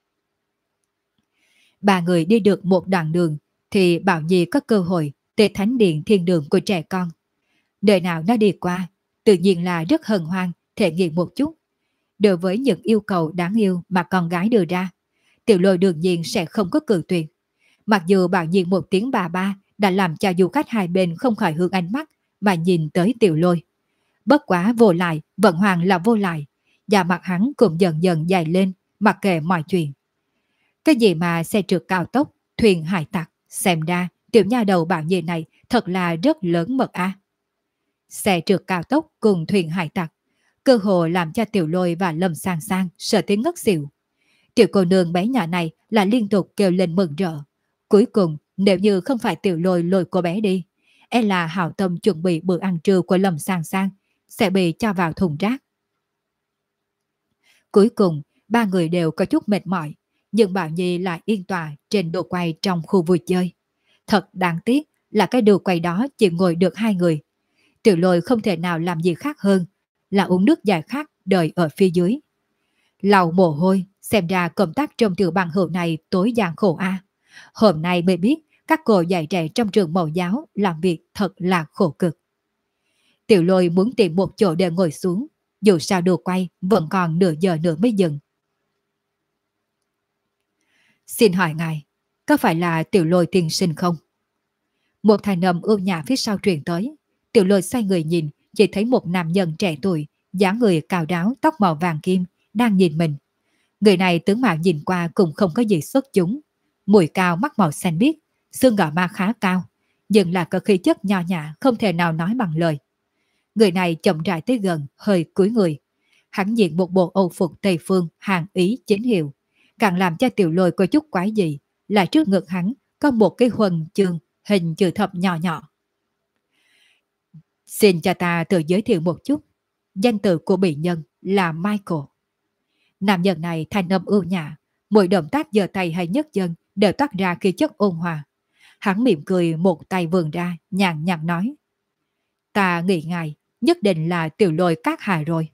Ba người đi được một đoạn đường thì Bảo Nhi có cơ hội tới thánh điện thiên đường của trẻ con. Đời nào nó đi qua, tự nhiên là rất hân hoan, thể nghiệm một chút. Đối với những yêu cầu đáng yêu mà con gái đưa ra, Tiểu Lôi đương nhiên sẽ không có cự tuyệt. Mặc dù Bảo Nhi một tiếng bà ba đã làm cho du khách hai bên không khỏi hướng ánh mắt mà nhìn tới Tiểu Lôi. Bất quá vô lại, vận hoàng là vô lại, và mặt hắn cũng dần dần dày lên, mặc kệ mọi chuyện. Cái gì mà xe trượt cao tốc, thuyền hải tặc, xem ra tiểu nha đầu Bảo Nhi này thật là rất lớn mật a. Xe trượt cao tốc cùng thuyền hải tặc, cơ hồ làm cho Tiểu Lôi và Lâm Sang Sang sợ tới ngất xỉu. Tiểu cô nương bé nhỏ này là liên tục kêu lên mừng rỡ. Cuối cùng, nếu như không phải Tiểu Lôi lôi cô bé đi, e là hảo tâm chuẩn bị bữa ăn trưa của Lâm Sang Sang sẽ bị cho vào thùng rác. Cuối cùng, ba người đều có chút mệt mỏi, nhưng Bảo Nhi lại yên tòa trên đồ quay trong khu vui chơi. Thật đáng tiếc là cái đồ quay đó chỉ ngồi được hai người. Tiểu Lôi không thể nào làm gì khác hơn là uống nước giải khát đợi ở phía dưới. Lau mồ hôi, xem ra công tác trong trường bằng hữu này tối gian khổ a. Hôm nay mới biết các cô dạy trẻ trong trường mẫu giáo làm việc thật là khổ cực. Tiểu Lôi muốn tìm một chỗ để ngồi xuống, dù sao đồ quay vẫn còn nửa giờ nữa mới dừng. Xin hỏi ngài, có phải là Tiểu Lôi tiên sinh không? Một thanh âm ưu nhã phía sau truyền tới. Tiểu Lôi xoay người nhìn, chỉ thấy một nam nhân trẻ tuổi, dáng người cao ráo, tóc màu vàng kim, đang nhìn mình. Người này tướng mạo nhìn qua cũng không có gì xuất chúng. Mũi cao, mắt màu xanh biếc, xương gò má khá cao, nhưng là có khí chất nho nhã không thể nào nói bằng lời. Người này chậm rãi tới gần, hơi cúi người. Hắn diện một bộ âu phục Tây phương hàng Ý chính hiệu, càng làm cho Tiểu Lôi có chút quái dị là trước ngực hắn có một cái huân chương hình chữ thập nhỏ nhỏ. Xin cho ta tự giới thiệu một chút. Danh tự của bị nhân là Michael. Nam nhân này thanh âm ưu nhã, mỗi động tác giơ tay hay nhấc chân đều toát ra khí chất ôn hòa. Hắn mỉm cười, một tay vươn ra, nhàn nhạt nói: Ta nghĩ ngài nhất định là Tiểu Lôi các hạ rồi.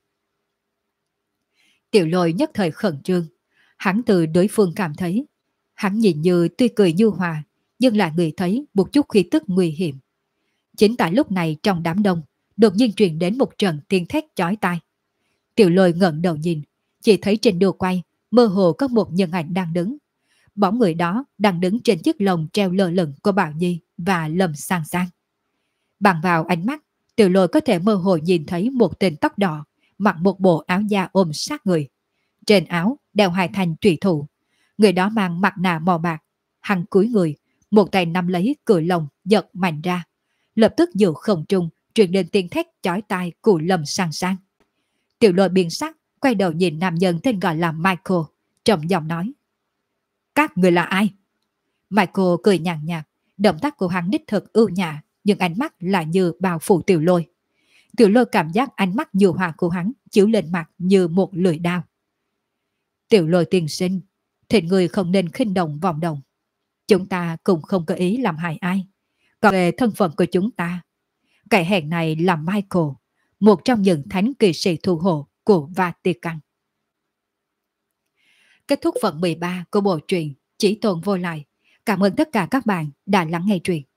Tiểu Lôi nhất thời khẩn trương. Hắn từ đối phương cảm thấy, hắn nhìn như tuy cười nhu hòa, nhưng lại người thấy một chút khí tức nguy hiểm. Chính tại lúc này trong đám đông, đột nhiên truyền đến một trận tiếng thét chói tai. Tiểu Lôi ngẩng đầu nhìn, chỉ thấy trên đường quay mơ hồ có một nhân ảnh đang đứng. Bóng người đó đang đứng trên chiếc lồng treo lơ lửng của Bảo Nhi và Lâm Sang Sang. Bằng vào ánh mắt, Tiểu Lôi có thể mơ hồ nhìn thấy một tên tóc đỏ, mặc một bộ áo da ôm sát người. Trên áo đeo hai thanh trùy thủ. Người đó mang mặt nạ màu bạc. Hắn cúi người, một tay nắm lấy cửa lồng giật mạnh ra. Lập tức giữa không trung truyền đến tiếng thét chói tai của Lâm Sang Sang. Tiểu Lôi biến sắc, quay đầu nhìn nam nhân tên gọi là Michael, trầm giọng nói: Các người là ai? Michael cười nhàn nhạt, động tác của hắn đích thực ưu nhã, nhưng ánh mắt lại như bao phủ Tiểu Lôi. Tiểu Lôi cảm giác ánh mắt nhu hòa của hắn chiếu lên mặt như một lưỡi đao. Tiểu Lôi tiên sinh, thịnh người không nên khinh động vọng động. Chúng ta cũng không có ý làm hại ai. Còn về thân phận của chúng ta, kẻ hèn này là Michael, một trong những thánh kỵ sĩ thủ hộ của Vatican. Kết thúc phần 13 của bộ truyện Chỉ Tồn Vô Lại. Cảm ơn tất cả các bạn đã lắng nghe truyện.